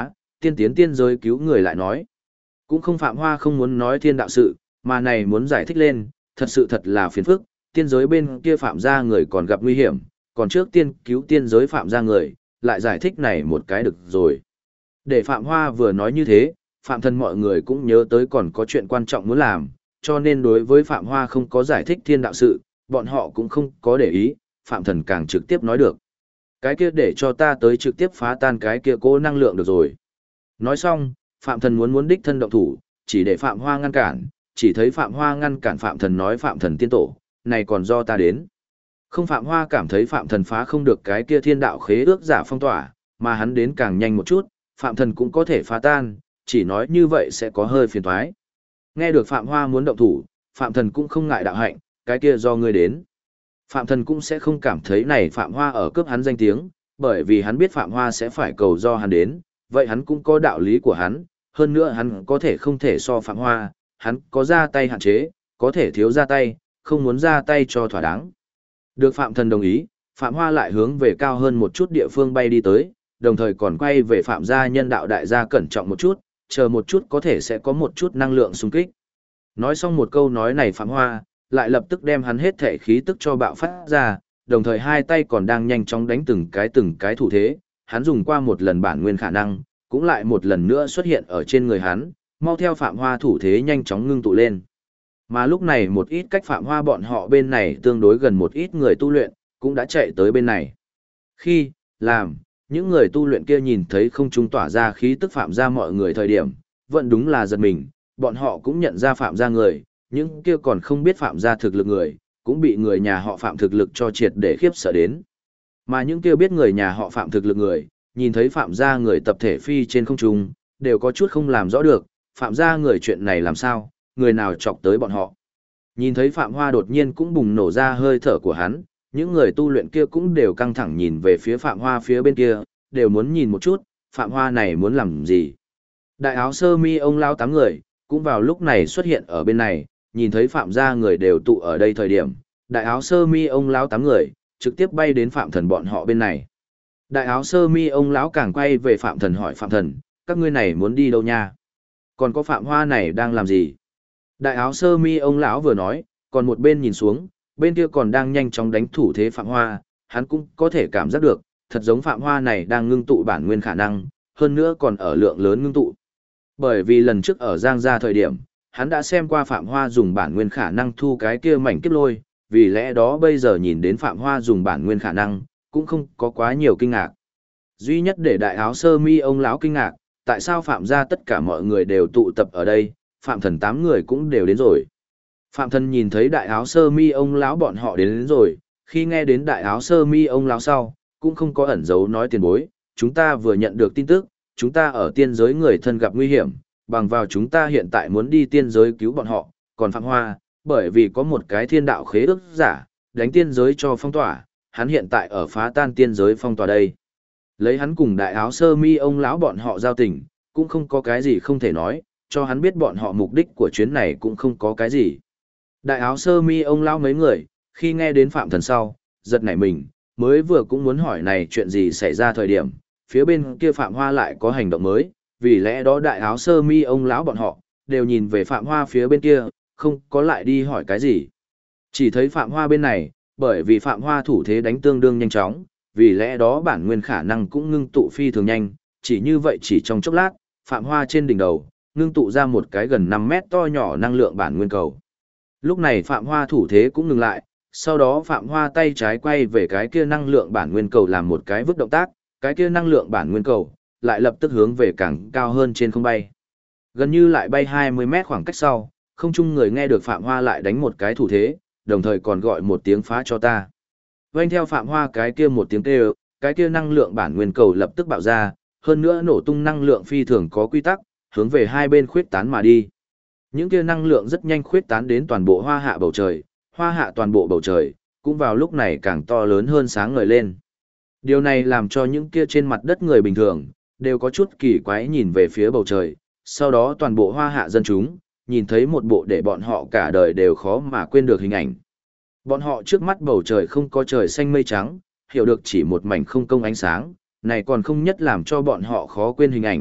tiên tiến tiên giới cứu người lại nói. Cũng không Phạm Hoa không muốn nói thiên đạo sự, mà này muốn giải thích lên, thật là phiền phức, tiên giới bên kia Phạm gia người còn gặp nguy hiểm, còn trước tiên cứu tiên giới Phạm gia người, lại giải thích này một cái được rồi. Để Phạm Hoa vừa nói như thế, Phạm Thần mọi người cũng nhớ tới còn có chuyện quan trọng muốn làm, cho nên đối với Phạm Hoa không có giải thích thiên đạo sự, bọn họ cũng không có để ý, Phạm Thần càng trực tiếp nói được. Cái kia để cho ta tới trực tiếp phá tan cái kia cố năng lượng được rồi. Nói xong, Phạm Thần muốn đích thân động thủ, chỉ để Phạm Hoa ngăn cản, chỉ thấy Phạm Hoa ngăn cản Phạm Thần nói Phạm Thần tiên tổ, này còn do ta đến. Không Phạm Hoa cảm thấy Phạm Thần phá không được cái kia thiên đạo khế ước giả phong tỏa, mà hắn đến càng nhanh một chút, Phạm Thần cũng có thể phá tan, chỉ nói như vậy sẽ có hơi phiền toái. Nghe được Phạm Hoa muốn động thủ, Phạm Thần cũng không ngại đạo hạnh, cái kia do ngươi đến. Phạm Thần cũng sẽ không cảm thấy này Phạm Hoa ở cướp hắn danh tiếng, bởi vì hắn biết Phạm Hoa sẽ phải cầu do hắn đến, vậy hắn cũng có đạo lý của hắn, hơn nữa hắn có thể không thể so Phạm Hoa, hắn có ra tay hạn chế, có thể thiếu ra tay, không muốn ra tay cho thỏa đáng. Được Phạm Thần đồng ý, Phạm Hoa lại hướng về cao hơn một chút địa phương bay đi tới, đồng thời còn quay về Phạm gia nhân đạo đại gia cẩn trọng một chút, chờ một chút có thể sẽ có một chút năng lượng xung kích. Nói xong một câu nói này Phạm Hoa, lại lập tức đem hắn hết thể khí tức cho bạo phát ra, đồng thời hai tay còn đang nhanh chóng đánh từng cái thủ thế, hắn dùng qua một lần bản nguyên khả năng, cũng lại một lần nữa xuất hiện ở trên người hắn, mau theo Phạm Hoa thủ thế nhanh chóng ngưng tụ lên. Mà lúc này một ít cách Phạm Hoa bọn họ bên này tương đối gần một ít người tu luyện, cũng đã chạy tới bên này. Khi, làm, những người tu luyện kia nhìn thấy không trung tỏa ra khí tức Phạm gia mọi người thời điểm, vẫn đúng là giật mình, bọn họ cũng nhận ra Phạm gia người, những kia còn không biết Phạm gia thực lực người, cũng bị người nhà họ Phạm thực lực cho triệt để khiếp sợ đến. Mà những kia biết người nhà họ Phạm thực lực người, nhìn thấy Phạm gia người tập thể phi trên không trung, đều có chút không làm rõ được, Phạm gia người chuyện này làm sao, người nào chọc tới bọn họ. Nhìn thấy Phạm Hoa đột nhiên cũng bùng nổ ra hơi thở của hắn, những người tu luyện kia cũng đều căng thẳng nhìn về phía Phạm Hoa phía bên kia, đều muốn nhìn một chút, Phạm Hoa này muốn làm gì. Đại áo sơ mi ông lao 8 người, cũng vào lúc này xuất hiện ở bên này, nhìn thấy Phạm gia người đều tụ ở đây thời điểm, đại áo sơ mi ông lão 8 người, trực tiếp bay đến Phạm Thần bọn họ bên này. Đại áo sơ mi ông lão càng quay về Phạm Thần hỏi Phạm Thần, các ngươi này muốn đi đâu nha? Còn có Phạm Hoa này đang làm gì? Đại áo sơ mi ông lão vừa nói, còn một bên nhìn xuống, bên kia còn đang nhanh chóng đánh thủ thế Phạm Hoa, hắn cũng có thể cảm giác được, thật giống Phạm Hoa này đang ngưng tụ bản nguyên khả năng, hơn nữa còn ở lượng lớn ngưng tụ. Bởi vì lần trước ở Giang Gia thời điểm, hắn đã xem qua Phạm Hoa dùng bản nguyên khả năng thu cái kia mảnh kiếp lôi, vì lẽ đó bây giờ nhìn đến Phạm Hoa dùng bản nguyên khả năng, cũng không có quá nhiều kinh ngạc. Duy nhất để đại áo sơ mi ông lão kinh ngạc, tại sao Phạm gia tất cả mọi người đều tụ tập ở đây, Phạm Thần 8 người cũng đều đến rồi. Phạm Thần nhìn thấy đại áo sơ mi ông lão bọn họ đến rồi, khi nghe đến đại áo sơ mi ông lão sau, cũng không có ẩn giấu nói tiền bối, chúng ta vừa nhận được tin tức, chúng ta ở tiên giới người thân gặp nguy hiểm, bằng vào chúng ta hiện tại muốn đi tiên giới cứu bọn họ, còn Phạm Hoa, bởi vì có một cái thiên đạo khế ước giả, đánh tiên giới cho phong tỏa, hắn hiện tại ở phá tan tiên giới phong tỏa đây. Lấy hắn cùng đại áo sơ mi ông lão bọn họ giao tình, cũng không có cái gì không thể nói, cho hắn biết bọn họ mục đích của chuyến này cũng không có cái gì. Đại áo sơ mi ông lão mấy người, khi nghe đến Phạm Thần sau, giật nảy mình, mới vừa cũng muốn hỏi này chuyện gì xảy ra thời điểm, phía bên kia Phạm Hoa lại có hành động mới, vì lẽ đó đại áo sơ mi ông lão bọn họ, đều nhìn về Phạm Hoa phía bên kia, không có lại đi hỏi cái gì. Chỉ thấy Phạm Hoa bên này, bởi vì Phạm Hoa thủ thế đánh tương đương nhanh chóng, vì lẽ đó bản nguyên khả năng cũng ngưng tụ phi thường nhanh, chỉ như vậy chỉ trong chốc lát, Phạm Hoa trên đỉnh đầu, ngưng tụ ra một cái gần 5 mét to nhỏ năng lượng bản nguyên cầu. Lúc này Phạm Hoa thủ thế cũng ngừng lại, sau đó Phạm Hoa tay trái quay về cái kia năng lượng bản nguyên cầu làm một cái vứt động tác, cái kia năng lượng bản nguyên cầu lại lập tức hướng về càng cao hơn trên không bay. Gần như lại bay 20 mét khoảng cách sau, không chung người nghe được Phạm Hoa lại đánh một cái thủ thế, đồng thời còn gọi một tiếng phá cho ta. Vâng theo Phạm Hoa cái kia một tiếng kêu, cái kia năng lượng bản nguyên cầu lập tức bạo ra, hơn nữa nổ tung năng lượng phi thường có quy tắc, hướng về hai bên khuyết tán mà đi. Những kia năng lượng rất nhanh khuyết tán đến toàn bộ hoa hạ bầu trời, hoa hạ toàn bộ bầu trời, cũng vào lúc này càng to lớn hơn sáng ngời lên. Điều này làm cho những kia trên mặt đất người bình thường, đều có chút kỳ quái nhìn về phía bầu trời, sau đó toàn bộ hoa hạ dân chúng, nhìn thấy một bộ để bọn họ cả đời đều khó mà quên được hình ảnh. Bọn họ trước mắt bầu trời không có trời xanh mây trắng, hiểu được chỉ một mảnh không công ánh sáng, này còn không nhất làm cho bọn họ khó quên hình ảnh,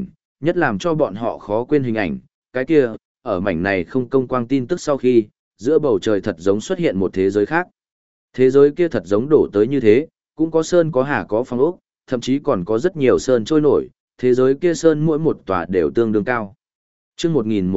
Nhất làm cho bọn họ khó quên hình ảnh, cái kia, ở mảnh này không công quang tin tức sau khi, giữa bầu trời thật giống xuất hiện một thế giới khác. Thế giới kia thật giống đổ tới như thế, cũng có sơn có hà có phong ốc, thậm chí còn có rất nhiều sơn trôi nổi, thế giới kia sơn mỗi một tòa đều tương đương cao. Chương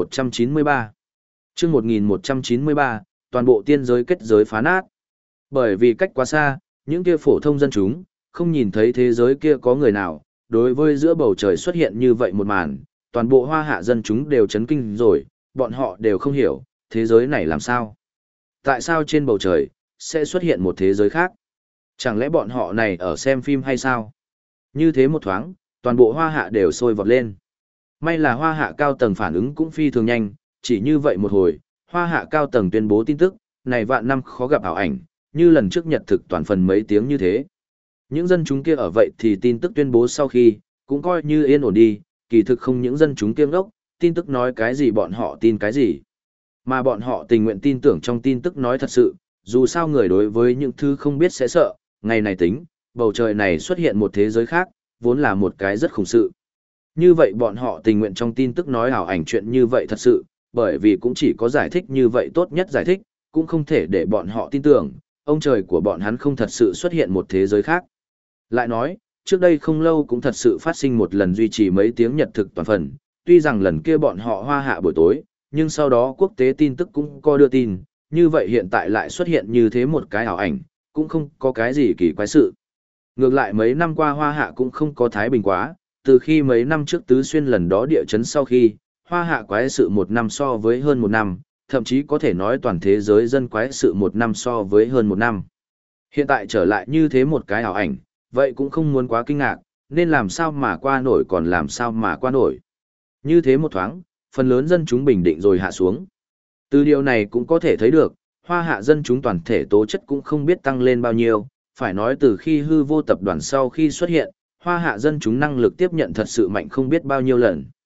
1193 Chương 1193, toàn bộ tiên giới kết giới phá nát. Bởi vì cách quá xa, những kia phổ thông dân chúng, không nhìn thấy thế giới kia có người nào, đối với giữa bầu trời xuất hiện như vậy một màn, toàn bộ hoa hạ dân chúng đều chấn kinh rồi, bọn họ đều không hiểu, thế giới này làm sao? Tại sao trên bầu trời, sẽ xuất hiện một thế giới khác? Chẳng lẽ bọn họ này ở xem phim hay sao? Như thế một thoáng, toàn bộ hoa hạ đều sôi vọt lên. May là hoa hạ cao tầng phản ứng cũng phi thường nhanh, chỉ như vậy một hồi, hoa hạ cao tầng tuyên bố tin tức, này vạn năm khó gặp ảo ảnh, như lần trước nhật thực toàn phần mấy tiếng như thế. Những dân chúng kia ở vậy thì tin tức tuyên bố sau khi, cũng coi như yên ổn đi, kỳ thực không những dân chúng kiêng ốc, tin tức nói cái gì bọn họ tin cái gì. Mà bọn họ tình nguyện tin tưởng trong tin tức nói thật sự, dù sao người đối với những thứ không biết sẽ sợ, ngày này tính, bầu trời này xuất hiện một thế giới khác, vốn là một cái rất khủng sự. Như vậy bọn họ tình nguyện trong tin tức nói ảo ảnh chuyện như vậy thật sự, bởi vì cũng chỉ có giải thích như vậy tốt nhất giải thích, cũng không thể để bọn họ tin tưởng, ông trời của bọn hắn không thật sự xuất hiện một thế giới khác. Lại nói, trước đây không lâu cũng thật sự phát sinh một lần duy trì mấy tiếng nhật thực toàn phần, tuy rằng lần kia bọn họ hoa hạ buổi tối, nhưng sau đó quốc tế tin tức cũng có đưa tin, như vậy hiện tại lại xuất hiện như thế một cái ảo ảnh, cũng không có cái gì kỳ quái sự. Ngược lại mấy năm qua hoa hạ cũng không có thái bình quá, từ khi mấy năm trước tứ xuyên lần đó địa chấn sau khi, hoa hạ quái sự một năm so với hơn một năm, thậm chí có thể nói toàn thế giới dân quái sự một năm so với hơn một năm. Hiện tại trở lại như thế một cái ảo ảnh, vậy cũng không muốn quá kinh ngạc, nên làm sao mà qua nổi còn làm sao mà qua nổi. Như thế một thoáng, phần lớn dân chúng bình định rồi hạ xuống. Từ điều này cũng có thể thấy được, hoa hạ dân chúng toàn thể tố chất cũng không biết tăng lên bao nhiêu, phải nói từ khi hư vô tập đoàn sau khi xuất hiện, hoa hạ dân chúng năng lực tiếp nhận thật sự mạnh không biết bao nhiêu lần.